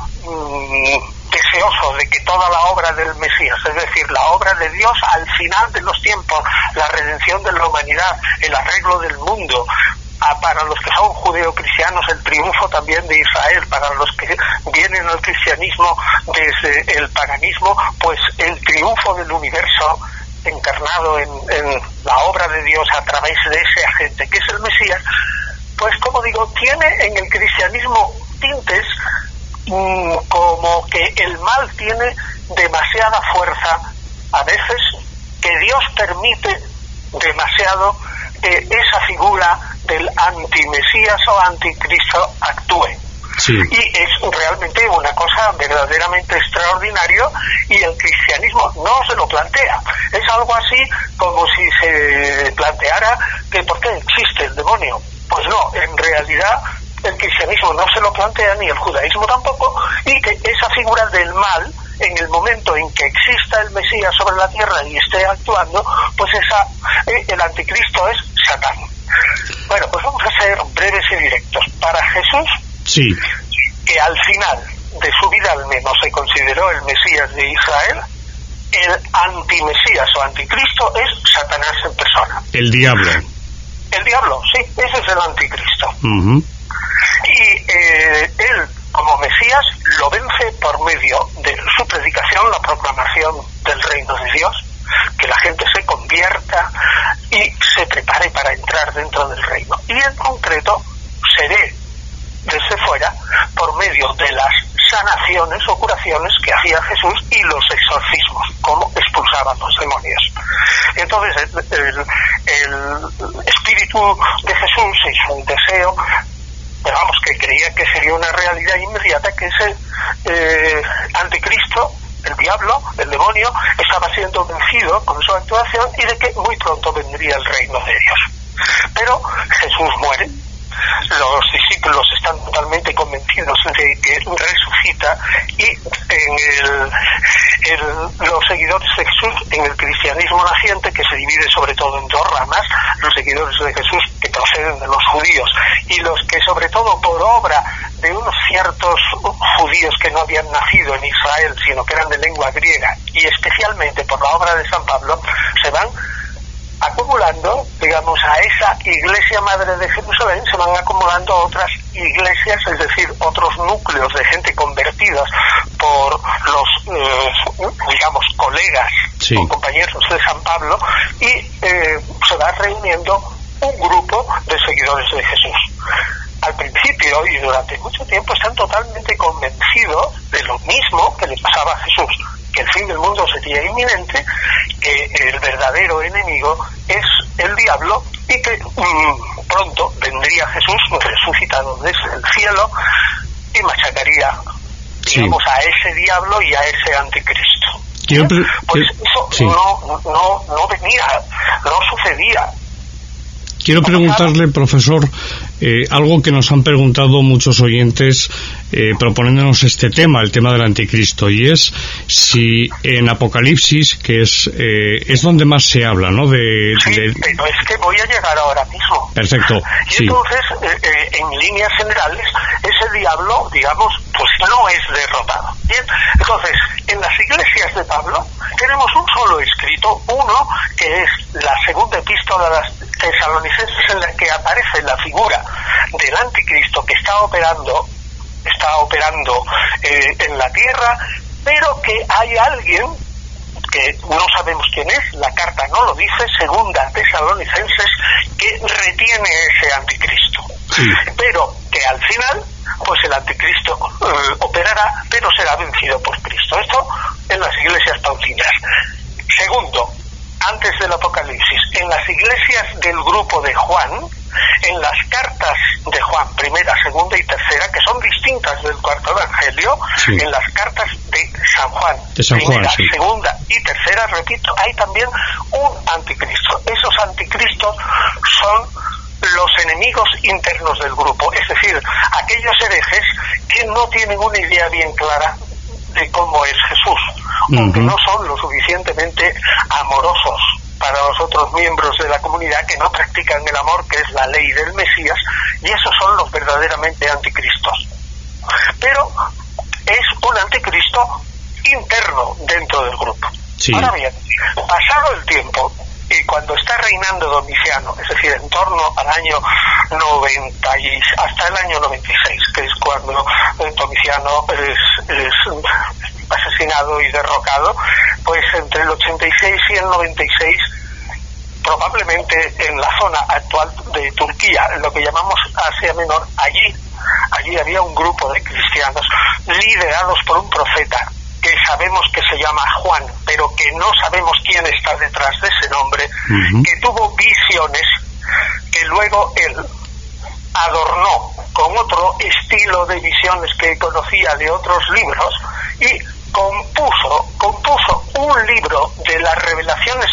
deseoso de que toda la obra del Mesías, es decir, la obra de Dios al final de los tiempos, la redención de la humanidad, el arreglo del mundo, para los que son judeocristianos el triunfo también de Israel, para los que vienen al cristianismo desde el paganismo, pues el triunfo del universo encarnado en la obra de Dios a través de ese agente que es el Mesías, pues como digo, tiene en el cristianismo tintes como que el mal tiene demasiada fuerza a veces, que Dios permite demasiado que esa figura del antimesías o anticristo actúe. Sí. Y es realmente una cosa verdaderamente extraordinaria, y el cristianismo no se lo plantea. Es algo así como si se planteara que ¿por qué existe el demonio? Pues no, en realidad el cristianismo no se lo plantea, ni el judaísmo tampoco, y que esa figura del mal, en el momento en que exista el Mesías sobre la tierra y esté actuando, pues el anticristo es Satán. Bueno, pues vamos a ser breves y directos. Para Jesús, sí, que al final de su vida al menos se consideró el Mesías de Israel, el antimesías o anticristo es Satanás en persona. El diablo. El diablo, sí, ese es el anticristo. Uh-huh. Y él, como Mesías, lo vence por medio de su predicación, la proclamación del reino de Dios, que la gente se convierta y se prepare para entrar dentro del reino. Y en concreto se ve desde fuera por medio de las sanaciones o curaciones que hacía Jesús y los exorcismos, como expulsaban los demonios. Entonces el espíritu de Jesús y su deseo, digamos, que creía que sería una realidad inmediata, que ese anticristo, el diablo, el demonio, estaba siendo vencido con su actuación y de que muy pronto vendría el reino de Dios. Pero Jesús muere, los discípulos están totalmente convencidos de que resucita, y en los seguidores de Jesús en el cristianismo naciente, que se divide sobre todo en dos ramas: los seguidores de Jesús que proceden de los judíos y los que, sobre todo por obra de unos ciertos judíos que no habían nacido en Israel, sino que eran de lengua griega, y especialmente por la obra de San Pablo, se van acumulando, digamos, a esa iglesia madre de Jerusalén, se van acumulando otras iglesias, es decir, otros núcleos de gente convertidos por los, digamos, colegas o compañeros de San Pablo, y se va reuniendo un grupo de seguidores de Jesús. Al principio y durante mucho tiempo están totalmente convencidos de lo mismo que le pasaba a Jesús, que el fin del mundo sería inminente, que el verdadero enemigo es el diablo y que pronto vendría Jesús resucitado desde el cielo y machacaría, digamos, a ese diablo y a ese anticristo. Pues eso no venía, no sucedía. Quiero preguntarle, profesor, algo que nos han preguntado muchos oyentes proponiéndonos este tema, el tema del anticristo, y es si en Apocalipsis, que es donde más se habla, ¿no? Pero es que voy a llegar ahora mismo. Perfecto. Y entonces, en líneas generales, ese diablo, digamos, pues no es derrotado. Bien, entonces, en las iglesias de Pablo tenemos un solo escrito, uno que es la segunda epístola de las Tesalonicenses, en la que aparece la figura del anticristo que está operando en la tierra, pero que hay alguien que no sabemos quién es, la carta no lo dice, segunda Tesalonicenses, que retiene ese anticristo, pero que al final pues el anticristo operará, pero será vencido por Cristo. Esto en las iglesias paulinas. Segundo, antes del Apocalipsis, en las iglesias del grupo de Juan, en las cartas de Juan, primera, segunda y tercera, que son distintas del cuarto evangelio, en las cartas de San Juan, primera, segunda y tercera, repito, hay también un anticristo. Esos anticristos son los enemigos internos del grupo, es decir, aquellos herejes que no tienen una idea bien clara de cómo es Jesús, aunque no son lo suficientemente amorosos para los otros miembros de la comunidad, que no practican el amor, que es la ley del Mesías, y esos son los verdaderamente anticristos. Pero es un anticristo interno dentro del grupo. Ahora bien, pasado el tiempo, y cuando está reinando Domiciano, es decir, en torno al año 90 hasta el año 96, que es cuando Domiciano es asesinado y derrocado, pues entre el 86 y el 96, probablemente en la zona actual de Turquía, lo que llamamos Asia Menor, allí había un grupo de cristianos liderados por un profeta que sabemos que se llama Juan, pero que no sabemos quién está detrás de ese nombre, que tuvo visiones que luego él adornó con otro estilo de visiones que conocía de otros libros y compuso un libro de las revelaciones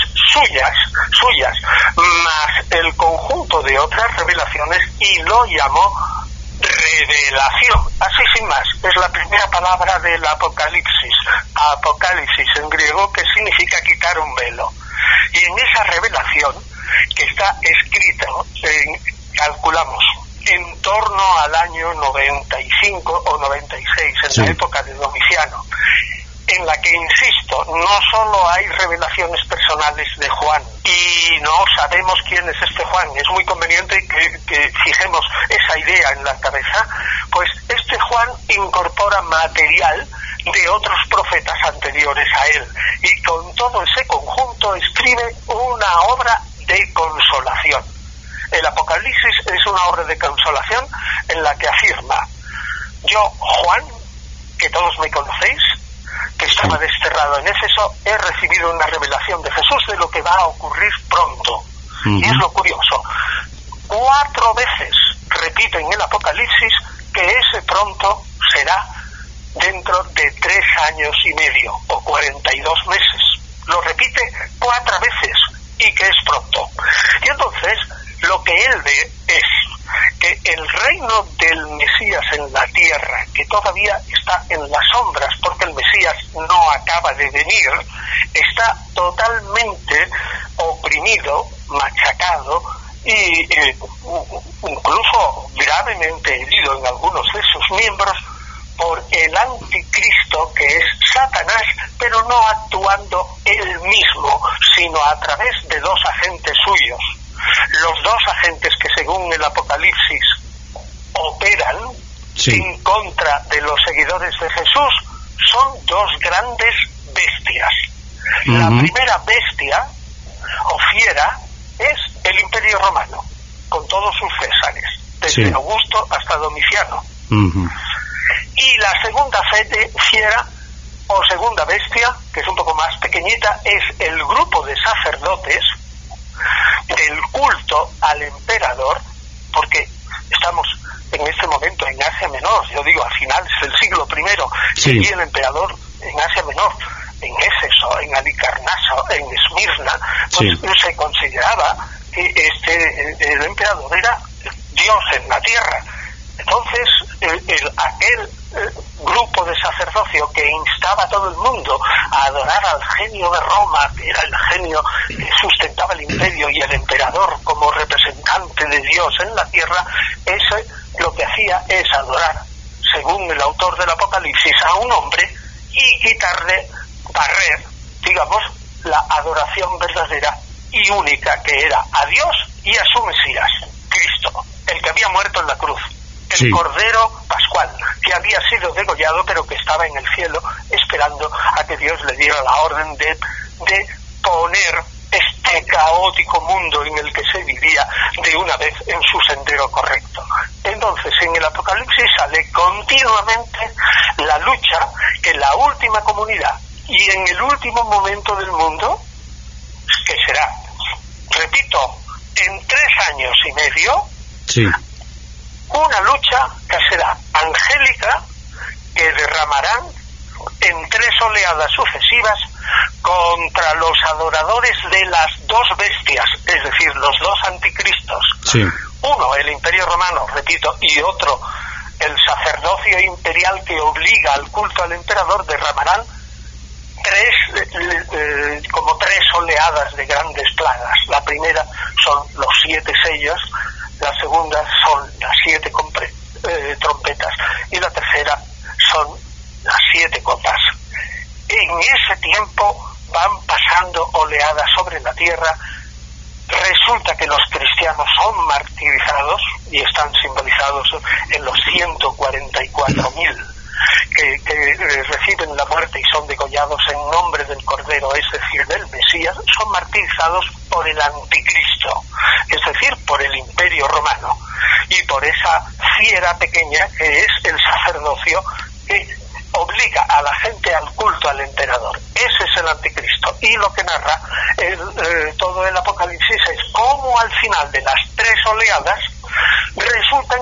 suyas, más el conjunto de otras revelaciones, y lo llamó revelación, así sin más. Es la primera palabra del Apocalipsis, apocalipsis en griego, que significa quitar un velo. Y en esa revelación, que está escrito, calculamos, en torno al año 95 o 96, en la época de Domiciano, en la que, insisto, no solo hay revelaciones personales de Juan y no sabemos quién es este Juan, es muy conveniente que fijemos esa idea en la cabeza, pues este Juan incorpora material de otros profetas anteriores a él, y con todo ese conjunto escribe una obra de consolación. El Apocalipsis es una obra de consolación en la que afirma: yo, Juan, que todos me conocéis, que estaba desterrado en Éfeso, he recibido una revelación de Jesús de lo que va a ocurrir pronto. Y es lo curioso, 4 veces repite en el Apocalipsis que ese pronto será dentro de 3 años y medio o 42 meses. Lo repite 4 veces, y que es pronto. Y entonces lo que él ve es que el reino del Mesías en la tierra, que todavía está en las sombras porque el Mesías no acaba de venir, está totalmente oprimido, machacado y incluso gravemente herido en algunos de sus miembros por el anticristo, que es Satanás, pero no actuando él mismo, sino a través de dos agentes suyos. Los dos agentes que, según el Apocalipsis, operan en contra de los seguidores de Jesús son dos grandes bestias. La primera bestia o fiera es el Imperio Romano, con todos sus césares, desde Augusto hasta Domiciano. Y la segunda fiera o segunda bestia, que es un poco más pequeñita, es el grupo de sacerdotes del culto al emperador, porque estamos en este momento en Asia Menor, yo digo a finales del siglo I, y el emperador en Asia Menor, en Éfeso, en Halicarnaso, en Esmirna, pues se consideraba que el emperador era Dios en la tierra. Entonces, aquel grupo de sacerdocio que instaba a todo el mundo a adorar al genio de Roma, que era el genio que sustentaba el imperio, y el emperador como representante de Dios en la tierra, ese lo que hacía es adorar, según el autor del Apocalipsis, a un hombre y quitarle, barrer, digamos, la adoración verdadera y única, que era a Dios y a su Mesías, Cristo, el que había muerto en la cruz. El Cordero Pascual, que había sido degollado, pero que estaba en el cielo esperando a que Dios le diera la orden de poner este caótico mundo en el que se vivía de una vez en su sendero correcto. Entonces, en el Apocalipsis sale continuamente la lucha que la última comunidad y en el último momento del mundo, que será, repito, en 3 años y medio, una lucha que será angélica, que derramarán en 3 oleadas sucesivas contra los adoradores de las dos bestias, es decir, los dos anticristos. Uno, el Imperio Romano, repito, y otro, el sacerdocio imperial que obliga al culto al emperador. Derramarán como 3 oleadas de grandes plagas. La primera son los 7 sellos, la segunda son las 7 trompetas, y la tercera son las 7 copas. En ese tiempo van pasando oleadas sobre la tierra. Resulta que los cristianos son martirizados y están simbolizados en los 144.000 que reciben la muerte y son degollados en nombre del Cordero, es decir, del Mesías. Son martirizados por el anticristo, es decir, por el Imperio Romano, y por esa fiera pequeña que es el sacerdocio, que obliga a la gente al culto al emperador. Ese es el anticristo. Y lo que narra todo el Apocalipsis es cómo al final de las 3 oleadas resulta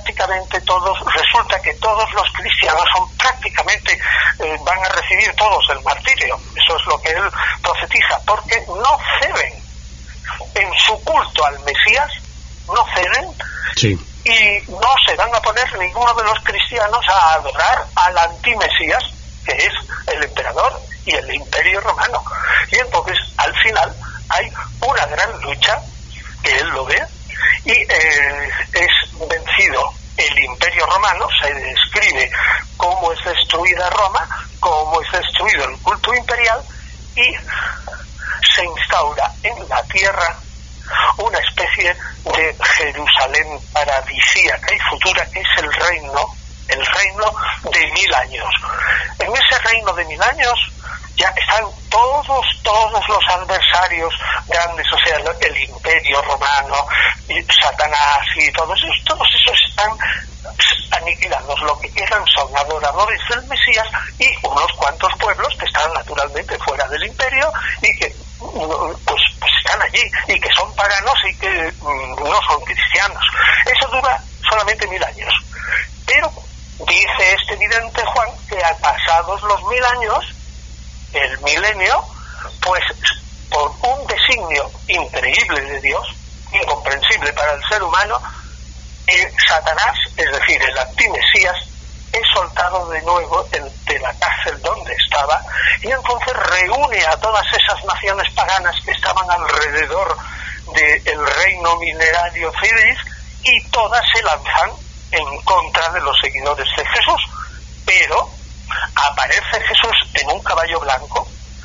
que todos los cristianos van a recibir todos el martirio. Eso es lo que él profetiza, porque no ceden en su culto al Mesías, no ceden, y no se van a poner ninguno de los cristianos a adorar al antimesías, que es el emperador y el Imperio Romano. Y entonces al final hay una gran lucha, que él lo ve, y es vencido el Imperio Romano. Se describe cómo es destruida Roma, cómo es destruido el culto imperial, y se instaura en la tierra una especie de Jerusalén paradisíaca y futura, que es el reino de 1000 años. En ese reino de 1000 años ya están todos los adversarios grandes, o sea, el Imperio Romano, y Satanás y todos esos están aniquilados. Lo que quedan son adoradores del Mesías y unos cuantos pueblos que están naturalmente fuera del imperio y que pues están allí y que son paganos y que no son cristianos. Eso dura solamente 1000 años. Pero dice este vidente Juan que pasados los 1000 años, el milenio, pues por un designio increíble de Dios, incomprensible para el ser humano, Satanás, es decir, el antimesías, es soltado de nuevo de la cárcel donde está escuchaba, y entonces reúne a todas esas naciones paganas que estaban alrededor del reino minerario Cidris, y todas se lanzan en contra de los seguidores de Jesús. Pero aparece Jesús en un caballo blanco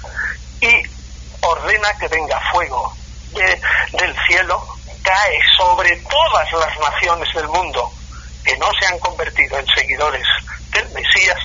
y ordena que venga fuego del cielo, cae sobre todas las naciones del mundo que no se han convertido en seguidores del Mesías,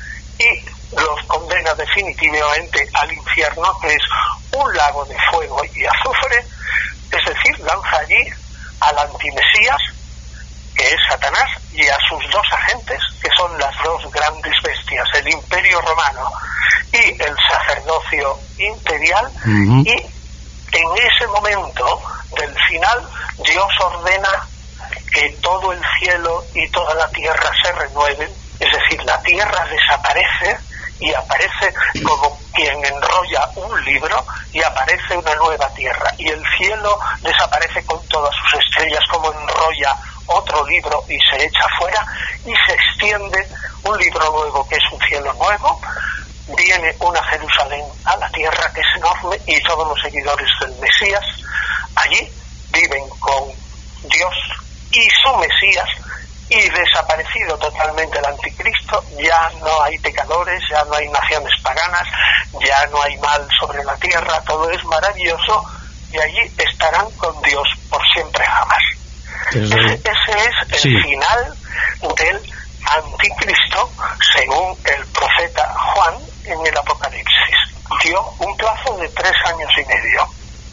y los condena definitivamente al infierno, que es un lago de fuego y azufre. Es decir, lanza allí al antimesías, que es Satanás, y a sus dos agentes, que son las dos grandes bestias, el Imperio Romano y el sacerdocio imperial. Y en ese momento del final, Dios ordena que todo el cielo y toda la tierra se renueven, es decir, la tierra desaparece y aparece como quien enrolla un libro, y aparece una nueva tierra, y el cielo desaparece con todas sus estrellas como enrolla otro libro y se echa fuera, y se extiende un libro nuevo que es un cielo nuevo. Viene una Jerusalén a la tierra que es enorme, y todos los seguidores del Mesías allí viven con Dios y su Mesías, y desaparecido totalmente el anticristo. Ya no hay pecadores, ya no hay naciones paganas, ya no hay mal sobre la tierra, todo es maravilloso, y allí estarán con Dios por siempre jamás. Ese es el final del anticristo, según el profeta Juan en el Apocalipsis. Dio un plazo de 3 años y medio,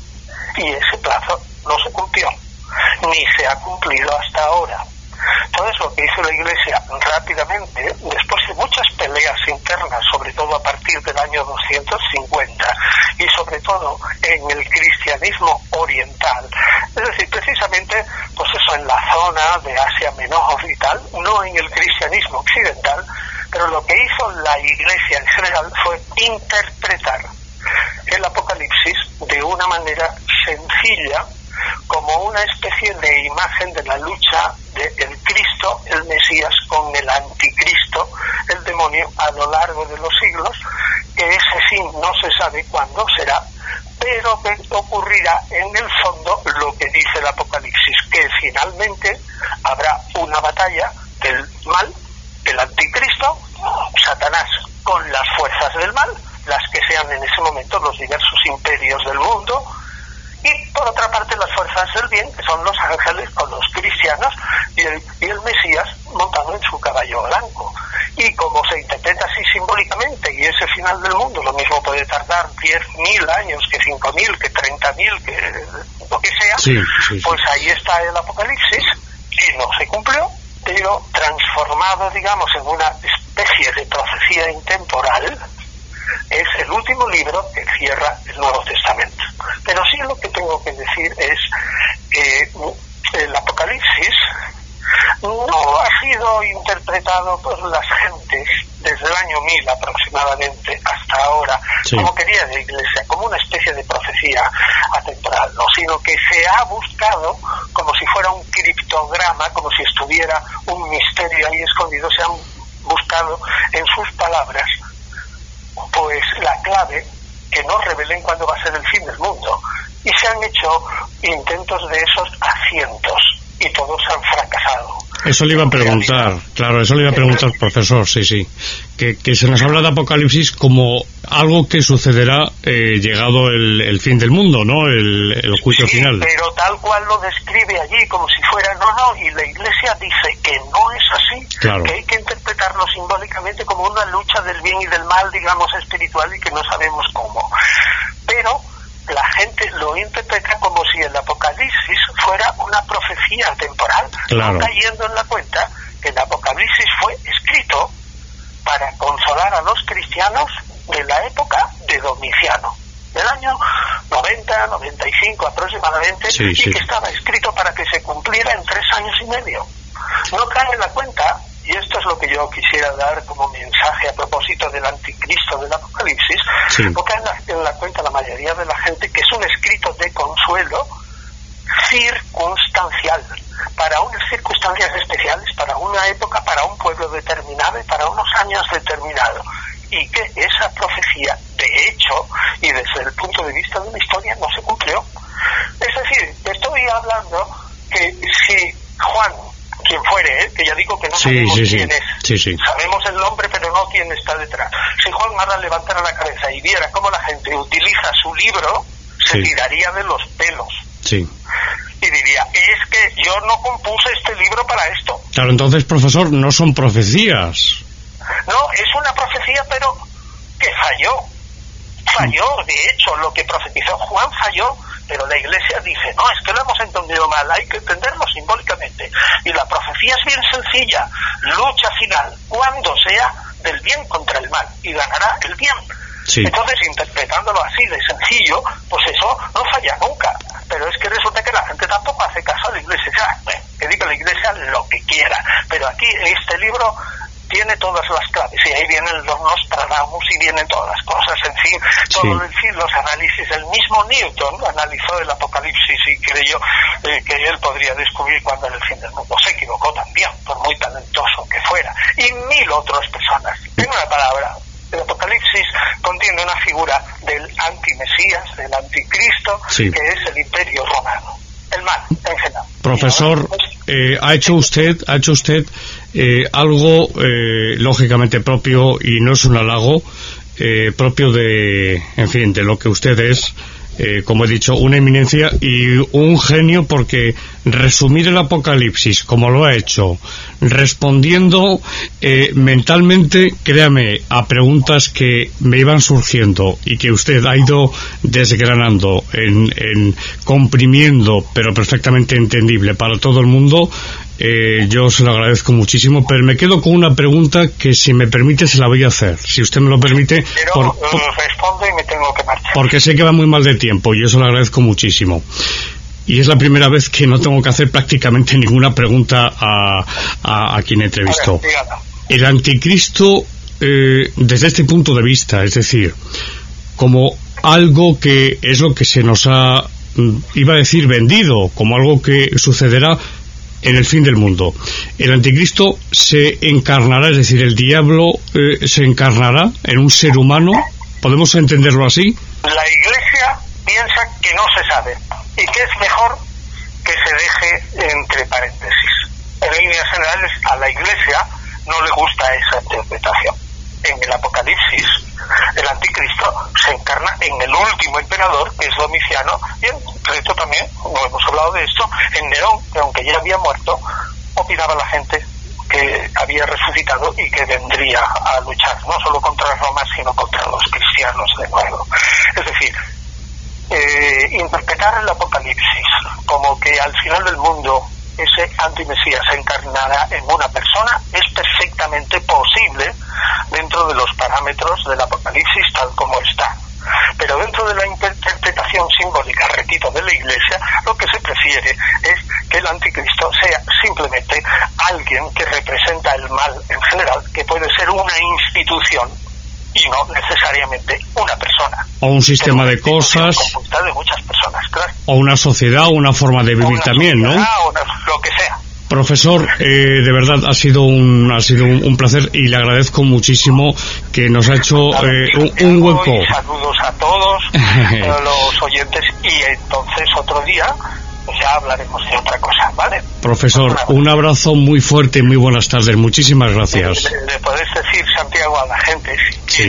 y ese plazo no se cumplió, ni se ha cumplido hasta ahora. Entonces, lo que hizo la Iglesia rápidamente, después de muchas peleas internas, sobre todo a partir del año 250, y sobre todo en el cristianismo oriental, es decir, precisamente, pues eso, en la zona de Asia Menor y tal, no en el cristianismo occidental, pero lo que hizo la Iglesia en general fue interpretar el Apocalipsis de una manera sencilla, como una especie de imagen de la lucha del Cristo, el Mesías, con el anticristo, el demonio, a lo largo de los siglos, que ese fin no se sabe cuándo será, pero que ocurrirá en el fondo lo que dice el Apocalipsis, que finalmente habrá una batalla del mal, el anticristo, Satanás con las fuerzas del mal, las que sean en ese momento los diversos imperios del mundo, y por otra parte las fuerzas del bien, que son los ángeles con los cristianos, y el Mesías montado en su caballo blanco. Y como se interpreta así simbólicamente, y ese final del mundo lo mismo puede tardar 10.000 años, que 5.000, que 30.000, que lo que sea, pues ahí está el Apocalipsis, y no se cumplió, pero transformado, digamos, en una especie de profecía intemporal, es el último libro que cierra el Nuevo Testamento. Pero sí, lo que tengo que decir es que el Apocalipsis no ha sido interpretado por las gentes desde el año 1000 aproximadamente hasta ahora, como quería la Iglesia, como una especie de profecía atemporal, no, sino que se ha buscado como si fuera un criptograma, como si estuviera un misterio ahí escondido. Se han buscado en sus palabras pues la clave, que no revelen cuándo va a ser el fin del mundo, y se han hecho intentos de esos a cientos, y todos han fracasado. Eso le iba a preguntar, claro, eso le iba a preguntar, profesor, sí, que se nos habla de Apocalipsis como algo que sucederá llegado el fin del mundo, ¿no? El juicio final. Pero tal cual lo describe allí, como si fuera, no, y la Iglesia dice que no es así, claro, que hay que interpretarlo simbólicamente como una lucha del bien y del mal, digamos, espiritual, y que no sabemos cómo. Pero la gente lo interpreta como si el Apocalipsis fuera una profecía temporal, claro, no cayendo en la cuenta que el Apocalipsis fue escrito para consolar a los cristianos de la época de Domiciano, del año 90-95 aproximadamente, y que estaba escrito para que se cumpliera en 3 años y medio. No cae en la cuenta, y esto es lo que yo quisiera dar como mensaje a propósito del anticristo del Apocalipsis, no cae en la cuenta la mayoría de la gente que es un escrito de consuelo circunstancial, para unas circunstancias especiales, para una época, para un pueblo determinado y para unos años determinados. y que esa profecía, de hecho, y desde el punto de vista de la historia, no se cumplió. Es decir, te estoy hablando que si Juan, quien fuere, que ya digo que no sabemos quién es, sabemos el nombre pero no quién está detrás, si Juan ahora levantara la cabeza y viera cómo la gente utiliza su libro, se tiraría de los pelos. Y diría, es que yo no compuse este libro para esto. Claro, entonces, profesor, no son profecías. No, es una profecía, pero que falló. De hecho, lo que profetizó Juan falló, pero la Iglesia dice, no, es que lo hemos entendido mal, hay que entenderlo simbólicamente. Y la profecía es bien sencilla, lucha final, cuando sea del bien contra el mal, y ganará el bien. Entonces, interpretándolo así de sencillo, pues eso no falla nunca. Pero es que resulta que la gente tampoco hace caso a la Iglesia. Que diga la Iglesia lo que quiera. Pero aquí, este libro tiene todas las claves, y ahí vienen los Nostradamus y vienen todas las cosas, en fin, los análisis. El mismo Newton analizó el Apocalipsis y creyó que él podría descubrir cuándo era el fin del mundo. Se equivocó también, por muy talentoso que fuera, y 1000 otras personas. En una palabra, el Apocalipsis contiene una figura del antimesías, del anticristo, que es el Imperio Romano, el mal en general. Profesor, ha hecho usted algo lógicamente propio, y no es un halago, propio de, en fin, de lo que usted es, como he dicho, una eminencia y un genio, porque resumir el Apocalipsis como lo ha hecho, respondiendo mentalmente, créame, a preguntas que me iban surgiendo y que usted ha ido desgranando, comprimiendo, pero perfectamente entendible para todo el mundo. Yo se lo agradezco muchísimo, pero me quedo con una pregunta que, si me permite, se la voy a hacer, si usted me lo permite. Pero respondo y me tengo que marchar. Porque sé que va muy mal de tiempo, y yo se lo agradezco muchísimo. Y es la primera vez que no tengo que hacer prácticamente ninguna pregunta a quien entrevisto. El anticristo, desde este punto de vista, es decir, como algo que es lo que se nos ha, iba a decir, vendido, como algo que sucederá en el fin del mundo. El anticristo se encarnará, es decir, el diablo se encarnará en un ser humano. ¿Podemos entenderlo así? La Iglesia piensa que no se sabe y que es mejor que se deje entre paréntesis. En líneas generales, a la Iglesia no le gusta esa interpretación. En el Apocalipsis, el anticristo se encarna en el último emperador, que es Domiciano, y en concreto también, no hemos hablado de esto, en Nerón, que aunque ya había muerto, opinaba la gente que había resucitado y que vendría a luchar no solo contra Roma, sino contra los cristianos de nuevo. Es decir, interpretar el Apocalipsis como que al final del mundo ese antimesías se encarnará en una persona es perfectamente posible dentro de los parámetros del Apocalipsis tal como está. Pero dentro de la interpretación simbólica, repito, de la Iglesia, lo que se prefiere es que el anticristo sea simplemente alguien que representa el mal en general, que puede ser una institución y no necesariamente una persona. O un sistema de cosas. Compuesta de muchas personas, claro. O una sociedad, o una forma de vivir también, ¿no? Lo que sea. Profesor, de verdad ha sido un placer, y le agradezco muchísimo que nos ha hecho un hueco. Y saludos a todos los oyentes, y entonces otro día ya hablaremos de otra cosa, ¿vale? Profesor, un abrazo muy fuerte y muy buenas tardes. Muchísimas gracias. Le podés decir, Santiago, a la gente que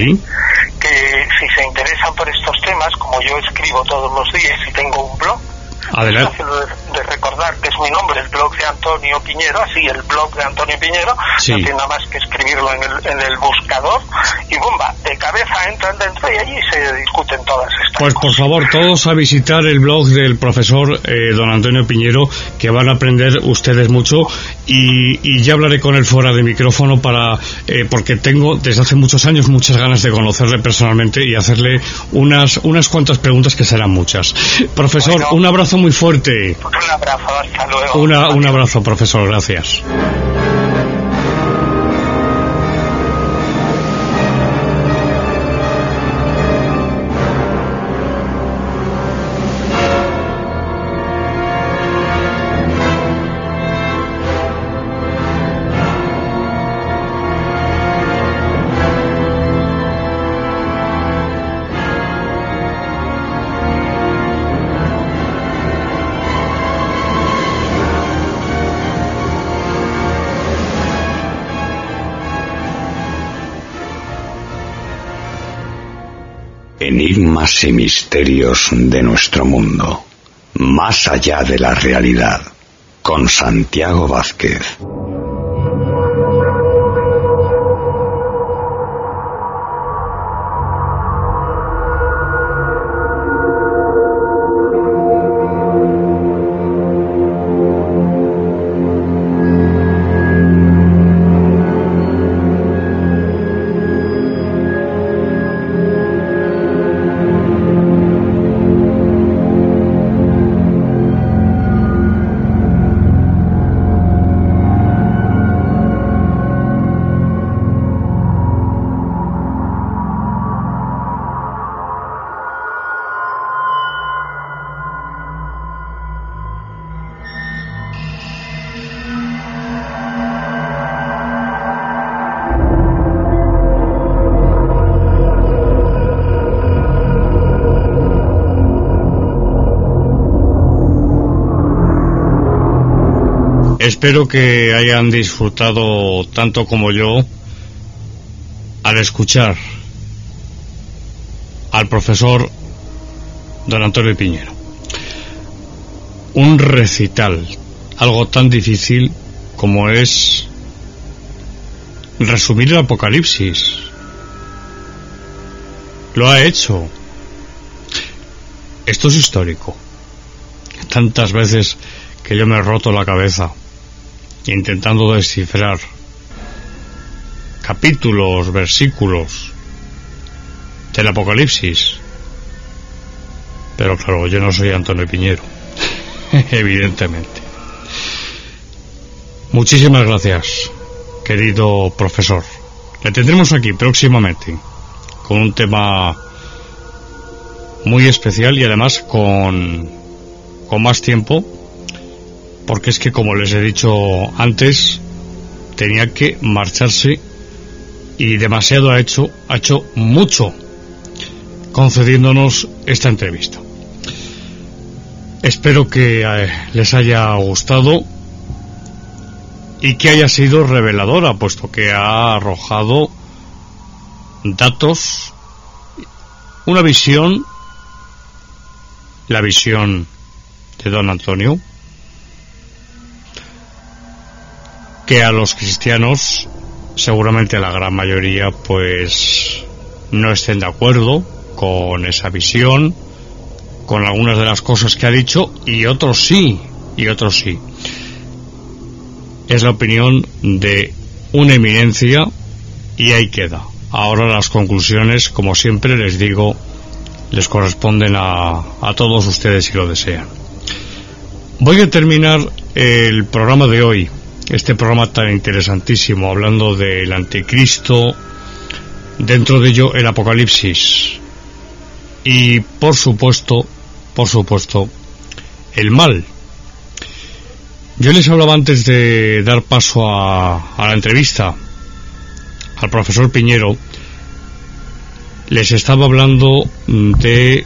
si se interesan por estos temas, como yo escribo todos los días y tengo un blog, adelante. Es fácil de recordar que es mi nombre, el blog de Antonio Piñero, así, el blog de Antonio Piñero, no tiene nada más que escribirlo en el buscador, y bomba, de cabeza entran dentro y allí se discuten todas estas cosas. Por favor, todos a visitar el blog del profesor don Antonio Piñero, que van a aprender ustedes mucho, y ya hablaré con él fuera de micrófono porque tengo desde hace muchos años muchas ganas de conocerle personalmente y hacerle unas cuantas preguntas, que serán muchas. Profesor, bueno, un abrazo muy fuerte. Un abrazo, hasta luego. Un abrazo, profesor, gracias. Enigmas y misterios de nuestro mundo, más allá de la realidad, con Santiago Vázquez. Espero que hayan disfrutado tanto como yo al escuchar al profesor don Antonio Piñero. Un recital, algo tan difícil como es resumir el Apocalipsis. Lo ha hecho. Esto es histórico. Tantas veces que yo me he roto la cabeza intentando descifrar capítulos, versículos del Apocalipsis. Pero claro, yo no soy Antonio Piñero, evidentemente. Muchísimas gracias, querido profesor. Le tendremos aquí próximamente con un tema muy especial y además con más tiempo, porque es que, como les he dicho antes, tenía que marcharse y demasiado ha hecho mucho concediéndonos esta entrevista. Espero que les haya gustado y que haya sido reveladora, puesto que ha arrojado datos, una visión, la visión de don Antonio, que a los cristianos, seguramente la gran mayoría, pues no estén de acuerdo con esa visión, con algunas de las cosas que ha dicho, y otros sí. Es la opinión de una eminencia y ahí queda. Ahora las conclusiones, como siempre les digo, les corresponden a todos ustedes si lo desean. Voy a terminar el programa de hoy, este programa tan interesantísimo, hablando del anticristo, dentro de ello el Apocalipsis y por supuesto el mal. Yo les hablaba antes de dar paso a la entrevista al profesor Piñero, les estaba hablando de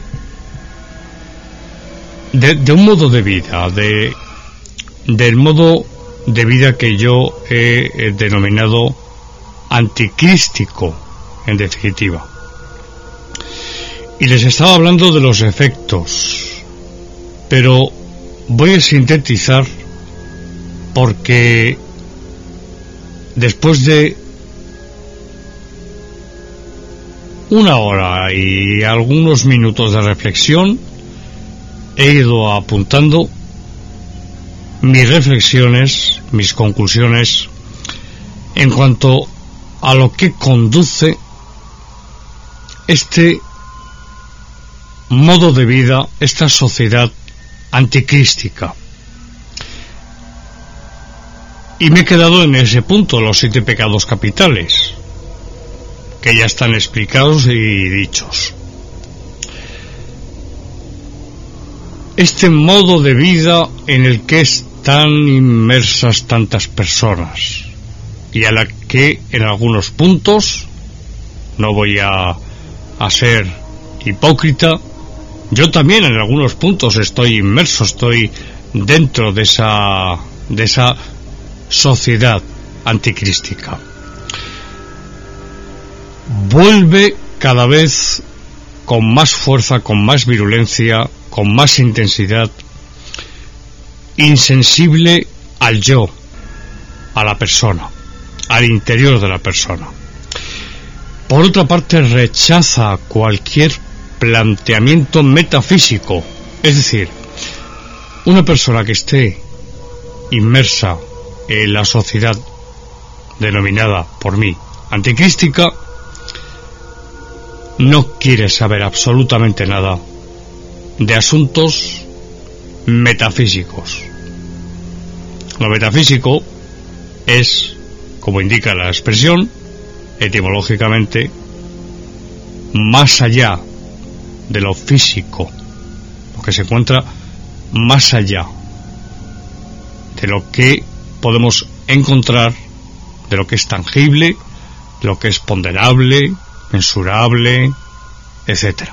un modo de vida, del modo de vida que yo he denominado anticrístico, en definitiva. Y les estaba hablando de los efectos, pero voy a sintetizar, porque después de una hora y algunos minutos de reflexión, he ido apuntando mis reflexiones, mis conclusiones en cuanto a lo que conduce este modo de vida, esta sociedad anticrística. Y me he quedado en ese punto, los 7 pecados capitales, que ya están explicados y dichos. Este modo de vida en el que están inmersas tantas personas y a la que en algunos puntos, no voy a ser hipócrita, yo también en algunos puntos estoy inmerso, estoy dentro de esa sociedad anticrística. Vuelve cada vez con más fuerza, con más virulencia, con más intensidad, insensible al yo, a la persona, al interior de la persona. Por otra parte, rechaza cualquier planteamiento metafísico, es decir, una persona que esté inmersa en la sociedad denominada por mí anticrística no quiere saber absolutamente nada de asuntos metafísicos. Lo metafísico es, como indica la expresión, etimológicamente, más allá de lo físico, lo que se encuentra más allá de lo que podemos encontrar, de lo que es tangible, de lo que es ponderable, mensurable, etc.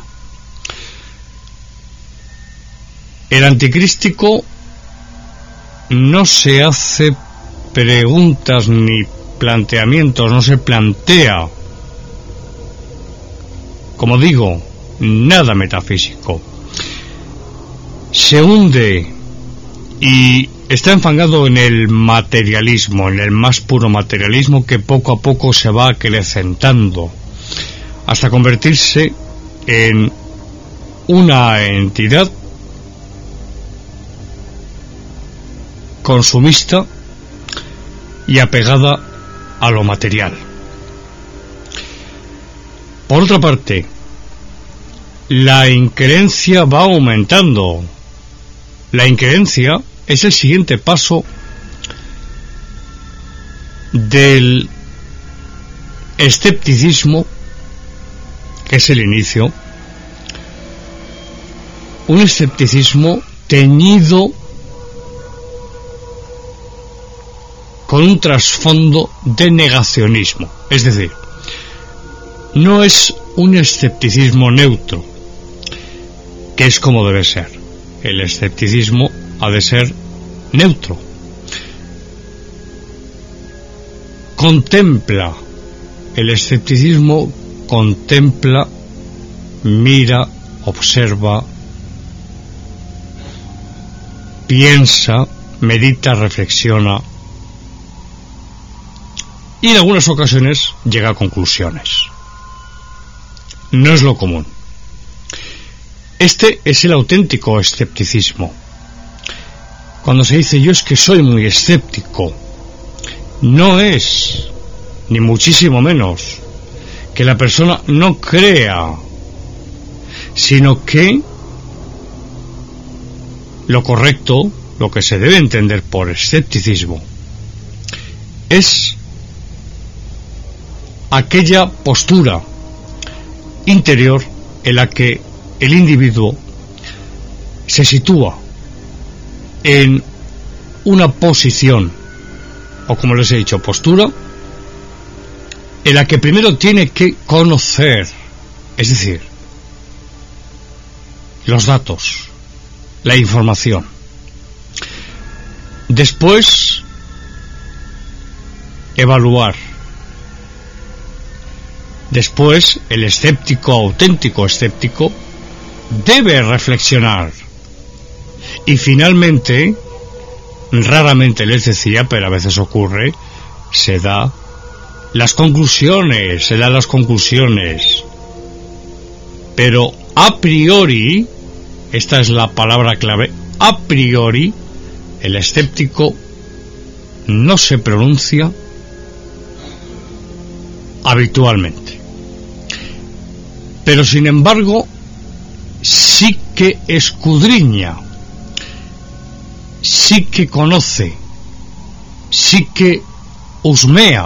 El anticrístico no se hace preguntas ni planteamientos, no se plantea, como digo, nada metafísico. Se hunde y está enfangado en el materialismo, en el más puro materialismo que poco a poco se va acrecentando hasta convertirse en una entidad consumista y apegada a lo material. Por otra parte, la increencia va aumentando. La increencia es el siguiente paso del escepticismo, que es el inicio, un escepticismo teñido con un trasfondo de negacionismo. Es decir, no es un escepticismo neutro, que es como debe ser. El escepticismo ha de ser neutro. Contempla, el escepticismo contempla, mira, observa, piensa, medita, reflexiona y en algunas ocasiones llega a conclusiones. No es lo común. Este es el auténtico escepticismo. Cuando se dice yo es que soy muy escéptico, no es, ni muchísimo menos, que la persona no crea, sino que lo correcto, lo que se debe entender por escepticismo, es aquella postura interior en la que el individuo se sitúa en una posición, o como les he dicho, postura, en la que primero tiene que conocer, es decir, los datos, la información. Después, evaluar. Después, el escéptico, auténtico escéptico, debe reflexionar. Y finalmente, raramente les decía, pero a veces ocurre, se da las conclusiones. Pero a priori, esta es la palabra clave, a priori, el escéptico no se pronuncia habitualmente. Pero sin embargo, sí que escudriña, sí que conoce, sí que husmea,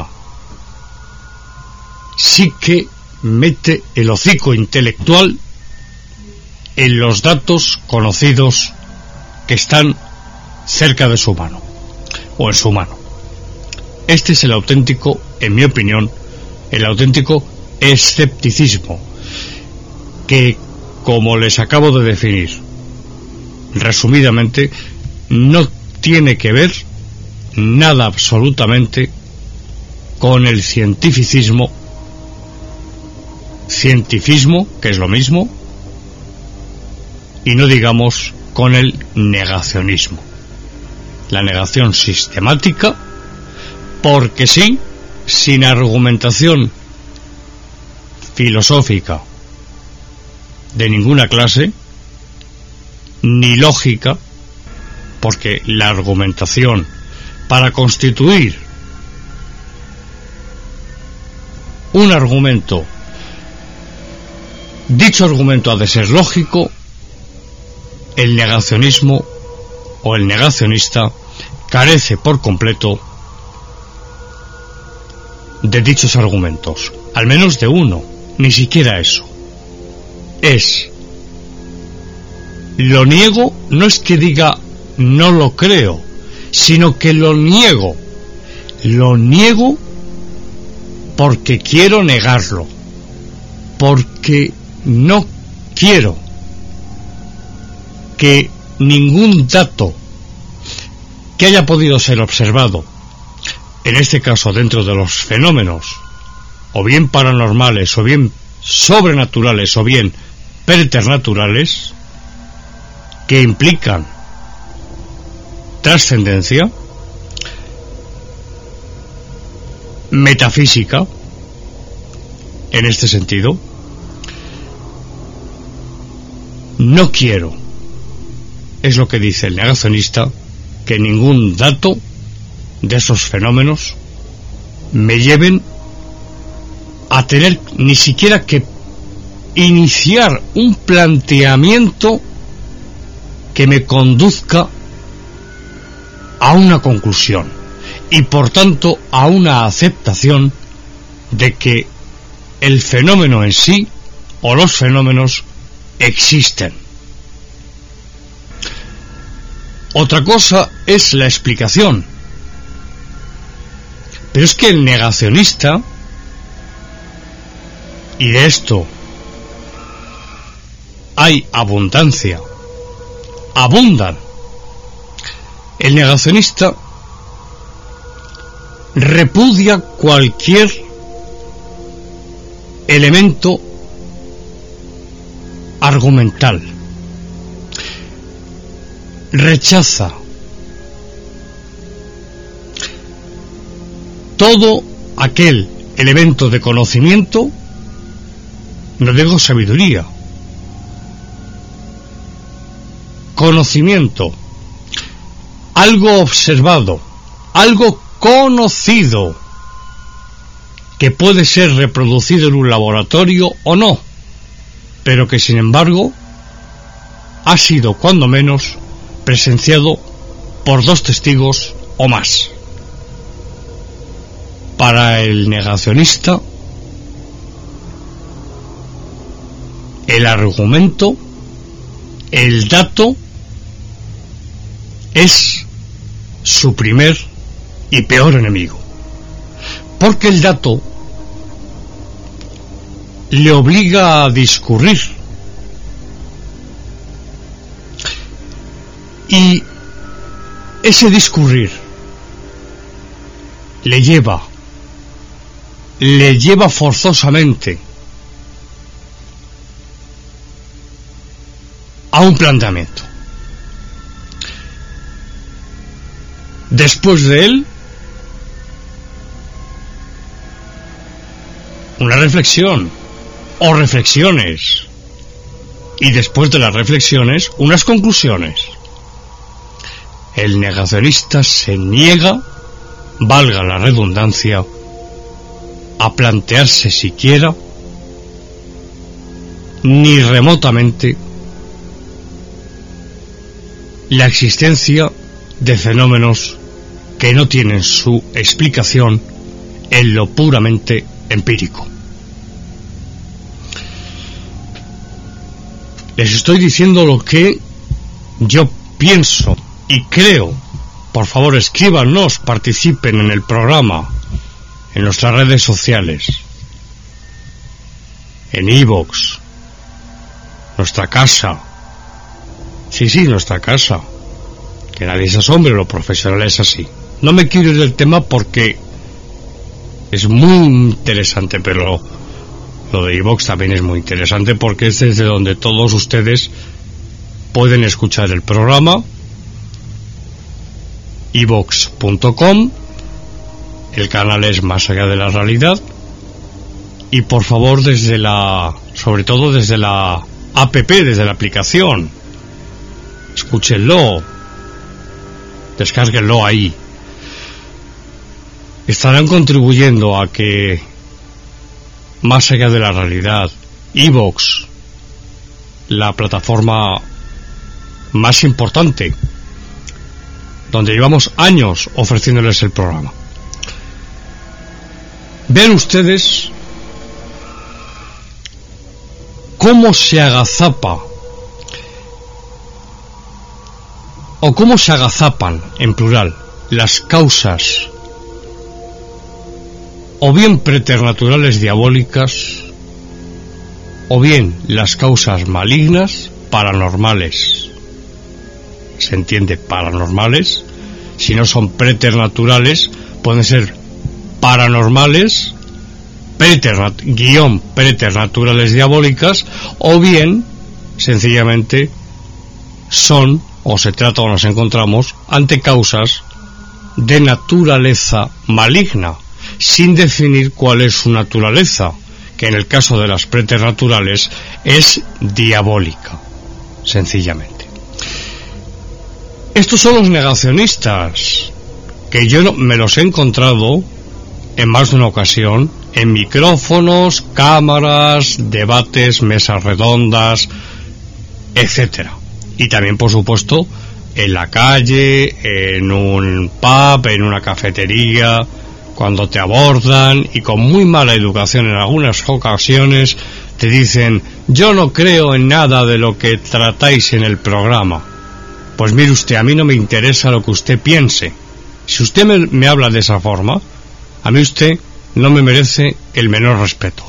sí que mete el hocico intelectual en los datos conocidos que están cerca de su mano, o en su mano. Este es el auténtico, en mi opinión, el auténtico escepticismo, que, como les acabo de definir resumidamente, no tiene que ver nada absolutamente con el cientificismo, que es lo mismo, y no digamos con el negacionismo. La negación sistemática, porque sí, sin argumentación filosófica de ninguna clase, ni lógica, porque la argumentación para constituir un argumento, dicho argumento ha de ser lógico, el negacionismo o el negacionista carece por completo de dichos argumentos, al menos de uno, ni siquiera eso. Es, lo niego, no es que diga no lo creo, sino que lo niego porque quiero negarlo, porque no quiero que ningún dato que haya podido ser observado, en este caso dentro de los fenómenos, o bien paranormales, o bien sobrenaturales, o bien preternaturales, que implican trascendencia, metafísica, en este sentido, no quiero, es lo que dice el negacionista, que ningún dato de esos fenómenos me lleven a tener ni siquiera que iniciar un planteamiento que me conduzca a una conclusión y por tanto a una aceptación de que el fenómeno en sí o los fenómenos existen. Otra cosa es la explicación, pero es que el negacionista, y de esto hay abundancia, abundan, el negacionista repudia cualquier elemento argumental, rechaza todo aquel elemento de conocimiento, no digo sabiduría, conocimiento, algo observado, algo conocido, que puede ser reproducido en un laboratorio o no, pero que sin embargo ha sido cuando menos presenciado por 2 testigos o más. Para el negacionista, el argumento, el dato, es su primer y peor enemigo, porque el dato le obliga a discurrir y ese discurrir le lleva forzosamente a un planteamiento. Después de él, una reflexión o reflexiones, y después de las reflexiones, unas conclusiones. El negacionista se niega, valga la redundancia, a plantearse siquiera, ni remotamente, la existencia de fenómenos que no tienen su explicación en lo puramente empírico. Les estoy diciendo lo que yo pienso y creo. Por favor, escríbanos, participen en el programa, en nuestras redes sociales, en iVoox, nuestra casa. Sí, nuestra casa. Que nadie se asombre, lo profesional es así. No me quiero ir del tema porque es muy interesante, pero lo de iVoox también es muy interesante porque es desde donde todos ustedes pueden escuchar el programa, iVox.com, el canal es Más Allá de la Realidad, y por favor sobre todo desde la app, desde la aplicación, escúchenlo, descárguenlo ahí. Estarán contribuyendo a que Más Allá de la Realidad, iVox, la plataforma más importante, donde llevamos años ofreciéndoles el programa. Vean ustedes cómo se agazapa o cómo se agazapan, en plural, las causas o bien preternaturales diabólicas o bien las causas malignas paranormales. ¿Se entiende? Paranormales. Si no son preternaturales, pueden ser paranormales, preternaturales diabólicas, o bien sencillamente son o se trata o nos encontramos ante causas de naturaleza maligna, sin definir cuál es su naturaleza, que en el caso de las preternaturales es diabólica, sencillamente. Estos son los negacionistas, que yo me los he encontrado en más de una ocasión, en micrófonos, cámaras, debates, mesas redondas, etcétera. Y también, por supuesto, en la calle, en un pub, en una cafetería, cuando te abordan y con muy mala educación en algunas ocasiones te dicen: yo no creo en nada de lo que tratáis en el programa. Pues mire usted, a mí no me interesa lo que usted piense. Si usted me habla de esa forma, a mí usted no me merece el menor respeto.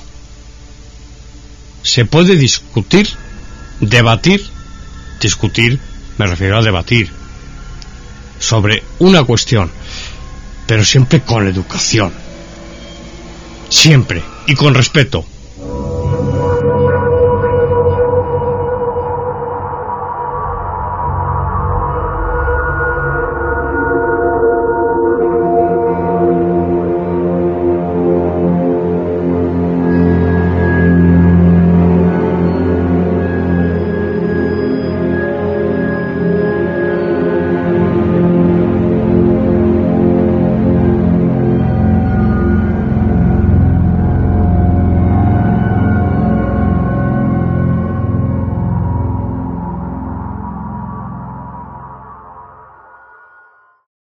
Se puede discutir, debatir, me refiero a debatir, sobre una cuestión, pero siempre con educación, siempre, y con respeto.